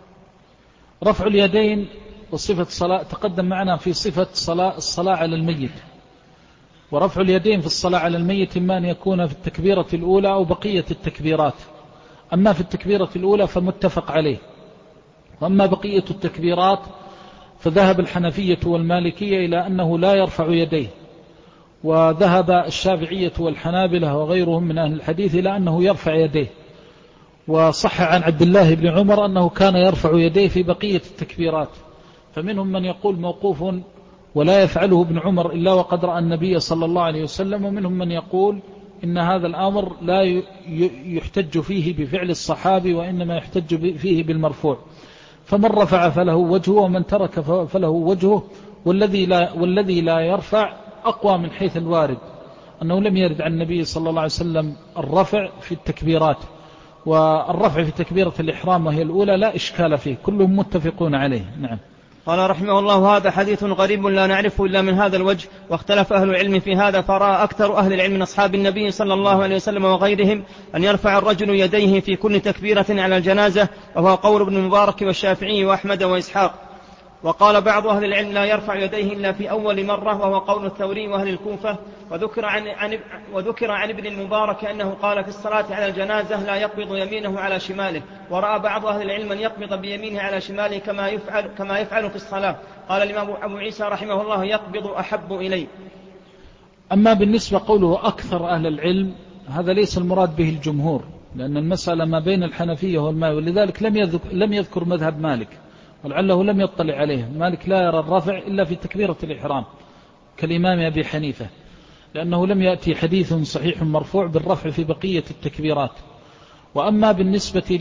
[SPEAKER 1] رفع اليدين وصفة الصلاة تقدم معنا في صفة الصلاة على الميت. ورفع اليدين في الصلاة على الميت إما أن يكون في التكبيرة الأولى أو بقية التكبيرات. أما في التكبيرة الأولى فمتفق عليه، وأما بقية التكبيرات فذهب الحنفية والمالكية إلى أنه لا يرفع يديه، وذهب الشافعية والحنابلة وغيرهم من أهل الحديث إلى أنه يرفع يديه. وصح عن عبد الله بن عمر أنه كان يرفع يديه في بقية التكبيرات، فمنهم من يقول موقوف ولا يفعله ابن عمر إلا وقد رأى النبي صلى الله عليه وسلم، ومنهم من يقول إن هذا الأمر لا يحتج فيه بفعل الصحابي وإنما يحتج فيه بالمرفوع. فمن رفع فله وجهه ومن ترك فله وجهه. والذي لا يرفع أقوى من حيث الوارد، أنه لم يرد عن النبي صلى الله عليه وسلم الرفع في التكبيرات، والرفع في تكبيرة الإحرام وهي الأولى لا إشكال فيه، كلهم متفقون عليه. نعم.
[SPEAKER 2] قال رحمه الله: هذا حديث غريب لا نعرفه إلا من هذا الوجه، واختلف أهل العلم في هذا، فرأى أكثر أهل العلم من أصحاب النبي صلى الله عليه وسلم وغيرهم أن يرفع الرجل يديه في كل تكبيرة على الجنازة، وهو قول ابن المبارك والشافعي وأحمد وإسحاق. وقال بعض أهل العلم لا يرفع يديه إلا في أول مرة، وهو قول الثوري وأهل الكوفة. وذكر عن ابن المبارك أنه قال في الصلاة على الجنازة لا يقبض يمينه على شماله. ورأى بعض أهل العلم أن يقبض بيمينه على شماله كما يفعل في الصلاة. قال الإمام أبو عيسى رحمه الله يقبض أحب إلي.
[SPEAKER 1] أما بالنسبة قوله أكثر أهل العلم، هذا ليس المراد به الجمهور، لأن المسألة ما بين الحنفية والمالك، ولذلك لم يذكر مذهب مالك، ولعله لم يطلع عليه. مالك لا يرى الرفع إلا في تكبيرة الإحرام كالإمام أبي حنيفة، لأنه لم يأتي حديث صحيح مرفوع بالرفع في بقية التكبيرات. وأما بالنسبة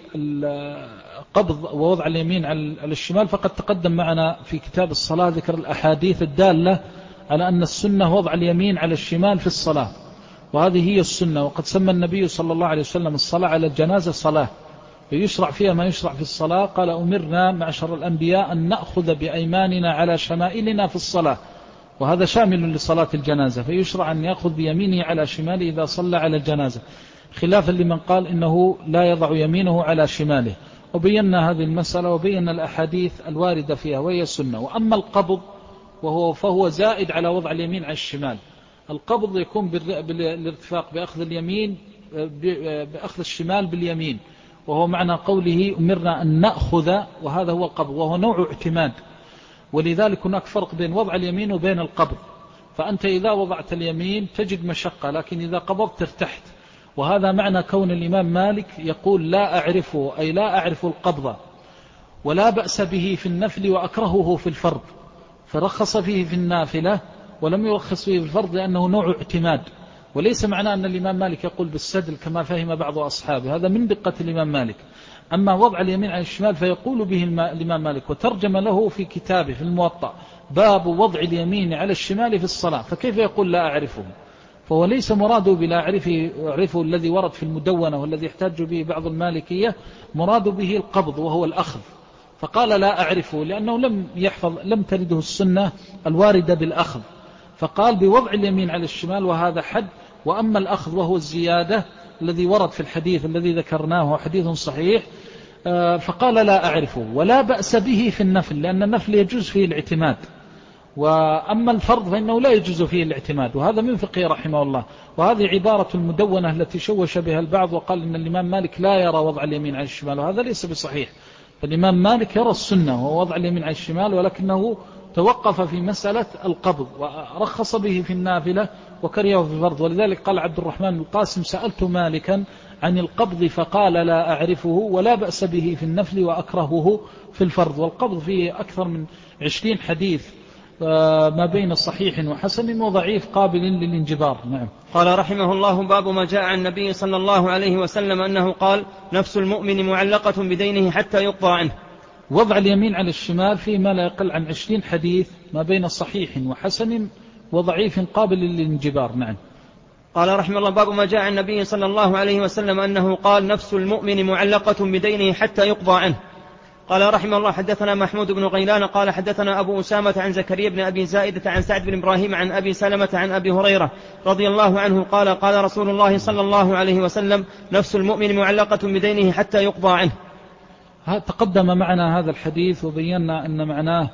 [SPEAKER 1] للقبض ووضع اليمين على الشمال، فقد تقدم معنا في كتاب الصلاة ذكر الأحاديث الدالة على أن السنة وضع اليمين على الشمال في الصلاة، وهذه هي السنة. وقد سمى النبي صلى الله عليه وسلم الصلاة على الجنازة صلاة، ويشرع فيها ما يشرع في الصلاة. قال أمرنا معشر الأنبياء أن نأخذ بأيماننا على شمائلنا في الصلاة، وهذا شامل لصلاة الجنازة، فيشرع أن يأخذ بيمينه على شماله إذا صلى على الجنازة، خلافا لمن قال إنه لا يضع يمينه على شماله. وبينا هذه المسألة وبينا الأحاديث الواردة فيها وهي السنة. وأما القبض فهو زائد على وضع اليمين على الشمال. القبض يكون بالارتفاق بأخذ اليمين بأخذ الشمال باليمين، وهو معنى قوله أمرنا أن نأخذ، وهذا هو القبض، وهو نوع اعتماد. ولذلك هناك فرق بين وضع اليمين وبين القبض. فأنت إذا وضعت اليمين تجد مشقة، لكن إذا قبضت ارتحت. وهذا معنى كون الإمام مالك يقول لا أعرفه، أي لا أعرف القبض، ولا بأس به في النفل وأكرهه في الفرض، فرخص فيه في النافلة ولم يرخص فيه في الفرض لأنه نوع اعتماد. وليس معنى أن الإمام مالك يقول بالسدل كما فهم بعض أصحابه، هذا من دقة الإمام مالك. أما وضع اليمين على الشمال فيقول به الإمام مالك، وترجم له في كتابه في الموطأ باب وضع اليمين على الشمال في الصلاة، فكيف يقول لا أعرفه؟ فهو ليس مراده بلا أعرفه الذي ورد في المدونة والذي يحتاج به بعض المالكية، مراد به القبض وهو الأخذ، فقال لا أعرفه لأنه لم ترده السنة الواردة بالأخذ، فقال بوضع اليمين على الشمال، وهذا حد. وأما الأخذ وهو الزيادة الذي ورد في الحديث الذي ذكرناه حديث صحيح، فقال لا أعرفه، ولا بأس به في النفل، لأن النفل يجوز فيه الاعتماد، وأما الفرض فإنه لا يجوز فيه الاعتماد، وهذا من فقه رحمه الله. وهذه عبارة المدونة التي شوش بها البعض وقال إن الإمام مالك لا يرى وضع اليمين على الشمال، وهذا ليس بصحيح. فالإمام مالك يرى السنة وهو وضع اليمين على الشمال، ولكنه توقف في مسألة القبض ورخص به في النافلة وكرهه في الفرض. ولذلك قال عبد الرحمن القاسم سألت مالكا عن القبض فقال لا أعرفه ولا بأس به في النفل وأكرهه في الفرض. والقبض فيه أكثر من 20 حديث ما بين صحيح وحسن وضعيف قابل للانجبار. نعم.
[SPEAKER 2] قال رحمه الله باب ما جاء عن النبي صلى الله عليه وسلم أنه قال نفس المؤمن معلقة بدينه حتى يقضى عنه.
[SPEAKER 1] وضع اليمين على الشمال فيه ما لا يقل عن 20 حديث ما بين صحيح وحسن وضعيف قابل للانجبار. نعم.
[SPEAKER 2] قال رحمه الله باب ما جاء عن النبي صلى الله عليه وسلم أنه قال نفس المؤمن معلقة بدينه حتى يقضى عنه. قال رحمه الله حدثنا محمود بن غيلان قال حدثنا أبو أسامة عن زكريا بن أبي زائدة عن سعد بن إبراهيم عن أبي سلمة عن أبي هريرة رضي الله عنه قال قال رسول الله صلى الله عليه وسلم نفس المؤمن معلقة بدينه حتى يقضى عنه.
[SPEAKER 1] تقدم معنا هذا الحديث وبينا أن معناه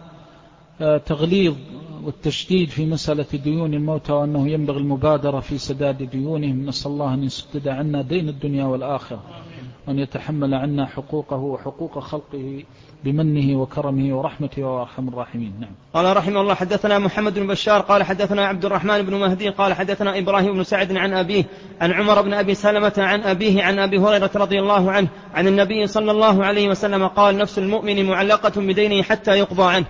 [SPEAKER 1] تغليظ والتشديد في مسألة ديون الموتى، وأنه ينبغي المبادرة في سداد ديونهم. نسأل الله أن يسدد عنا دين الدنيا والآخرة، وأن يتحمل عنا حقوقه وحقوق خلقه بمنه وكرمه ورحمته وأرحم الراحمين. نعم.
[SPEAKER 2] قال رحمه الله حدثنا محمد بن بشار قال حدثنا عبد الرحمن بن مهدي قال حدثنا إبراهيم بن سعد عن أبيه عن عمر بن أبي سلمة عن أبيه عن أبي هريرة رضي الله عنه عن النبي صلى الله عليه وسلم قال نفس المؤمن معلقة بدينه حتى يقضى عنه.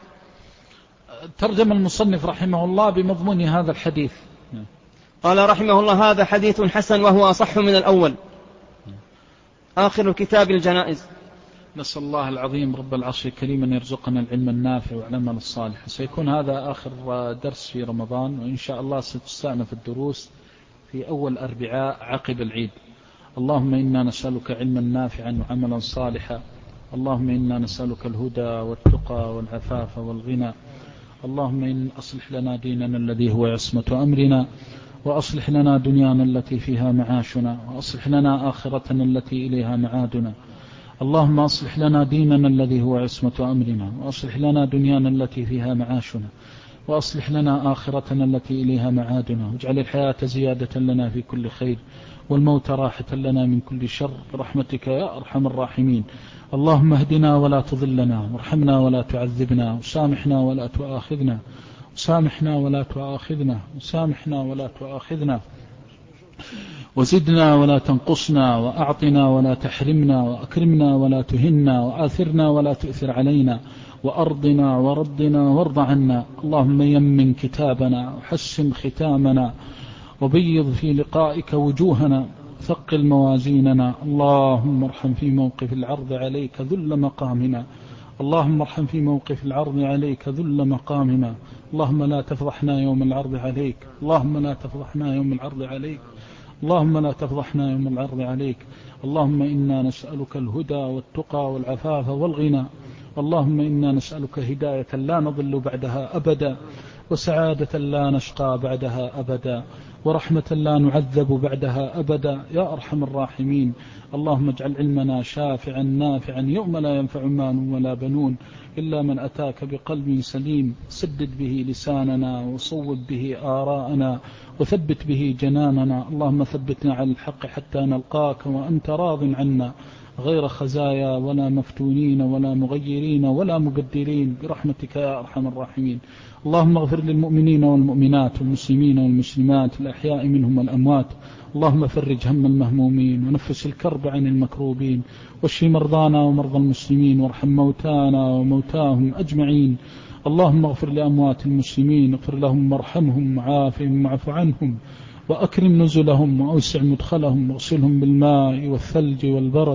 [SPEAKER 1] ترجم المصنف رحمه الله بمضمون هذا الحديث.
[SPEAKER 2] قال رحمه الله هذا حديث حسن وهو أصح من الأول. آخر كتاب الجنائز.
[SPEAKER 1] نسأل الله العظيم رب العرش الكريم أن يرزقنا العلم النافع والعمل الصالح. سيكون هذا آخر درس في رمضان، وإن شاء الله ستستأنف الدروس في أول أربعاء عقب العيد. اللهم إنا نسألك علما نافعا وعملا صالحا. اللهم إنا نسألك الهدى والتقى والعفاف والغنى. اللهم إن أصلح لنا ديننا الذي هو عصمة أمرنا، وأصلح لنا دنيانا التي فيها معاشنا، وأصلح لنا آخرتنا التي إليها معادنا. اللهم أصلح لنا ديننا الذي هو عصمة أمرنا، وأصلح لنا دنيانا التي فيها معاشنا، وأصلح لنا آخرتنا التي إليها معادنا، واجعل الحياة زيادة لنا في كل خير، والموت راحة لنا من كل شر، برحمتك يا أرحم الراحمين. اللهم اهدنا ولا تضلنا، وارحمنا ولا تعذبنا، وسامحنا ولا تؤاخذنا، وسامحنا ولا تؤاخذنا، وسامحنا ولا تؤاخذنا، وزدنا ولا تنقصنا، وأعطنا ولا تحرمنا، وأكرمنا ولا تهنا، وآثرنا ولا تؤثر علينا، وأرضنا وردنا وارض عنا. اللهم يمن كتابنا، وحسن ختامنا، وبيض في لقائك وجوهنا، ثقل موازيننا. اللهم ارحم في موقف العرض عليك ذل مقامنا، اللهم ارحم في موقف العرض عليك ذل مقامنا. اللهم لا تفضحنا يوم العرض عليك، اللهم لا تفضحنا يوم العرض عليك، اللهم لا تفضحنا يوم العرض عليك. اللهم إنا نسألك الهدى والتقى والعفاف والغنى. اللهم إنا نسألك هداية لا نضل بعدها أبدا، وسعادة لا نشقى بعدها أبدا، ورحمة لا نعذب بعدها أبدا يا أرحم الراحمين. اللهم اجعل علمنا شافعا نافعا يوم لا ينفع مال ولا بنون إلا من أتاك بقلب سليم. سدد به لساننا، وصوب به آراءنا، وثبت به جناننا. اللهم ثبتنا على الحق حتى نلقاك وأنت راض عنا، غير خزايا ولا مفتونين ولا مغيرين ولا مبدلين، برحمتك يا أرحم الراحمين. اللهم اغفر للمؤمنين والمؤمنات والمسلمين والمسلمات الأحياء منهم والأموات. اللهم فرج هم المهمومين، ونفس الكرب عن المكروبين، واشف مرضانا ومرضى المسلمين، وارحم موتانا وموتاهم أجمعين. اللهم اغفر لأموات المسلمين، اغفر لهم وارحمهم وعافهم واعف عنهم، وأكرم نزلهم وأوسع مدخلهم، واغسلهم بالماء والثلج والبرد،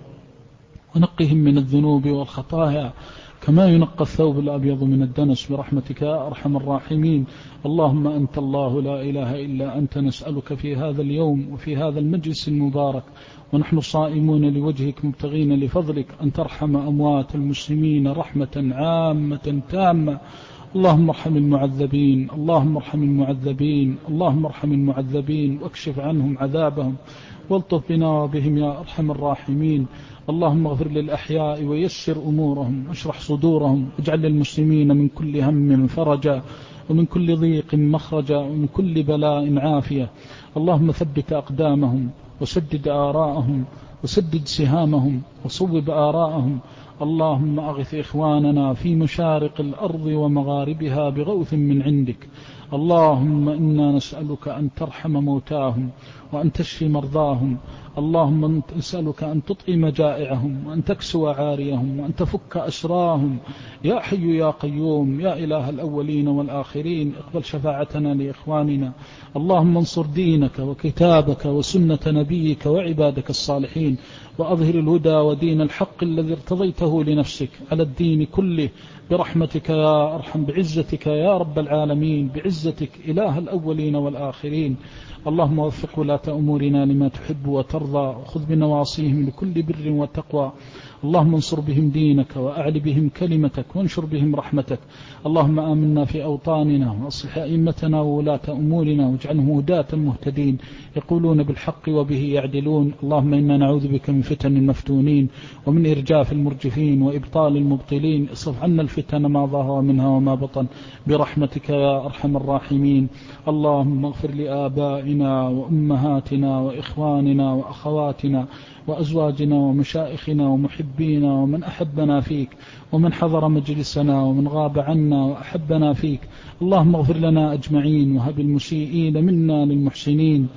[SPEAKER 1] ونقهم من الذنوب والخطايا كما ينقى الثوب الأبيض من الدنس، برحمتك يا أرحم الراحمين. اللهم أنت الله لا إله إلا أنت، نسألك في هذا اليوم وفي هذا المجلس المبارك ونحن صائمون لوجهك مبتغين لفضلك أن ترحم أموات المسلمين رحمة عامة تامة. اللهم ارحم المعذبين، اللهم ارحم المعذبين، اللهم ارحم المعذبين، واكشف عنهم عذابهم، والطف بنا وبهم يا أرحم الراحمين. اللهم اغفر للأحياء ويسر أمورهم واشرح صدورهم، واجعل للمسلمين من كل هم فرجا، ومن كل ضيق مخرجا، ومن كل بلاء عافية. اللهم ثبت أقدامهم، وسدد آراءهم، وسدد سهامهم، وصوب آراءهم. اللهم أغث إخواننا في مشارق الأرض ومغاربها بغوث من عندك. اللهم إنا نسألك أن ترحم موتاهم، وأن تشفي مرضاهم. اللهم نسألك أن تطعم جائعهم، وأن تكسو عاريهم، وأن تفك أسراهم يا حي يا قيوم يا إله الأولين والآخرين. اقبل شفاعتنا لإخواننا. اللهم انصر دينك وكتابك وسنة نبيك وعبادك الصالحين، وأظهر الهدى ودين الحق الذي ارتضيته لنفسك على الدين كله، برحمتك يا أرحم، بعزتك يا رب العالمين، بعزتك إله الأولين والآخرين. اللهم وفق ولاة أمورنا لما تحب وترضى، وخذ بنواصيهم لكل بر وتقوى. اللهم انصر بهم دينك، وأعل بهم كلمتك، وانشر بهم رحمتك. اللهم آمنا في أوطاننا، وأصلح أئمتنا وولاة أمورنا، واجعلهم هداة مهتدين يقولون بالحق وبه يعدلون. اللهم إنا نعوذ بك من فتن المفتونين، ومن إرجاف المرجفين، وإبطال المبطلين. اصرف عنا الفتن ما ظهر منها وما بطن، برحمتك يا أرحم الراحمين. اللهم اغفر لآبائنا وأمهاتنا وإخواننا وأخواتنا وأزواجنا ومشائخنا ومحبينا، ومن أحبنا فيك، ومن حضر مجلسنا، ومن غاب عنا وأحبنا فيك. اللهم اغفر لنا أجمعين، وهب المسيئين منا للمحسنين،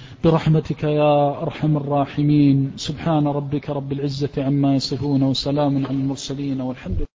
[SPEAKER 1] برحمتك يا أرحم الراحمين. سبحان ربك رب العزة عما يصفون، وسلام على المرسلين، والحمد لله.